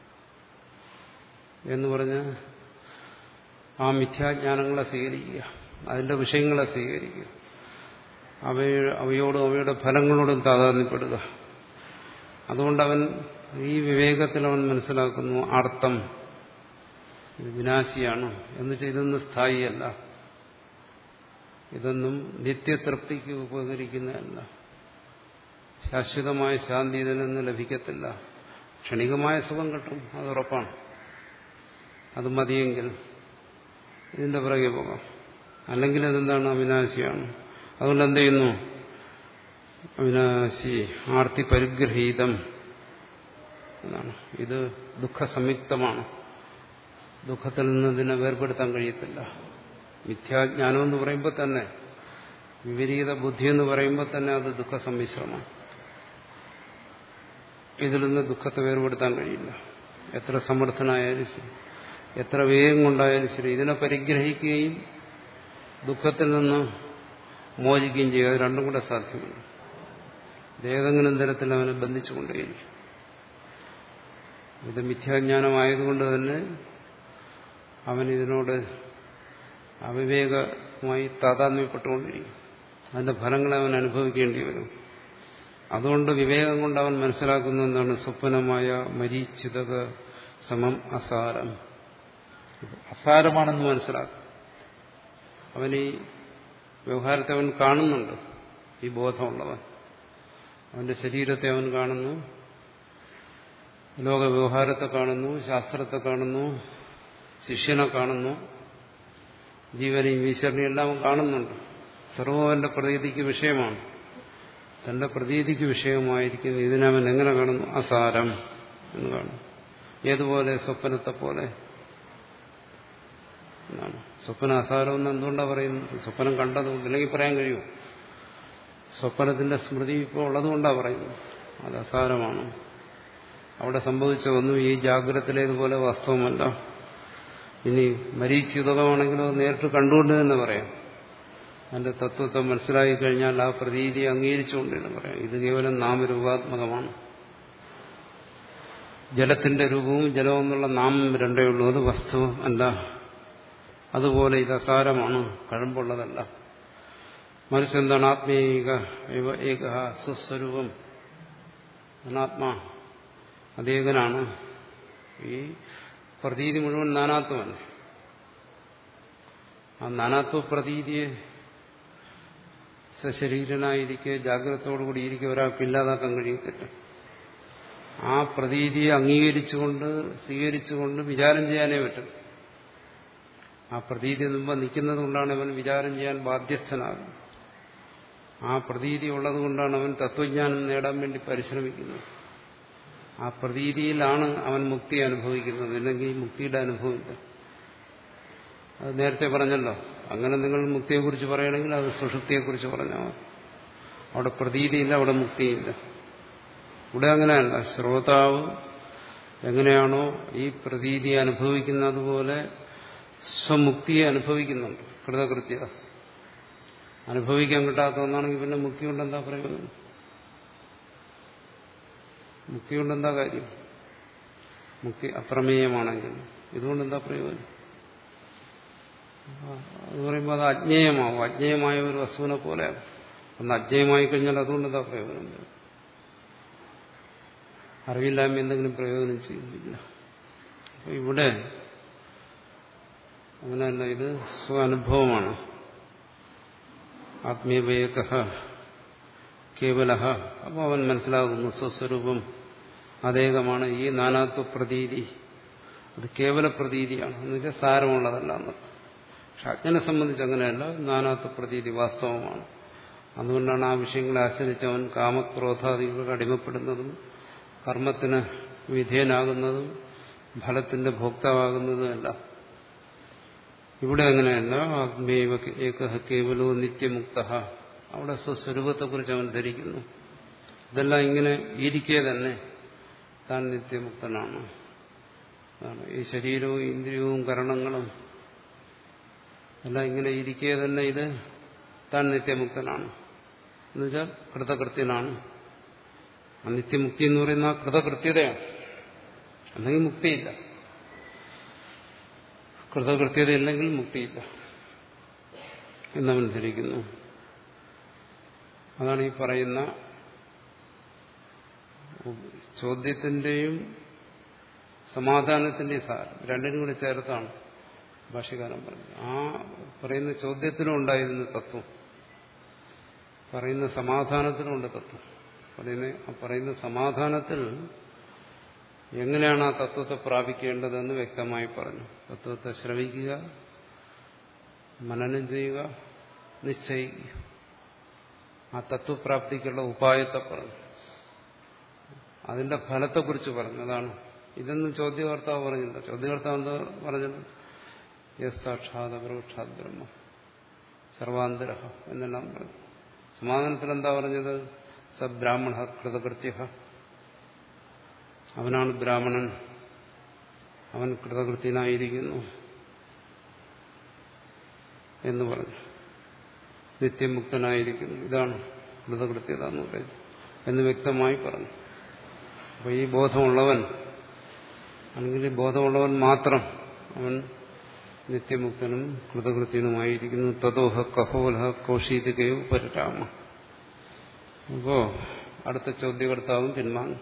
എന്ന് പറഞ്ഞ് ആ മിഥ്യാജ്ഞാനങ്ങളെ സ്വീകരിക്കുക, അതിന്റെ വിഷയങ്ങളെ സ്വീകരിക്കുക, അവയ അവയോടും അവയുടെ ഫലങ്ങളോടും താതാത്മ്യപ്പെടുക. അതുകൊണ്ട് അവൻ ഈ വിവേകത്തിൽ അവൻ മനസ്സിലാക്കുന്നു അർത്ഥം ഇത് വിനാശിയാണ് എന്ന് വെച്ചാൽ ഇതൊന്നും സ്ഥായിയല്ല, ഇതൊന്നും നിത്യതൃപ്തിക്ക് ഉപകരിക്കുന്നതല്ല, ശാശ്വതമായ ശാന്തി ഇതിൽ നിന്ന് ലഭിക്കത്തില്ല. ക്ഷണികമായ സുഖം കിട്ടും, അത് ഉറപ്പാണ്, അത് മതിയെങ്കിൽ ഇതിന്റെ പുറകെ പോകാം. അല്ലെങ്കിൽ അതെന്താണ്? അവിനാശിയാണ്. അതുകൊണ്ട് എന്ത് ചെയ്യുന്നു? അവിനാശി ആർത്തി പരിഗ്രഹീതം എന്നാണ്. ഇത് ദുഃഖസംയുക്തമാണ്, ദുഃഖത്തിൽ നിന്ന് ഇതിനെ വേർപെടുത്താൻ കഴിയത്തില്ല. മിഥ്യാജ്ഞാനം എന്ന് പറയുമ്പോൾ തന്നെ, വിപരീത ബുദ്ധി എന്ന് പറയുമ്പോൾ തന്നെ അത് ദുഃഖസമ്മിശ്രമാണ്. ഇതിൽ നിന്ന് ദുഃഖത്തെ വേർപെടുത്താൻ കഴിയില്ല. എത്ര സമർത്ഥനായാലും ശരി, എത്ര വേഗം കൊണ്ടായാലും ശരി, ഇതിനെ പരിഗ്രഹിക്കുകയും ദുഃഖത്തിൽ നിന്ന് മോചിക്കുകയും ചെയ്യുക, അത് രണ്ടും കൂടെ സാധ്യമല്ല. ഏതെങ്കിലും തരത്തിൽ അവനെ ബന്ധിച്ചുകൊണ്ടേയിരിക്കും. ഇത് മിഥ്യാജ്ഞാനമായതുകൊണ്ട് തന്നെ അവൻ ഇതിനോട് അവിവേകമായി താതാത്മ്യപ്പെട്ടുകൊണ്ടിരിക്കും. അതിന്റെ ഫലങ്ങളെ അവൻ അനുഭവിക്കേണ്ടി വരും. അതുകൊണ്ട് വിവേകം കൊണ്ട് അവൻ മനസ്സിലാക്കുന്ന എന്താണ്? സ്വപ്നമായ മരീചിതക സമം അസാരം, അസാരമാണെന്ന് മനസ്സിലാക്കും. അവൻ ഈ വ്യവഹാരത്തെ അവൻ കാണുന്നുണ്ട്, ഈ ബോധമുള്ളവൻ. അവന്റെ ശരീരത്തെ അവൻ കാണുന്നു, ലോകവ്യവഹാരത്തെ കാണുന്നു, ശാസ്ത്രത്തെ കാണുന്നു, ശിഷ്യനെ കാണുന്നു, ജീവനെയും ഈശ്വരനെയും എല്ലാം അവൻ കാണുന്നുണ്ട്. സർവ്വം അവന്റെ പ്രതീതിക്ക് വിഷയമാണ്. തന്റെ പ്രതീതിക്ക് വിഷയമായിരിക്കുന്നു ഇതിനവൻ എങ്ങനെ കാണുന്നു? അസാരം എന്ന് കാണുന്നു. ഏതുപോലെ? സ്വപ്നത്തെ പോലെ എന്നാണ്. സ്വപ്ന അസാരം എന്ന് എന്തുകൊണ്ടാണ് പറയുന്നത്? സ്വപ്നം കണ്ടതുകൊണ്ട്. അല്ലെങ്കിൽ പറയാൻ കഴിയുമോ? സ്വപ്നത്തിന്റെ സ്മൃതി ഇപ്പോൾ ഉള്ളതുകൊണ്ടാണ് പറയുന്നത് അത് അസാരമാണ്. അവിടെ സംഭവിച്ച ഒന്നും ഈ ജാഗ്രതയിലേതുപോലെ വാസ്തവമല്ല. ഇനി മരീചിതകമാണെങ്കിലും അത് നേരിട്ട് കണ്ടുകൊണ്ട് തന്നെ പറയാം. അതിന്റെ തത്വത്തെ മനസ്സിലാക്കി കഴിഞ്ഞാൽ ആ പ്രതീതിയെ അംഗീകരിച്ചുകൊണ്ട് തന്നെ പറയാം ഇത് കേവലം നാമരൂപാത്മകമാണ്. ജലത്തിന്റെ രൂപവും ജലവും എന്നുള്ള നാമം രണ്ടേ ഉള്ളൂ, അത് വസ്തു അല്ല. അതുപോലെ ഇത് അസാരമാണ്, കഴമ്പുള്ളതല്ല. മറിച്ച് എന്താണ്? ആത്മീക ഏക സ്വസ്വരൂപം, അനാത്മാ അതേകനാണ്. ഈ പ്രതീതി മുഴുവൻ നാനാത്വമല്ല. ആ നാനാത്വ പ്രതീതിയെ സശരീരനായിരിക്കെ ജാഗ്രതയോടുകൂടി ഇരിക്കെ ഒരാൾക്ക് ഇല്ലാതാക്കാൻ കഴിയത്തില്ല. ആ പ്രതീതിയെ അംഗീകരിച്ചുകൊണ്ട് സ്വീകരിച്ചുകൊണ്ട് വിചാരം ചെയ്യാനേ പറ്റും. ആ പ്രതീതി മുമ്പ് നിൽക്കുന്നത് കൊണ്ടാണ് അവൻ വിചാരം ചെയ്യാൻ ബാധ്യസ്ഥനാകുന്നത്. ആ പ്രതീതി ഉള്ളത് കൊണ്ടാണ് അവൻ തത്വജ്ഞാനം നേടാൻ വേണ്ടി പരിശ്രമിക്കുന്നത്. ആ പ്രതീതിയിലാണ് അവൻ മുക്തി അനുഭവിക്കുന്നത്. ഇല്ലെങ്കിൽ മുക്തിയുടെ അനുഭവമില്ല. അത് നേരത്തെ പറഞ്ഞല്ലോ. അങ്ങനെ നിങ്ങൾ മുക്തിയെക്കുറിച്ച് പറയണമെങ്കിൽ അത് സുഷുപ്തിയെക്കുറിച്ച് പറഞ്ഞാൽ അവിടെ പ്രതീതിയില്ല, അവിടെ മുക്തിയില്ല. ഇവിടെ അങ്ങനെയല്ല. ശ്രോതാവ് എങ്ങനെയാണോ ഈ പ്രതീതിയെ അനുഭവിക്കുന്നത് പോലെ സ്വമുക്തിയെ അനുഭവിക്കുന്നുണ്ട്. കൃതകൃത്യത അനുഭവിക്കാൻ കിട്ടാത്ത ഒന്നാണെങ്കിൽ പിന്നെ മുക്തി കൊണ്ടെന്താ പ്രയോജനം? മുക്തി കൊണ്ടെന്താ കാര്യം? മുക്തി അപ്രമേയമാണെങ്കിൽ ഇതുകൊണ്ടെന്താ പ്രയോജനം? അത് പറയുമ്പോൾ അത് അജ്ഞേയമാവും. അജ്ഞേയമായ ഒരു വസ്തുവിനെ പോലെ ഒന്ന് അജ്ഞേയമായി കഴിഞ്ഞാൽ അതുകൊണ്ടെന്താ പ്രയോജനം? അറിവില്ലായ്മ എന്തെങ്കിലും പ്രയോജനം ചെയ്യുന്നില്ല. അപ്പൊ ഇവിടെ അങ്ങനെയല്ല, ഇത് സ്വാനുഭവമാണ്. ആത്മീയവേക കേവലഹ, അപ്പോൾ അവൻ മനസ്സിലാകുന്നു സ്വസ്വരൂപം അതേകമാണ്. ഈ നാനാത്വ പ്രതീതി അത് കേവല പ്രതീതിയാണ്, എന്ന് വെച്ചാൽ സാരമുള്ളതല്ല എന്ന്. പക്ഷെ അജ്ഞനെ സംബന്ധിച്ച് അങ്ങനെയല്ല, നാനാത്വ പ്രതീതി വാസ്തവമാണ്. അതുകൊണ്ടാണ് ആ വിഷയങ്ങളെ ആശ്രയിച്ച് അവൻ കാമക്രോധാദികൾക്ക് അടിമപ്പെടുന്നതും കർമ്മത്തിന് വിധേയനാകുന്നതും ഫലത്തിന്റെ ഭോക്താവാകുന്നതുമല്ല. ഇവിടെ അങ്ങനെയല്ല. ആത്മേവ ഏകഃ കേവലോ നിത്യമുക്ത, അവിടെ സ്വസ്വരൂപത്തെക്കുറിച്ച് അവൻ ധരിക്കുന്നു. ഇതെല്ലാം ഇങ്ങനെ ഇരിക്കെ തന്നെ താൻ നിത്യമുക്തനാണ്. ഈ ശരീരവും ഇന്ദ്രിയവും കരണങ്ങളും എല്ലാം ഇങ്ങനെ ഇരിക്കെ തന്നെ ഇത് താൻ നിത്യമുക്തനാണ് എന്നുവെച്ചാൽ കൃതകൃത്യനാണ്. ആ നിത്യമുക്തി എന്ന് പറയുന്ന ആ കൃതകൃത്യതയാണ്. അല്ലെങ്കിൽ മുക്തിയില്ല. കൃതകൃത്യതയില്ലെങ്കിൽ മുക്തിയില്ല എന്നവൻ ധരിക്കുന്നു. അതാണ് ഈ പറയുന്ന ചോദ്യത്തിന്റെയും സമാധാനത്തിന്റെയും സാരം രണ്ടിനും കൂടി ചേർത്താണ് ഭാഷ്യകാരൻ പറഞ്ഞത്. ആ പറയുന്ന ചോദ്യത്തിനും ഉണ്ടായിരുന്ന തത്വം, പറയുന്ന സമാധാനത്തിനുമുണ്ട് തത്വം. പറയുന്ന ആ പറയുന്ന സമാധാനത്തിൽ എങ്ങനെയാണ് ആ തത്വത്തെ പ്രാപിക്കേണ്ടതെന്ന് വ്യക്തമായി പറഞ്ഞു. തത്വത്തെ ശ്രവിക്കുക, മനനം ചെയ്യുക, നിശ്ചയിക്കുക. ആ തത്വപ്രാപ്തിക്കുള്ള ഉപായത്തെ പറഞ്ഞു, അതിന്റെ ഫലത്തെക്കുറിച്ച് പറഞ്ഞു. അതാണ് ഇതൊന്നും ചോദ്യകർത്താവ് പറഞ്ഞില്ല. ചോദ്യകർത്താവ് എന്താ പറഞ്ഞത്? യസ് സാക്ഷാത് അപരോക്ഷാത് ബ്രഹ്മ സർവാന്തര എന്നെല്ലാം പറഞ്ഞു. സമാധാനത്തിൽ എന്താ പറഞ്ഞത്? സ ബ്രാഹ്മണ കൃതകൃത്യ, അവനാണ് ബ്രാഹ്മണൻ, അവൻ കൃതകൃത്യനായിരിക്കുന്നു എന്ന് പറഞ്ഞു. നിത്യമുക്തനായിരിക്കുന്നു, ഇതാണ് കൃതകൃത്യത എന്ന് പറയുന്നത് എന്ന് വ്യക്തമായി പറഞ്ഞു. അപ്പൊ ഈ ബോധമുള്ളവൻ, അല്ലെങ്കിൽ ബോധമുള്ളവൻ മാത്രം അവൻ നിത്യമുക്തനും കൃതകൃത്യനുമായിരിക്കുന്നു. തതോഹ കഹോലഹ കൗശീതികയോ പരിരാമ. അപ്പോ അടുത്ത ചോദ്യകർത്താവും പിൻവാങ്ങും.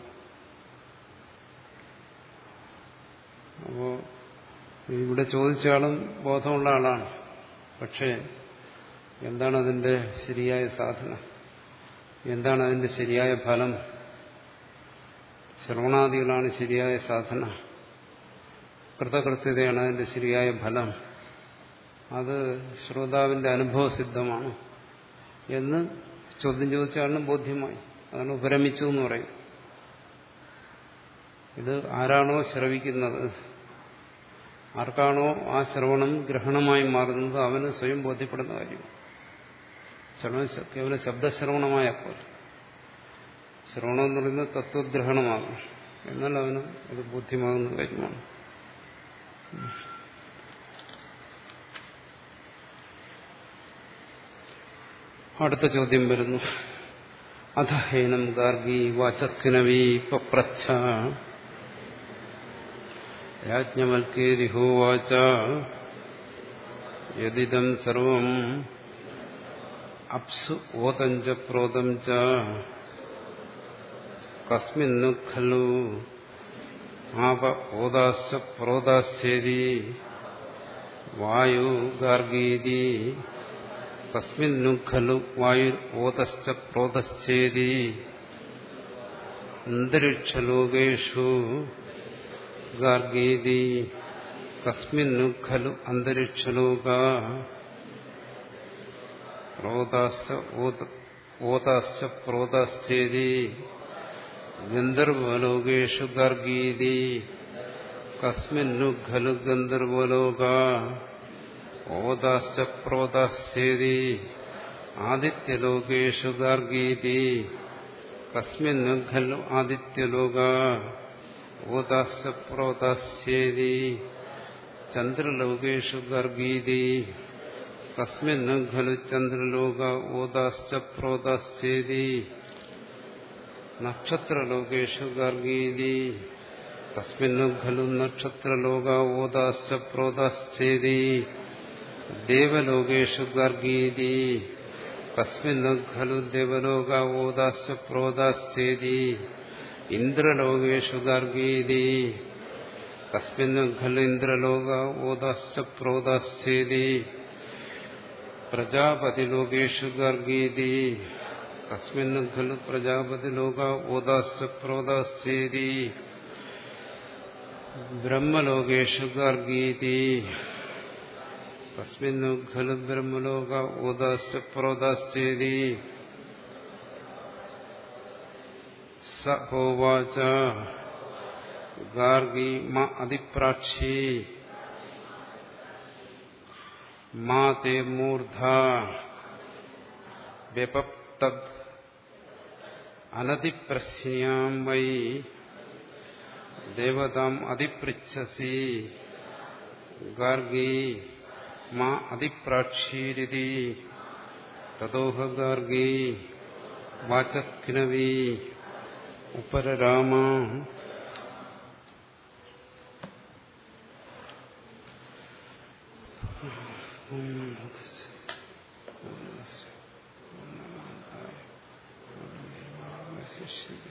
അപ്പോ ഇവിടെ ചോദിച്ച ആളും ബോധമുള്ള ആളാണ്. പക്ഷേ എന്താണ് അതിന്റെ ശരിയായ സാധന, എന്താണ് അതിന്റെ ശരിയായ ഫലം? ശ്രവണാദികളാണ് ശരിയായ സാധന, കൃതകൃത്യതയാണ് അതിന്റെ ശരിയായ ഫലം. അത് ശ്രോതാവിന്റെ അനുഭവസിദ്ധമാണ് എന്ന് ചോദ്യം ചോദിച്ചാലും ബോധ്യമായി. അതാണ് ഉപരമിച്ചു എന്ന് പറയും. ഇത് ആരാണോ ശ്രവിക്കുന്നത്, ആർക്കാണോ ആ ശ്രവണം ഗ്രഹണമായി മാറുന്നത്, അവന് സ്വയം ബോധ്യപ്പെടുന്ന കാര്യം. ശ്രവണം കേവലം ശബ്ദശ്രവണമായപ്പോൾ ശ്രവണം എന്ന് പറയുന്നത് തത്വഗ്രഹണമാകും. എന്നാൽ അവന് അത് ബോധ്യമാകുന്ന കാര്യമാണ്. അടുത്ത ചോദ്യം വരുന്നു. അധഹേനം ഗാർഗി വാചക്കിനവീ പപ്രച്ഛ യാജ്ഞവൽക്കേരിഹോവാച യദിദം സർവം അപ്സു ഓതം ച പ്രോതം ച കസ്മിന്നു ഖലു ആപ ഓദാശ്ച പ്രോദാശ്ചേതി വായു ഗാർഗീതി കസ്മിന്നു ഖലു വായു ഓതശ്ച പ്രോദശ്ചേതി അന്തരിക്ഷലോകേഷു ഗാർഗീതി കസ്മിന്നു ഖലു അന്തരിക്ഷലോക ഓതാശ്ച പ്രോതാശ്ചേതി ഗന്ധർവലോകേഷു ഗാർഗീതി കസ്മിന്നു ഖലു ഗന്ധർവലോക ഓതാശ്ച പ്രോതാശ്ചേതി ആദിത്യലോകേഷു ഗാർഗീതി കസ്മിന്നു ഖലു ആദിത്യലോക ഓതാശ്ച പ്രോതാശ്ചേതി ചന്ദ്രലോകേഷു ഗാർഗീതി കസ്മിന്നു ഖലു ചന്ദ്രലോക ഓതാശ്ച പ്രോതാശ്ചേതി നക്ഷത്രലോകേഷു ഗാർഗീതി കസ്മിന്നു ഖലു നക്ഷത്രലോക ഓതാശ്ച പ്രോതാശ്ചേതി ദേവലോകേഷു ഗാർഗീതി കസ്മിന്നു ഖലു ദേവലോക ഓതാശ്ച പ്രോതാശ്ചേതി ഇന്ദ്രലോകേഷു ഗാർഗീതി കസ്മിന്നു ഖലു ഇന്ദ്രലോക ഓതാശ്ച പ്രോതാശ്ചേതി പ്രജാപതിലോകേഷു ഗാർഗീതി തസ്മിन् ഖലു പ്രജാപതി ലോക ഓദാശ്ച പ്രോദാശ്ചേതി ബ്രഹ്മലോകേഷു ഗാർഗീതി തസ്മിन् ഖലു ബ്രഹ്മലോക ഓദാശ്ച പ്രോദാശ്ചേതി സ ഹോവാച ഗാർഗി മാ അതിപ്രാക്ഷി മാ തേ മൂർധ വ്യപപ്തദ് അനതിപ്രശ്യാം വൈ ദേവതാം അതിപൃച്ഛസി ഗാർഗി മാ അതിപ്രാക്ഷീരിതി തതോഹ ഗാർഗി വാചക്നവി ഉപരരാമ. ശരി.